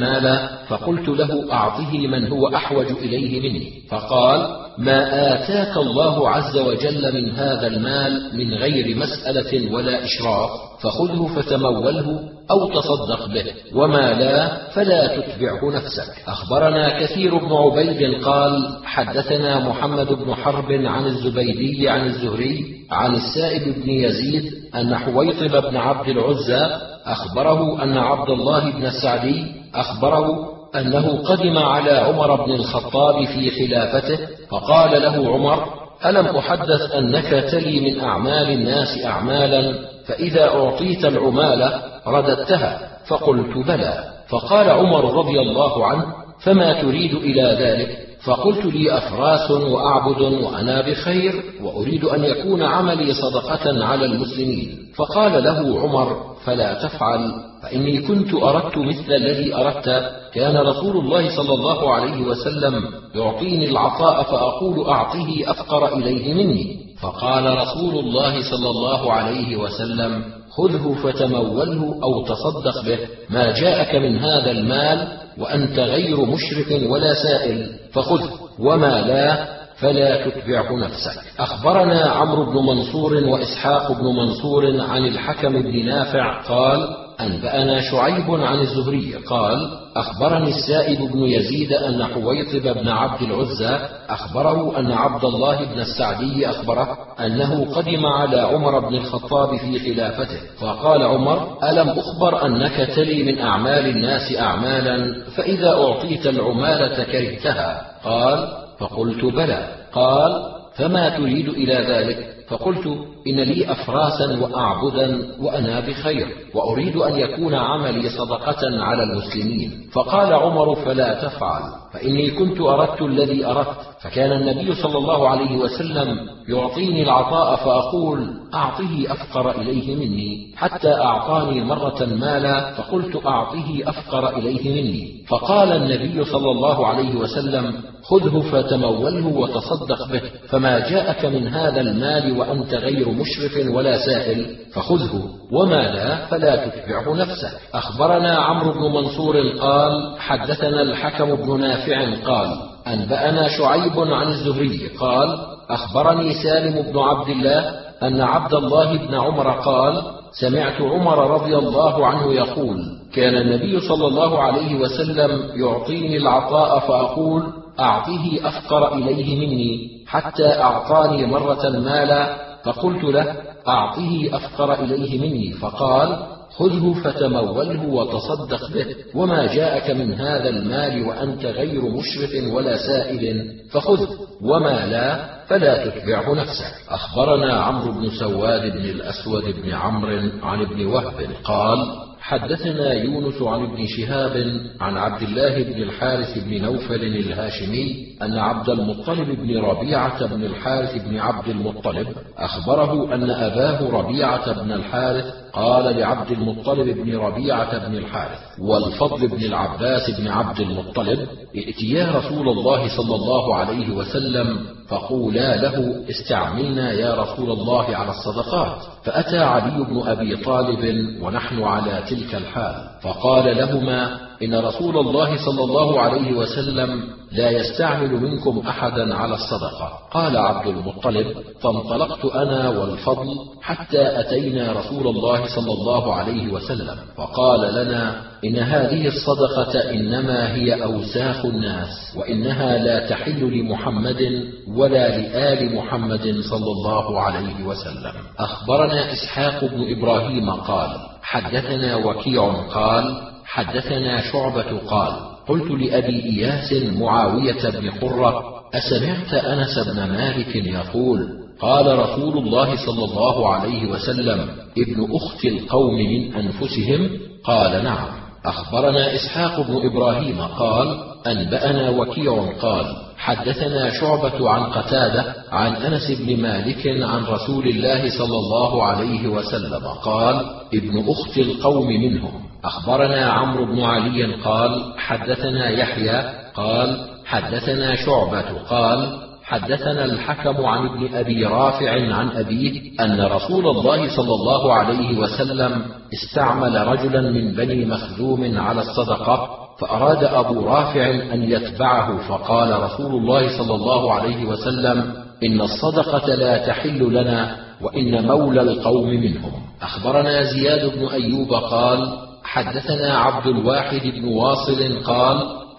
مالا فقلت له أعطه من هو أحوج إليه مني، فقال: ما آتاك الله عز وجل من هذا المال من غير مسألة ولا إشراف فخذه فتموله أو تصدق به، وما لا فلا تتبعه نفسك. أخبرنا كثير بن عبيد قال: حدثنا محمد بن حرب عن الزبيدي عن الزهري عن السائب بن يزيد أن حويطب بن عبد العزى أخبره أن عبد الله بن السعدي أخبره أنه قدم على عمر بن الخطاب في خلافته، فقال له عمر: ألم أحدث أنك تلي من أعمال الناس أعمالا فإذا أعطيت العمالة رددتها؟ فقلت: بلى. فقال عمر رضي الله عنه: فما تريد إلى ذلك؟ فقلت: لي أفراس وأعبد وأنا بخير، وأريد أن يكون عملي صدقة على المسلمين. فقال له عمر: فلا تفعل، فإني كنت أردت مثل الذي أردت. كان رسول الله صلى الله عليه وسلم يعطيني العطاء فأقول: أعطه أفقر إليه مني. فقال رسول الله صلى الله عليه وسلم: خذه فتموله أو تصدق به، ما جاءك من هذا المال وأنت غير مشرف ولا سائل فخذه، وما لا فلا تتبعه نفسك. أخبرنا عمرو بن منصور وإسحاق بن منصور عن الحكم بن نافع قال: أنبأنا شعيب عن الزهري قال: أخبرني السائب بن يزيد أن حويطب بن عبد العزى أخبره أن عبد الله بن السعدي أخبره أنه قدم على عمر بن الخطاب في خلافته، فقال عمر: ألم أخبر أنك تلي من أعمال الناس أعمالا فإذا أعطيت العمالة كرهتها؟ قال: فقلت: بلى. قال: فما تريد إلى ذلك؟ فقلت: إن لي أفراسا وأعبدا وأنا بخير، وأريد أن يكون عملي صدقة على المسلمين. فقال عمر: فلا تفعل، فإني كنت أردت الذي أردت. فكان النبي صلى الله عليه وسلم يعطيني العطاء فأقول: أعطه أفقر إليه مني، حتى أعطاني مرة مالا فقلت: أعطه أفقر إليه مني. فقال النبي صلى الله عليه وسلم: خذه فتموله وتصدق به، فما جاءك من هذا المال وأنت غير مشرف ولا سائل فخذه، وما لا فلا تتبعه نفسك. أخبرنا عمرو بن منصور قال: حدثنا الحكم بن نافع قال: أنبأنا شعيب عن الزهري قال: أخبرني سالم بن عبد الله أن عبد الله بن عمر قال: سمعت عمر رضي الله عنه يقول: كان النبي صلى الله عليه وسلم يعطيني العطاء فأقول: أعطه أفقر إليه مني، حتى أعطاني مرة مالا فقلت له: أعطه أفقر إليه مني. فقال: خذه فتموله وتصدق به، وما جاءك من هذا المال وأنت غير مشرف ولا سائل فخذه، وما لا فلا تتبعه نفسك. أخبرنا عمرو بن سواد بن الأسود بن عمرو عن ابن وهب قال: حدثنا يونس عن ابن شهاب عن عبد الله بن الحارث بن نوفل الهاشمي أن عبد المطلب بن ربيعة بن الحارث بن عبد المطلب أخبره أن أباه ربيعة بن الحارث قال لعبد المطلب بن ربيعة بن الحارث والفضل بن العباس بن عبد المطلب: ائتيا رسول الله صلى الله عليه وسلم فقولا له: استعملنا يا رسول الله على الصدقات. فأتى علي بن أبي طالب ونحن على تلك الحال، فقال لهما: إن رسول الله صلى الله عليه وسلم لا يستعمل منكم أحدا على الصدقة. قال عبد المطلب: فانطلقت أنا والفضل حتى أتينا رسول الله صلى الله عليه وسلم، فقال لنا: إن هذه الصدقة إنما هي أوساخ الناس، وإنها لا تحل لمحمد ولا لآل محمد صلى الله عليه وسلم. أخبرنا إسحاق بن إبراهيم قال: حدثنا وكيع قال: حدثنا شعبة قال: قلت لأبي إياس معاوية بن قرة: أسمعت أنس بن مالك يقول: قال رسول الله صلى الله عليه وسلم: ابن أخت القوم من أنفسهم؟ قال: نعم. أخبرنا إسحاق بن إبراهيم قال: أنبأنا وكيع قال: حدثنا شعبة عن قتادة عن أنس بن مالك عن رسول الله صلى الله عليه وسلم قال: ابن أخت القوم منهم. أخبرنا عمرو بن علي قال: حدثنا يحيى قال: حدثنا شعبة قال: حدثنا الحكم عن ابن أبي رافع عن أبيه أن رسول الله صلى الله عليه وسلم استعمل رجلا من بني مخزوم على الصدقة، فأراد أبو رافع أن يتبعه، فقال رسول الله صلى الله عليه وسلم: إن الصدقة لا تحل لنا، وإن مولى القوم منهم. أخبرنا زياد بن أيوب قال: حدثنا عبد الواحد بن واصل قال: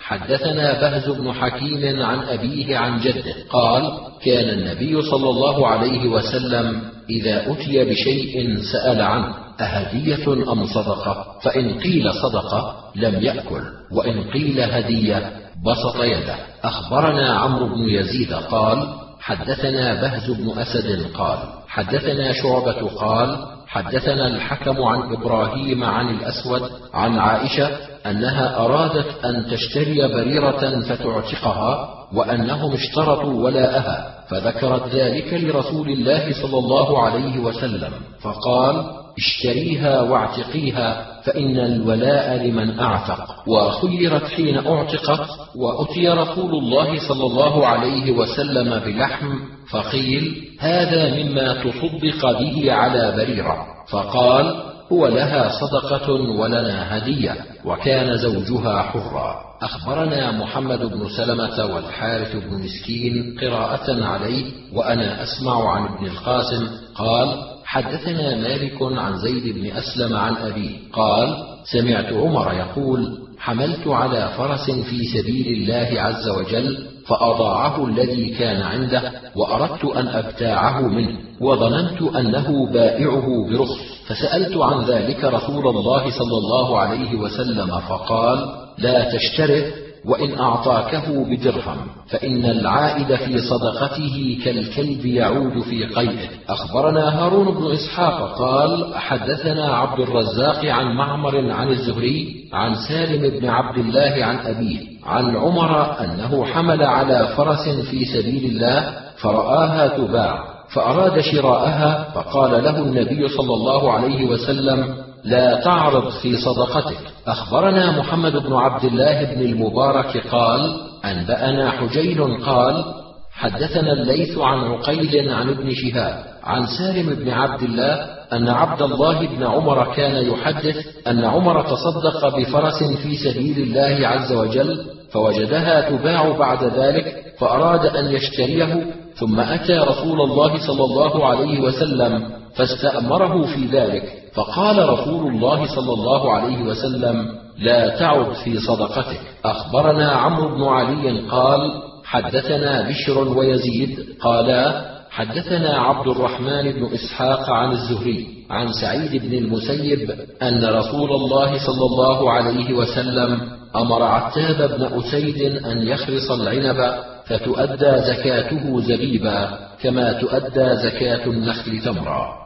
حدثنا بهز بن حكيم عن أبيه عن جده قال: كان النبي صلى الله عليه وسلم إذا أتي بشيء سأل عنه: أهدية أم صدقة؟ فإن قيل صدقة لم يأكل، وإن قيل هدية بسط يده. أخبرنا عمرو بن يزيد قال: حدثنا بهز بن أسد قال: حدثنا شعبة قال: حدثنا الحكم عن إبراهيم عن الأسود عن عائشة أنها أرادت أن تشتري بريرة فتعتقها، وأنهم اشترطوا ولاءها، فذكرت ذلك لرسول الله صلى الله عليه وسلم، فقال: اشتريها واعتقيها، فإن الولاء لمن أعتق. وخيرت حين أعتقت، وأتي رسول الله صلى الله عليه وسلم بلحم، فقيل: هذا مما تصدق به على بريرة، فقال: هو لها صدقة ولنا هدية، وكان زوجها حرا. أخبرنا محمد بن سلمة والحارث بن مسكين قراءة عليه، وأنا أسمع عن ابن القاسم قال: حدثنا مالك عن زيد بن أسلم عن أبيه قال: سمعت عمر يقول: حملت على فرس في سبيل الله عز وجل، فأضاعه الذي كان عنده، وأردت أن أبتاعه منه، وظننت أنه بائعه برخص، فسألت عن ذلك رسول الله صلى الله عليه وسلم، فقال: لا تشتره، وإن أعطاكه بدرهم، فإن العائد في صدقته كالكلب يعود في قيئه. أخبرنا هارون بن إسحاق قال: حدثنا عبد الرزاق عن معمر عن الزهري عن سالم بن عبد الله عن أبيه عن عمر أنه حمل على فرس في سبيل الله، فرآها تباع، فأراد شراءها، فقال له النبي صلى الله عليه وسلم: لا تعرض في صدقتك. أخبرنا محمد بن عبد الله بن المبارك قال: أنبأنا حجيل قال: حدثنا الليث عن عقيل عن ابن شهاب عن سالم بن عبد الله أن عبد الله بن عمر كان يحدث أن عمر تصدق بفرس في سبيل الله عز وجل، فوجدها تباع بعد ذلك، فأراد أن يشتريه، ثم أتى رسول الله صلى الله عليه وسلم فاستأمره في ذلك، فقال رسول الله صلى الله عليه وسلم: لا تعد في صدقتك. أخبرنا عمرو بن علي قال: حدثنا بشر ويزيد قالا: حدثنا عبد الرحمن بن إسحاق عن الزهري عن سعيد بن المسيب أن رسول الله صلى الله عليه وسلم أمر عتاب بن أسيد أن يخرص العنب، فتؤدى زكاته زبيبا، كما تؤدى زكاة النخل تمرا.